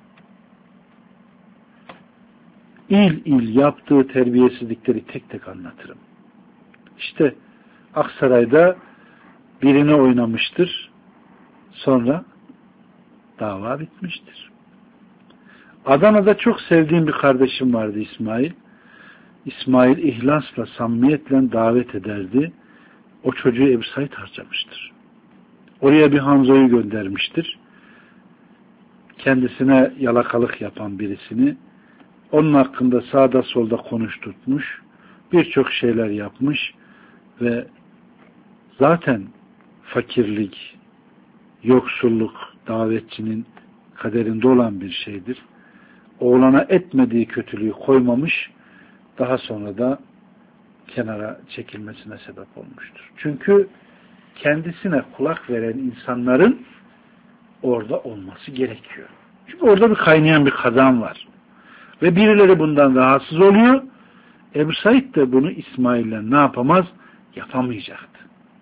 A: İl il yaptığı terbiyesizlikleri tek tek anlatırım. İşte Aksaray'da birini oynamıştır. Sonra dava bitmiştir. Adana'da çok sevdiğim bir kardeşim vardı, İsmail. İsmail ihlasla, samimiyetle davet ederdi. O çocuğu Ebu Said harcamıştır. Oraya bir Hanzo'yu göndermiştir. Kendisine yalakalık yapan birisini, onun hakkında sağda solda konuşturtmuş, birçok şeyler yapmış ve zaten fakirlik, yoksulluk davetçinin kaderinde olan bir şeydir. Oğlana etmediği kötülüğü koymamış, daha sonra da kenara çekilmesine sebep olmuştur. Çünkü kendisine kulak veren insanların orada olması gerekiyor. Çünkü orada bir kaynayan bir kazan var. Ve birileri bundan rahatsız oluyor. Ebu Said de bunu İsmail'le ne yapamaz? Yapamayacaktı.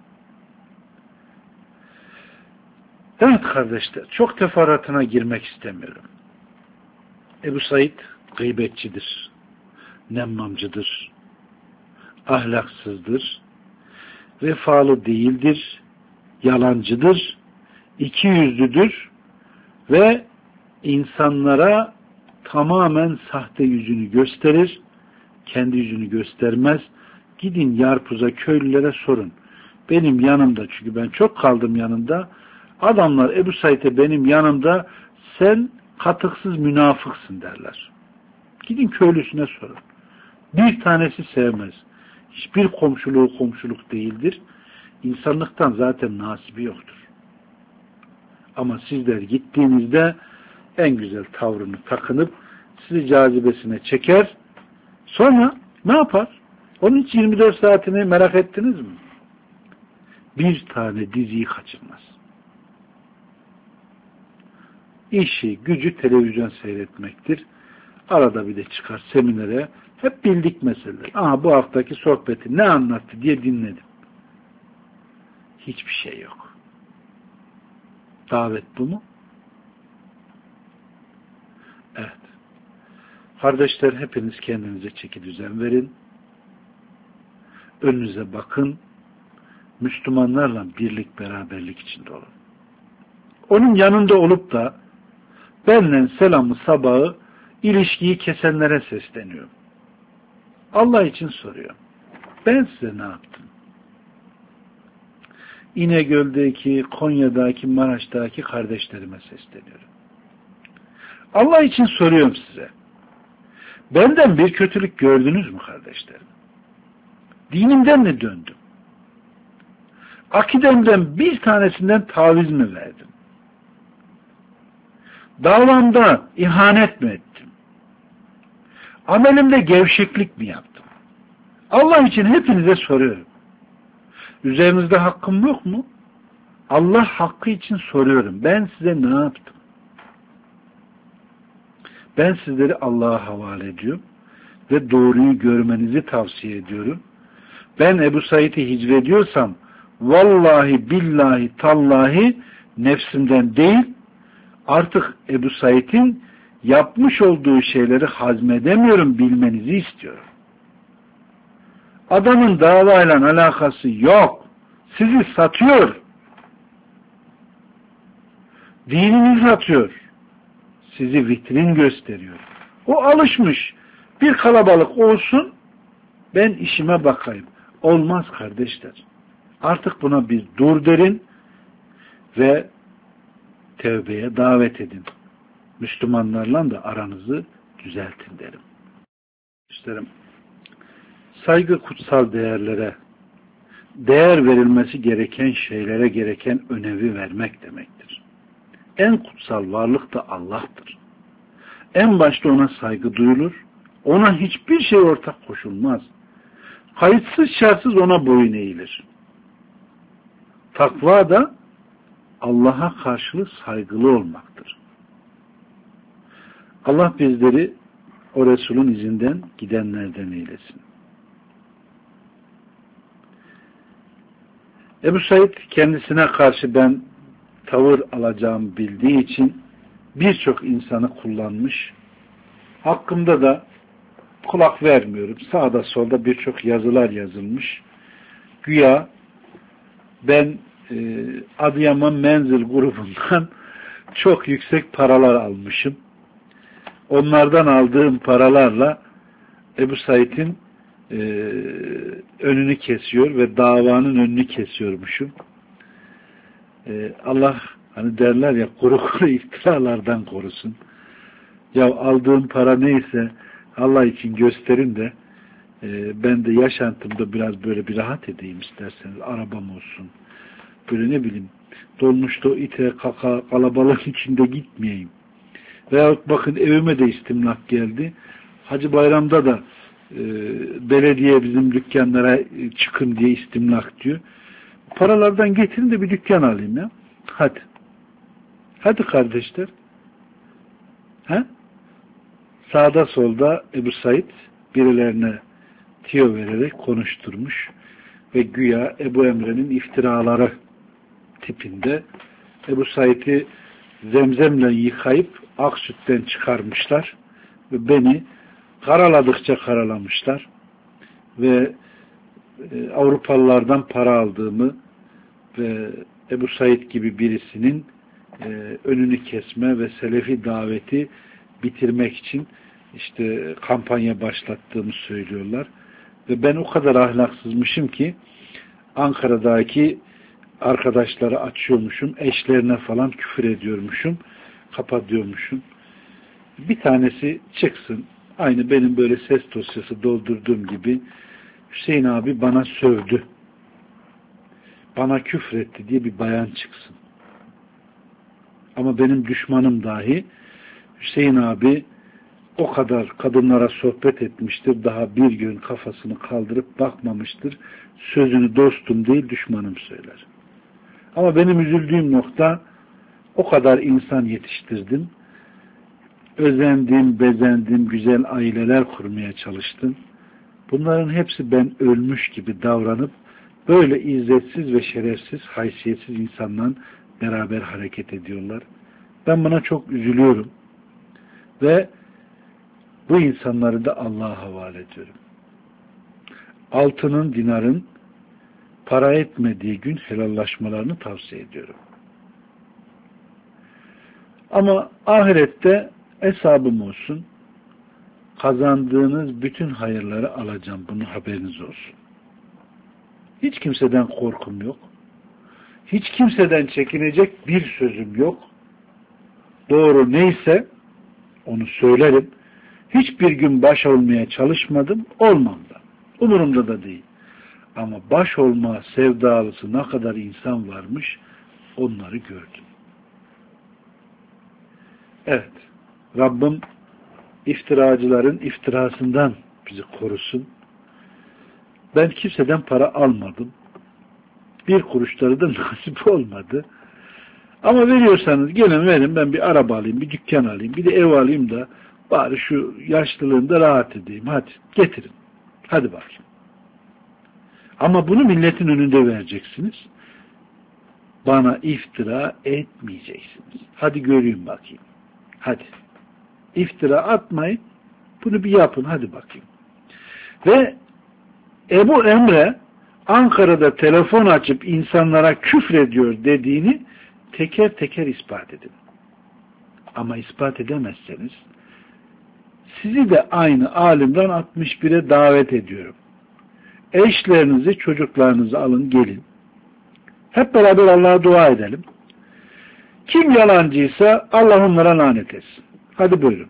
A: Evet kardeşler, çok teferruatına girmek istemiyorum. Ebu Said gıybetçidir, nemmamcıdır, ahlaksızdır, vefalı değildir, yalancıdır, ikiyüzlüdür ve insanlara tamamen sahte yüzünü gösterir, kendi yüzünü göstermez. Gidin Yarpuz'a, köylülere sorun. Benim yanımda, çünkü ben çok kaldım yanında, adamlar Ebu Said'e benim yanımda sen katıksız münafıksın derler. Gidin köylüsüne sorun. Bir tanesi sevmez. Hiçbir komşuluğu komşuluk değildir. İnsanlıktan zaten nasibi yoktur. Ama sizler gittiğinizde en güzel tavrını takınıp sizi cazibesine çeker. Sonra ne yapar? Onun hiç 24 saatini merak ettiniz mi? Bir tane diziyi kaçırmaz. İşi, gücü televizyon seyretmektir. Arada bir de çıkar seminere. Hep bildik meseleler. Aha bu haftaki sohbeti ne anlattı diye dinledim. Hiçbir şey yok. Davet bu mu? Evet. Kardeşler, hepiniz kendinize çeki düzen verin. Önünüze bakın. Müslümanlarla birlik, beraberlik içinde olun. Onun yanında olup da benimle selamı sabahı ilişkiyi kesenlere sesleniyorum. Allah için soruyorum. Ben size ne yaptım? İnegöl'deki, Konya'daki, Maraş'taki kardeşlerime sesleniyorum. Allah için soruyorum size. Benden bir kötülük gördünüz mü kardeşlerim? Dinimden mi döndüm? Akidemden bir tanesinden taviz mi verdim? Davamda ihanet mi ettim? Amelimde gevşeklik mi yaptım? Allah için hepinize soruyorum. Üzerinizde hakkım yok mu? Allah hakkı için soruyorum. Ben size ne yaptım? Ben sizleri Allah'a havale ediyorum ve doğruyu görmenizi tavsiye ediyorum. Ben Ebu Said'i hicvediyorsam vallahi billahi tallahi nefsimden değil, artık Ebu Said'in yapmış olduğu şeyleri hazmedemiyorum, bilmenizi istiyorum. Adamın davayla alakası yok. Sizi satıyor. Dinini satıyor. Sizi vitrin gösteriyor. O alışmış. Bir kalabalık olsun, ben işime bakayım. Olmaz kardeşler. Artık buna bir dur derin ve tevbeye davet edin. Müslümanlarla da aranızı düzeltin derim. İşlerim, saygı kutsal değerlere, değer verilmesi gereken şeylere gereken önemi vermek demektir. En kutsal varlık da Allah'tır. En başta ona saygı duyulur. Ona hiçbir şey ortak koşulmaz. Kayıtsız şartsız ona boyun eğilir. Takva da Allah'a karşı saygılı olmaktır. Allah bizleri o Resul'ün izinden gidenlerden eylesin. Ebu Said kendisine karşı ben tavır alacağımı bildiği için birçok insanı kullanmış. Hakkımda da kulak vermiyorum. Sağda solda birçok yazılar yazılmış. Güya ben Adıyaman Menzil grubundan çok yüksek paralar almışım. Onlardan aldığım paralarla Ebu Said'in önünü kesiyor ve davanın önünü kesiyormuşum. Allah hani derler ya kuru kuru iftiralardan korusun. Ya aldığım para neyse Allah için gösterin de ben de yaşantımda biraz böyle bir rahat edeyim isterseniz. Arabam olsun. Böyle ne bileyim dolmuşta ite kaka kalabalığın içinde gitmeyeyim. Veyahut bakın evime de istimlak geldi. Hacı Bayram'da da belediye bizim dükkanlara çıkın diye istimlak diyor. Paralardan getirin de bir dükkan alayım ya. Hadi. Hadi kardeşler. He? Sağda solda Ebu Said birilerine tiyo vererek konuşturmuş ve güya Ebu Emre'nin iftiraları tipinde Ebu Said'i zemzemle yıkayıp ak sütten çıkarmışlar ve beni karaladıkça karalamışlar ve Avrupalılardan para aldığımı ve Ebu Said gibi birisinin önünü kesme ve Selefi daveti bitirmek için işte kampanya başlattığımı söylüyorlar. Ve ben o kadar ahlaksızmışım ki Ankara'daki arkadaşları açıyormuşum, eşlerine falan küfür ediyormuşum, kapatıyormuşum. Bir tanesi çıksın, aynı benim böyle ses dosyası doldurduğum gibi Hüseyin abi bana sövdü, bana küfretti diye bir bayan çıksın. Ama benim düşmanım dahi Hüseyin abi o kadar kadınlara sohbet etmiştir, daha bir gün kafasını kaldırıp bakmamıştır, sözünü dostum değil düşmanım söyler. Ama benim üzüldüğüm nokta o kadar insan yetiştirdim, özendim, bezendim, güzel aileler kurmaya çalıştım. Bunların hepsi ben ölmüş gibi davranıp böyle izzetsiz ve şerefsiz, haysiyetsiz insanla beraber hareket ediyorlar. Ben buna çok üzülüyorum ve bu insanları da Allah'a havale ediyorum. Altının, dinarın para etmediği gün helallaşmalarını tavsiye ediyorum. Ama ahirette hesabım olsun, kazandığınız bütün hayırları alacağım. Bunun haberiniz olsun. Hiç kimseden korkum yok. Hiç kimseden çekinecek bir sözüm yok. Doğru neyse onu söylerim. Hiçbir gün baş olmaya çalışmadım. Olmam da. Umurumda da değil. Ama baş olma sevdalısı ne kadar insan varmış onları gördüm. Evet. Rabbim iftiracıların iftirasından bizi korusun. Ben kimseden para almadım. Bir kuruşları da nasip olmadı. Ama veriyorsanız gelin verin, ben bir araba alayım, bir dükkan alayım, bir de ev alayım da bari şu yaşlılığımda rahat edeyim. Hadi getirin. Hadi bakayım. Ama bunu milletin önünde vereceksiniz. Bana iftira etmeyeceksiniz. Hadi göreyim bakayım. Hadi. İftira atmayın. Bunu bir yapın. Hadi bakayım. Ve Ebu Emre Ankara'da telefon açıp insanlara küfrediyor dediğini teker teker ispat edin. Ama ispat edemezseniz sizi de aynı alimden 61'e davet ediyorum. Eşlerinizi, çocuklarınızı alın gelin. Hep beraber Allah'a dua edelim. Kim yalancıysa Allah onlara lanet etsin. Hadi buyurun.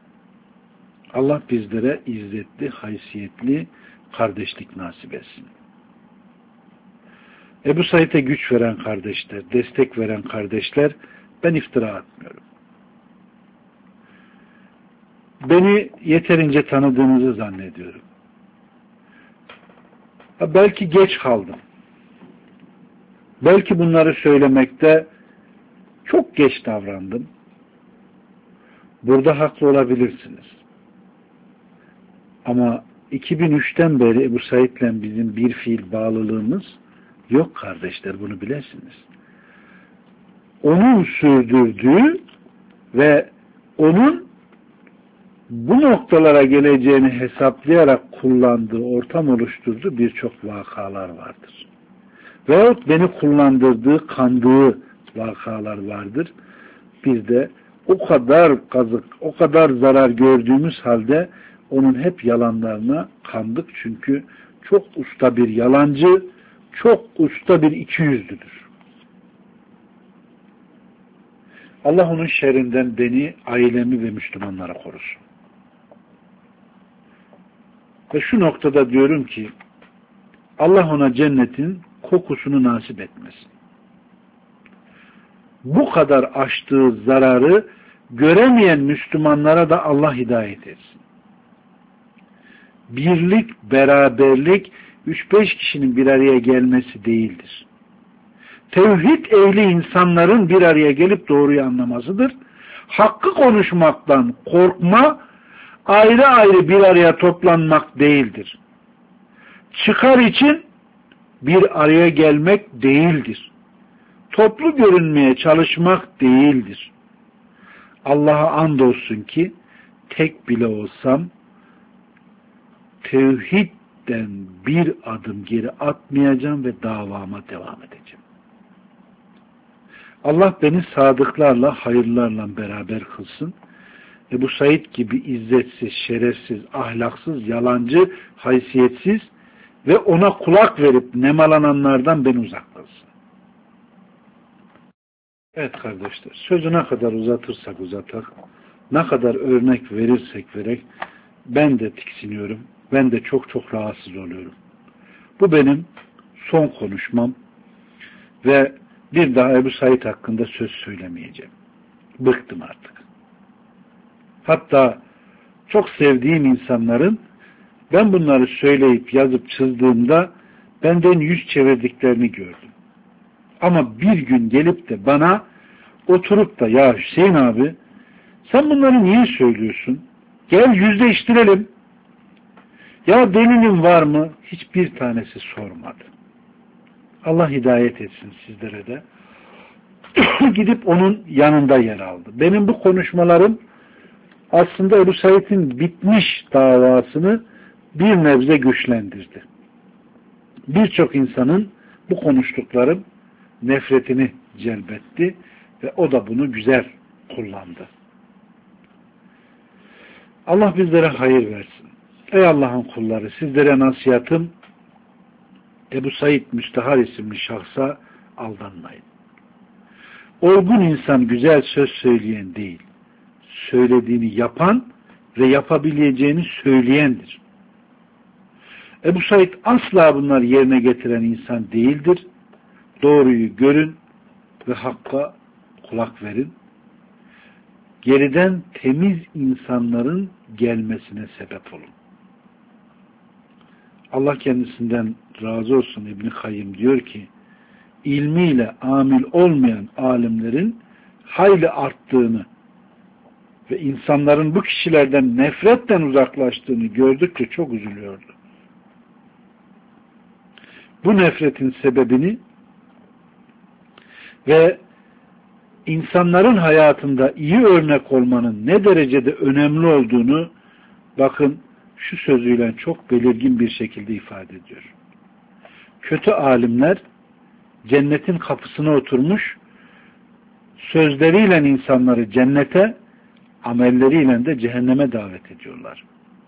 A: Allah bizlere izzetli, haysiyetli kardeşlik nasip etsin. Ebu Said'e güç veren kardeşler, destek veren kardeşler, ben iftira atmıyorum. Beni yeterince tanıdığınızı zannediyorum. Belki geç kaldım. Belki bunları söylemekte çok geç davrandım. Burada haklı olabilirsiniz. Ama 2003'ten beri Ebu Said'le bizim bir fiil bağlılığımız yok kardeşler, bunu bilesiniz. Onun sürdürdüğü ve onun bu noktalara geleceğini hesaplayarak kullandığı, ortam oluşturduğu birçok vakalar vardır. Veyahut beni kullandırdığı, kandığı vakalar vardır. Biz de o kadar kazık, o kadar zarar gördüğümüz halde onun hep yalanlarına kandık. Çünkü çok usta bir yalancı, çok usta bir ikiyüzlüdür. Allah onun şerrinden beni, ailemi ve Müslümanlara korusun. Ve şu noktada diyorum ki, Allah ona cennetin kokusunu nasip etmesin. Bu kadar açtığı zararı göremeyen Müslümanlara da Allah hidayet etsin. Birlik, beraberlik 3-5 kişinin bir araya gelmesi değildir. Tevhid ehli insanların bir araya gelip doğruyu anlamasıdır. Hakkı konuşmaktan korkma, ayrı ayrı bir araya toplanmak değildir. Çıkar için bir araya gelmek değildir. Toplu görünmeye çalışmak değildir. Allah'a andolsun ki tek bile olsam tevhidden bir adım geri atmayacağım ve davama devam edeceğim. Allah beni sadıklarla, hayırlarla beraber kılsın. Ebu Said gibi izzetsiz, şerefsiz, ahlaksız, yalancı, haysiyetsiz ve ona kulak verip nemalananlardan beni uzak kılsın. Evet kardeşler, sözü ne kadar uzatırsak uzatak, ne kadar örnek verirsek verek, ben de tiksiniyorum, ben de çok çok rahatsız oluyorum. Bu benim son konuşmam ve bir daha Ebu Said hakkında söz söylemeyeceğim. Bıktım artık. Hatta çok sevdiğim insanların ben bunları söyleyip yazıp çizdığımda benden yüz çevirdiklerini gördüm. Ama bir gün gelip de bana oturup da ya Hüseyin abi sen bunları niye söylüyorsun? Gel yüzleştirelim. Ya delilin var mı? Hiçbir tanesi sormadı. Allah hidayet etsin sizlere de. Gidip onun yanında yer aldı. Benim bu konuşmalarım aslında Ebu Said'in bitmiş davasını bir nebze güçlendirdi. Birçok insanın bu konuştuklarım nefretini celbetti ve o da bunu güzel kullandı. Allah bizlere hayır versin. Ey Allah'ın kulları, sizlere nasihatım Ebu Said Müstehar isimli şahsa aldanmayın. Olgun insan güzel söz söyleyen değil, söylediğini yapan ve yapabileceğini söyleyendir. Ebu Said asla bunları yerine getiren insan değildir. Doğruyu görün ve hakka kulak verin. Geriden temiz insanların gelmesine sebep olun. Allah kendisinden razı olsun. İbn-i Kayyım diyor ki, ilmiyle amil olmayan alimlerin hayli arttığını ve insanların bu kişilerden nefretten uzaklaştığını gördükçe çok üzülüyordu. Bu nefretin sebebini ve insanların hayatında iyi örnek olmanın ne derecede önemli olduğunu bakın şu sözüyle çok belirgin bir şekilde ifade ediyor. Kötü alimler cennetin kapısına oturmuş, sözleriyle insanları cennete, amelleriyle de cehenneme davet ediyorlar.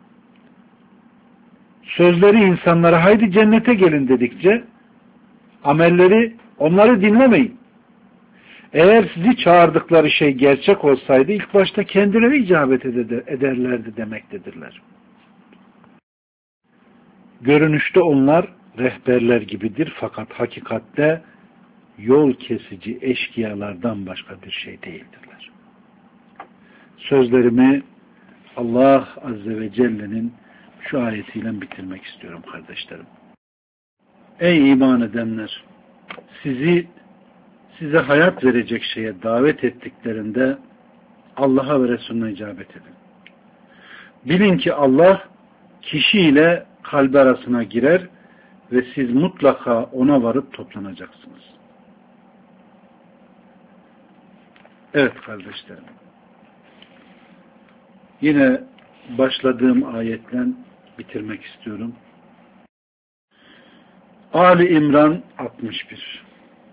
A: Sözleri insanlara haydi cennete gelin dedikçe, amelleri onları dinlemeyin. Eğer sizi çağırdıkları şey gerçek olsaydı ilk başta kendileri icabet ederlerdi demektedirler. Görünüşte onlar rehberler gibidir fakat hakikatte yol kesici eşkıyalardan başka bir şey değildirler. Sözlerimi Allah Azze ve Celle'nin şu ayetiyle bitirmek istiyorum kardeşlerim. Ey iman edenler! Size hayat verecek şeye davet ettiklerinde Allah'a ve Resulüne icabet edin. Bilin ki Allah kişiyle kalbi arasına girer ve siz mutlaka ona varıp toplanacaksınız. Evet kardeşlerim. Yine başladığım ayetle bitirmek istiyorum. Ali İmran 61.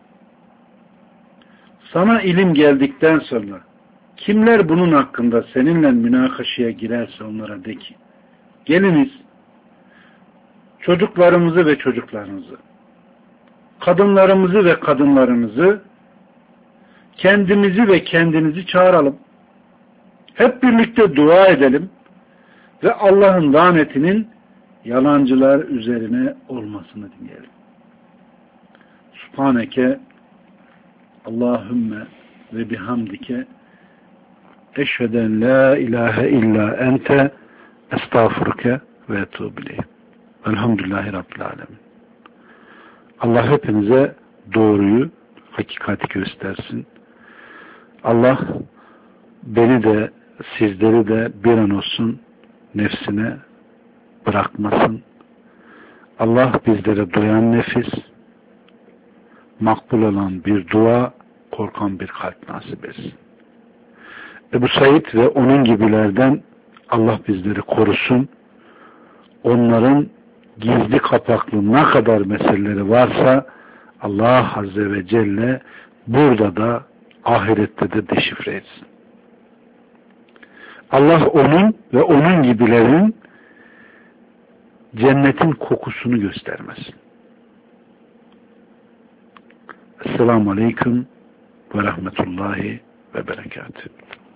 A: Sana ilim geldikten sonra kimler bunun hakkında seninle münakaşaya girerse onlara de ki, geliniz çocuklarımızı ve çocuklarınızı, kadınlarımızı ve kadınlarınızı, kendimizi ve kendinizi çağıralım. Hep birlikte dua edelim ve Allah'ın lanetinin yalancılar üzerine olmasını dinleyelim. Subhaneke Allahümme ve bihamdike eşheden la ilahe illa ente estağfurke ve etûbü ileyh. Elhamdülillahi Rabbil alemin. Allah hepinize doğruyu, hakikati göstersin. Allah beni de sizleri de bir an olsun nefsine bırakmasın. Allah bizlere doyan nefis, makbul olan bir dua, korkan bir kalp nasip etsin. Ebu Said ve onun gibilerden Allah bizleri korusun. Onların gizli kapaklı ne kadar meseleleri varsa Allah Azze ve Celle burada da ahirette de deşifre etsin. Allah onun ve onun gibilerin cennetin kokusunu göstermesin. Esselamu Aleyküm ve Rahmetullahi ve Berekatuhu.